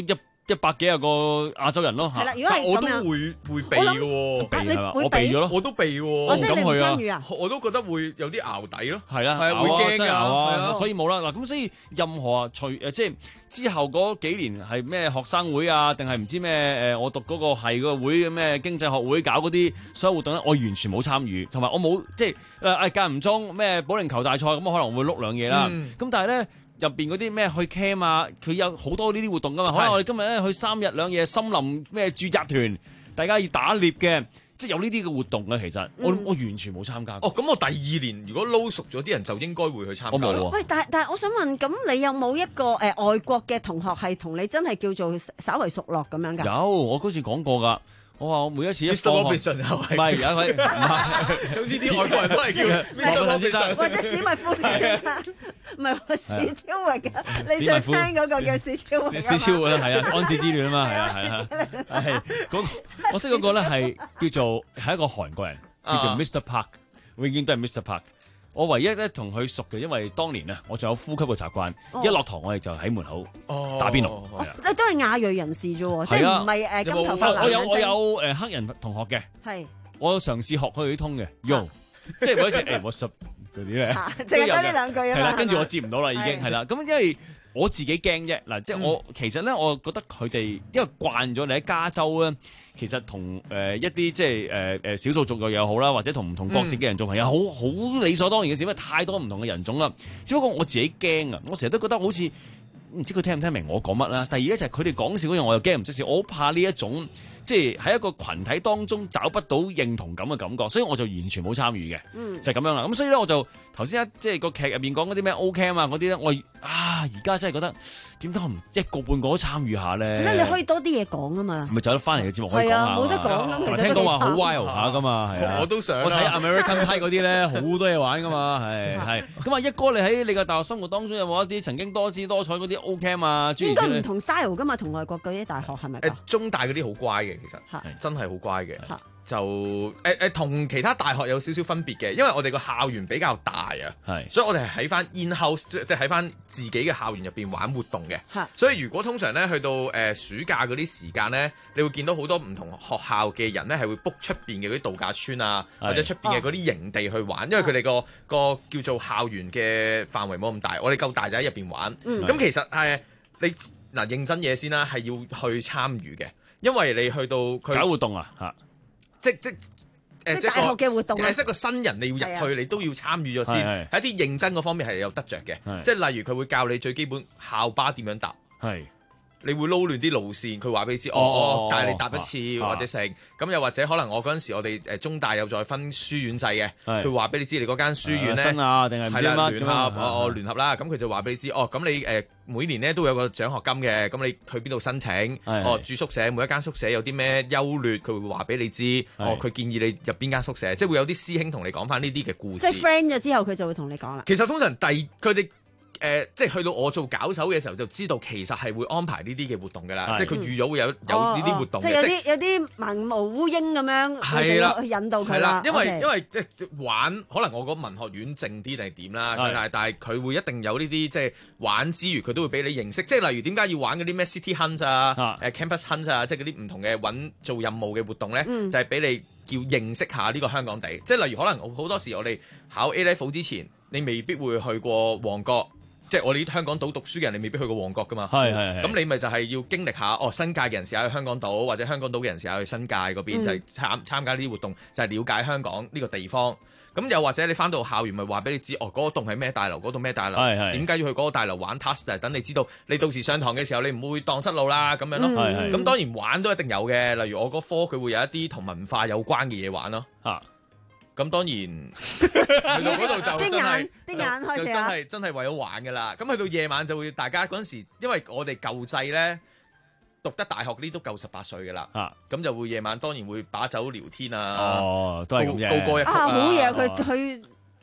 一百幾廿個亞洲人咯。 係啦，如果係我都咁樣， 會會避嘅喎， 避係嘛？ 會我避咗咯， 我都避喎， 我即係你唔參與啊？ 我都覺得會有啲淆底咯。 係啦， 係啊，會驚㗎， 啊，所以冇啦。嗱，咁所以任何啊，除誒即係之後嗰幾年係咩學生會啊，定係唔知咩誒？我讀嗰個係個會咩經濟學會搞嗰啲所有活動咧，我完全冇參與，同埋我冇即係誒誒間唔中咩保齡球大賽咁，我可能會碌兩嘢啦。咁但係咧。入邊嗰啲咩去 camp 啊，佢有好多呢啲活動噶嘛。可能我哋今日咧去三日兩夜森林咩駐紮團，大家要打獵嘅，即係有呢啲嘅活動啊。其實我、嗯、我完全冇參加。 哦，咁我第二年如果撈熟咗啲人，就應該會去參加。 我冇喎。 喂，但係但係，我想問，咁你有冇一個誒、呃、外國嘅同學係同你真係叫做稍為熟絡咁樣㗎？ 有，我嗰次講過㗎。我話我每一次一放學，唔係有一位，唔係， 總之啲外國人都係叫羅賓先生， 或者史密夫先生，唔係史超域嘅，你最聽嗰個叫史超域。 史超域啦，係啊，安史之亂啊嘛，係啊係啊，係嗰我識嗰個咧係叫做係一個韓國人，叫做 Mister Park，永遠都係 Mister Park。我唯一咧同佢熟嘅，因為當年啊，我仲有呼吸嘅習慣， 哦、 一落堂我哋就喺門口打邊爐。 哦哦、都係亞裔人士啫喎，即係唔係誒金頭髮男我有我有誒黑人同學嘅， 係我嘗試學佢啲通嘅 ，yo，即係嗰時誒我十嗰啲咧， 淨係得呢兩句啊嘛。 係啦，跟住我接唔到啦，已經係啦。咁因為我自己驚啫，嗱，即係我其實咧，我覺得佢哋因為慣咗你喺加州咧，其實同誒一啲即係誒誒少數族裔又好啦，或者同唔同國籍嘅人做朋友，好好理所當然嘅事，因為太多唔同嘅人種啦。只不過我自己驚啊，我成日都覺得好似唔知佢聽唔聽明我講乜啦。第二咧就係佢哋講笑嗰樣，我又驚唔識笑，我好怕呢一種。即係喺一個群體當中找不到認同感嘅感覺，所以我就完全冇參與嘅，嗯、就係咁樣啦。咁所以咧，我就頭先一即係個劇入邊講嗰啲咩 O Camp 啊嗰啲咧，我啊而家真係覺得點解我唔一個半個都參與下咧？ 咁你可以多啲嘢講啊嘛。 咪就得翻嚟嘅節目可以講下。係啊， 冇得講咁，其實聽講話好 wild 下噶嘛，係啊。 我都想。 我睇 American Pie 嗰啲咧，好多嘢玩噶嘛，係係。咁啊，一哥你喺你嘅大學生活當中有冇一啲曾經多姿多彩嗰啲 O Camp 啊？ 應該唔同 style 噶嘛，同外國嗰啲大學係咪？ 誒，中大嗰啲好乖嘅，其實真係好乖嘅，就誒誒同其他大學有少少分別嘅，因為我哋個校園比較大啊，係，所以我哋係喺翻 in-house，即係喺翻自己嘅校園入邊玩活動嘅，所以如果通常咧去到誒、呃、暑假嗰啲時間咧，你會見到好多唔同學校嘅人咧係會 book 出邊嘅嗰啲度假村啊，或者出邊嘅嗰啲營地去玩，因為佢哋個個叫做校園嘅範圍冇咁大，我哋夠大就喺入邊玩，咁、嗯、其實係、呃、你嗱認真嘢先啦，係要去參與嘅。因為你去到佢搞活動啊，嚇， 即即誒即大學嘅活動， 係一個新人你要入去，你都要參與咗先。喺啲認真嗰方面係有得着嘅，即係例如佢會教你最基本校巴點樣搭，係你會撈亂啲路線，佢話俾你知，哦哦，帶你搭一次或者成咁，又或者可能我嗰陣時我哋誒中大有再分書院制嘅，佢話俾你知你嗰間書院咧，新啊定係係啦聯合哦哦聯合啦，咁佢就話俾你知，哦咁你誒。每年咧都會有個獎學金嘅，咁你去邊度申請？哦，住宿舍，每一間宿舍有啲咩優劣，佢會話俾你知。哦，佢建議你入邊間宿舍，即係會有啲師兄同你講翻呢啲嘅故事。 即係 friend 咗之後，佢就會同你講啦。 其實通常第佢哋。誒、呃，即係去到我做搞手嘅時候，就知道其實係會安排呢啲嘅活動㗎啦。即係佢預咗會有有呢啲活動嘅、哦哦。即係有啲有啲盲毛烏蠅咁樣，係啦，去引導佢啦。 因為 okay. 因為即係玩，可能我個文學院靜啲定係點啦。但係但係佢會一定有呢啲即係玩之餘，佢都會俾你認識。即係例如點解要玩嗰啲咩 City Hunt 啊、誒、啊、Campus Hunt 啊，即係嗰啲唔同嘅揾做任務嘅活動咧，嗯、就係俾你叫認識下呢個香港地。即係例如可能好多時我哋考 A Level 之前，你未必會去過旺角。即係我哋香港島讀書嘅人，你未必去過旺角噶嘛。係係係。咁你咪就係要經歷下，哦，新界嘅人試下去香港島，或者香港島嘅人試下去新界嗰邊，嗯、就係參參加呢啲活動，就係、是、了解香港呢個地方。咁又或者你翻到校園，咪話俾你知，哦，嗰、那個棟係咩大樓，嗰棟咩大樓，點解要去嗰個大樓玩 task，就係等你知道，你到時上堂嘅時候，你唔會蕩失路啦，咁樣咯。咁、嗯、當然玩都一定有嘅，例如我嗰科佢會有一啲同文化有關嘅嘢玩咯。嚇。咁當然去到嗰度就真係，就就真係真係為咗玩㗎啦。咁去到夜晚就會大家嗰陣時，因為我哋舊制咧讀得大學呢都夠十八歲㗎啦。啊，咁就會夜晚當然會把酒聊天啊。哦，都係咁嘅。高歌一曲啊。啊，好嘢！佢佢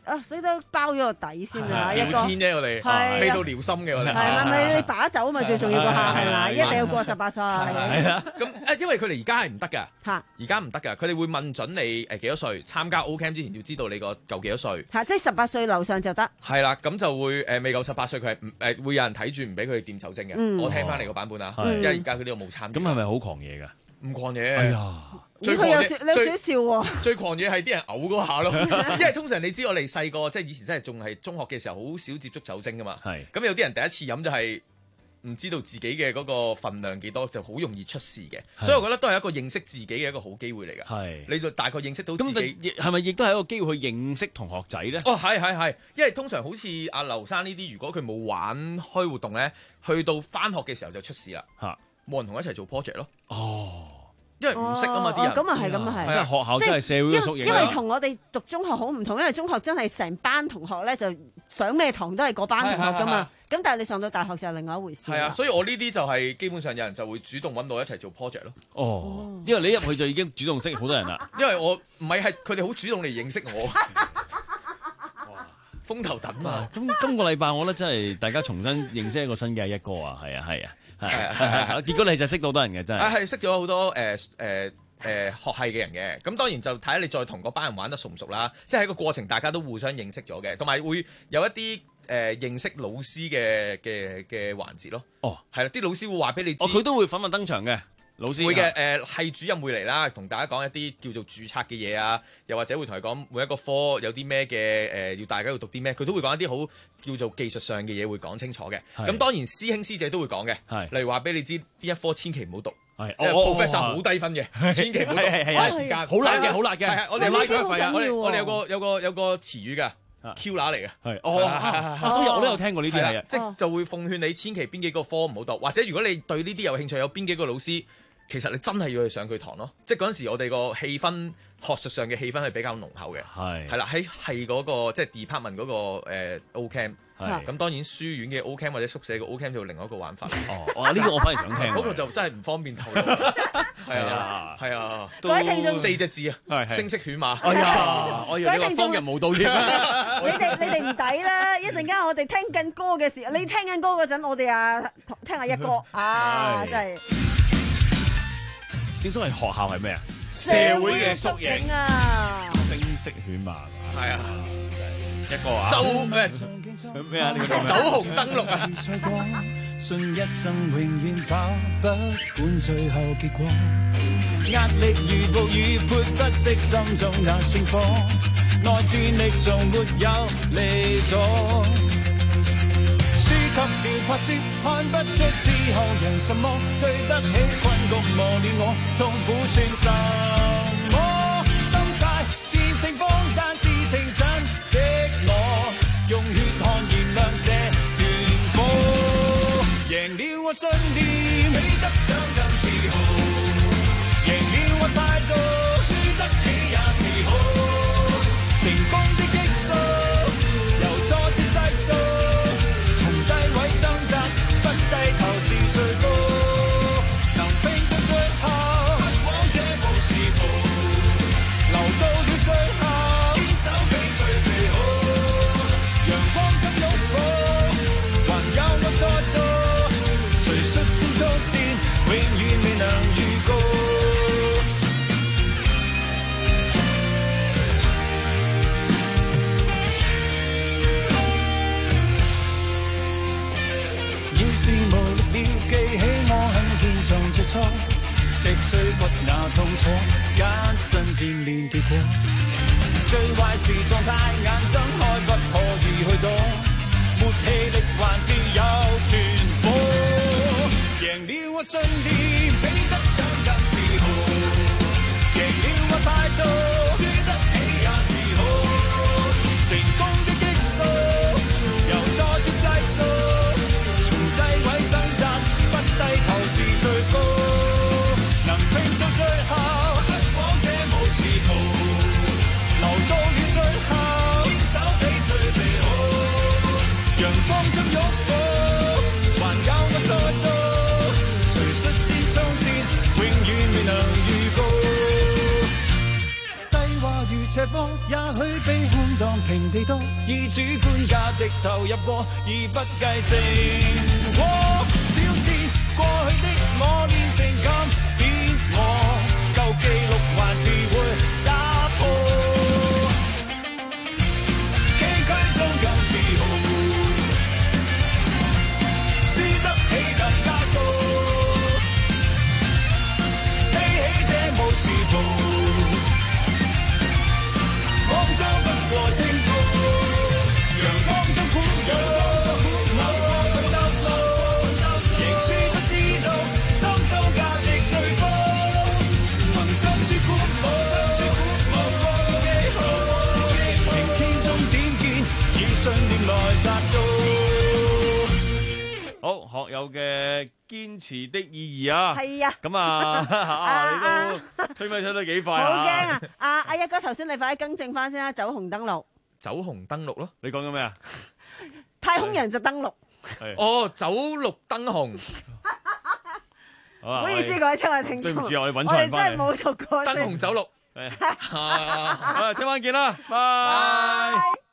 啊，識得包咗個底先啊，一個聊天啫，我哋係未到聊心嘅我哋。 係咪咪你把酒啊嘛，最重要個客係咪？一定要過十八歲。 係啦，咁誒，因為佢哋而家係唔得㗎， 嚇， 而家唔得㗎，佢哋會問準你誒幾多歲，參加 O Camp 之前要知道你個夠幾多歲。 嚇，即係十八歲樓上就得。 係啦，咁就會誒未夠十八歲，佢係唔誒會有人睇住唔俾佢哋掂酒精嘅。 嗯我聽翻嚟個版本啊， 係因為而家佢呢個冇參與。 咁係咪好狂野㗎？ 唔狂野。 哎呀！ 最狂野佢有少有少少喎。 最狂野係啲人嘔嗰下咯，因為通常你知我哋細個即係以前真係仲係中學嘅時候，好少接觸酒精噶嘛。 係。 咁有啲人第一次飲就係唔知道自己嘅嗰個份量幾多，就好容易出事嘅。所以我覺得都係一個認識自己嘅一個好機會嚟㗎。 係。 你就大概認識到自己， 咁係咪亦都係一個機會去認識同學仔咧？ 哦，係係係，因為通常好似阿劉生呢啲，如果佢冇玩開活動咧，去到翻學嘅時候就出事啦。 嚇， 冇人同佢一齊做 project 咯。 哦。 因為唔識啊嘛啲人， 咁啊係，咁啊係， 即係學校真係社會嘅縮影。 因為同我哋讀中學好唔同，因為中學真係成班同學咧，就上咩堂都係嗰班同學噶嘛。咁但係你上到大學就係另外一回事。 係啊，所以我呢啲就係基本上有人就會主動揾到一齊做 project 咯。 哦，因為你入去就已經主動識好多人啦。 因為我唔係係佢哋好主動嚟認識我。哇，風頭躉啊！ 咁今個禮拜我覺得真係大家重新認識一個新嘅一哥啊，係啊係啊係啊，結果你就識到好多人嘅真係。 啊係識咗好多誒誒。呃誒、呃、學系嘅人嘅，咁當然就睇下你再同嗰班人玩得熟唔熟啦。即係喺個過程，大家都互相認識咗嘅，同埋會有一啲誒、呃、認識老師嘅嘅嘅環節咯。 哦，係啦，啲老師會話俾你知。 哦，佢都會訪問登場嘅。老師會嘅，誒係主任會嚟啦，同大家講一啲叫做註冊嘅嘢啊，又或者會同佢講每一個科有啲咩嘅誒，要大家要讀啲咩，佢都會講一啲好叫做技術上嘅嘢，會講清楚嘅。咁當然師兄師姐都會講嘅，例如話俾你知邊一科千祈唔好讀，因為 professor 好低分嘅，千祈唔好讀，嘥時間， 好辣嘅，好辣嘅。 係啊，我哋拉佢一費啊，我哋我哋有個有個有個詞語㗎。Q 乸嚟嘅， 係哦，都有我都有聽過呢啲係啊， 即就會奉勸你千祈邊幾個科唔好讀，或者如果你對呢啲有興趣，有邊幾個老師。其實你真係要去上佢堂咯，即係嗰陣時我哋個氣氛，學術上嘅氣氛係比較濃厚嘅，係係啦，喺係嗰個即係 department 嗰個誒 O Camp，係咁當然書院嘅 O Camp 或者宿舍嘅 O Camp 就另外一個玩法。哦，哇！呢個我反而想聽，嗰個就真係唔方便透露。係啊，係啊， 各位聽眾四隻字啊，聲色犬馬。 哎呀，我以為你方日無道添啊！ 你哋你哋唔抵啦！一陣間我哋聽緊歌嘅時候，你聽緊歌嗰陣，我哋啊聽下一歌啊，真係。 正所謂學校係咩啊？ 社會嘅縮影啊！ 聲色犬馬係啊， 一個啊， 周咩咩啊？呢個走紅燈籠啊！ 信一生永遠跑，不管最後結果。壓力如暴雨潑不熄心中那星火，內戰力從沒有離左。輸給了拍攝，看不出之後人什麼，對得起困局磨練我，痛苦算什麼？心態戰勝方，但事情真的我，用血汗燃亮這團火，贏了我信念，比得獎更自豪，贏了我態度，輸得起也是好，成功的激素，由挫折製造。不低頭是最高，能拼到最後，不枉這無時途，留到了最後，堅守比最美好，陽光怎擁抱，還有我在度，誰率先衝線，永遠未能預告。直追不那痛楚，艱辛見面結果。最壞時狀態，眼睜開不可以去躲，沒氣力還是有團火。贏了我信念，比得獎更自豪。贏了我態度，輸得起也是好。成功的激素，由挫折製造，從低位掙扎，不低頭是最高。能拼到最後，不枉這無時途，留到了最後，堅守比最美好，陽光怎擁抱，還有我在度，誰率先衝線，永遠未能預告。低話如這科，也許比空檔平地多，以主觀價值投入過，而不計成果。小事過去的我變成今天我，舊記錄還是會打破，崎嶇中更自豪，輸得起更加高，披起這武士袍，光州不過清高，陽光中苦惱。 好，學友嘅堅持的意義啊！ 係啊， 咁啊，啊你都推咪推得幾快啊！ 好驚啊！阿阿一哥頭先你快啲更正翻先啦，走紅燈錄。 走紅燈錄咯， 你講緊咩啊？ 太空人就登陸。 哦，走綠燈紅。 唔好意思，各位親愛聽眾， 對唔住，我哋揾錯人我哋真係冇讀過。 燈紅走綠。 啊，聽晚見啦，拜。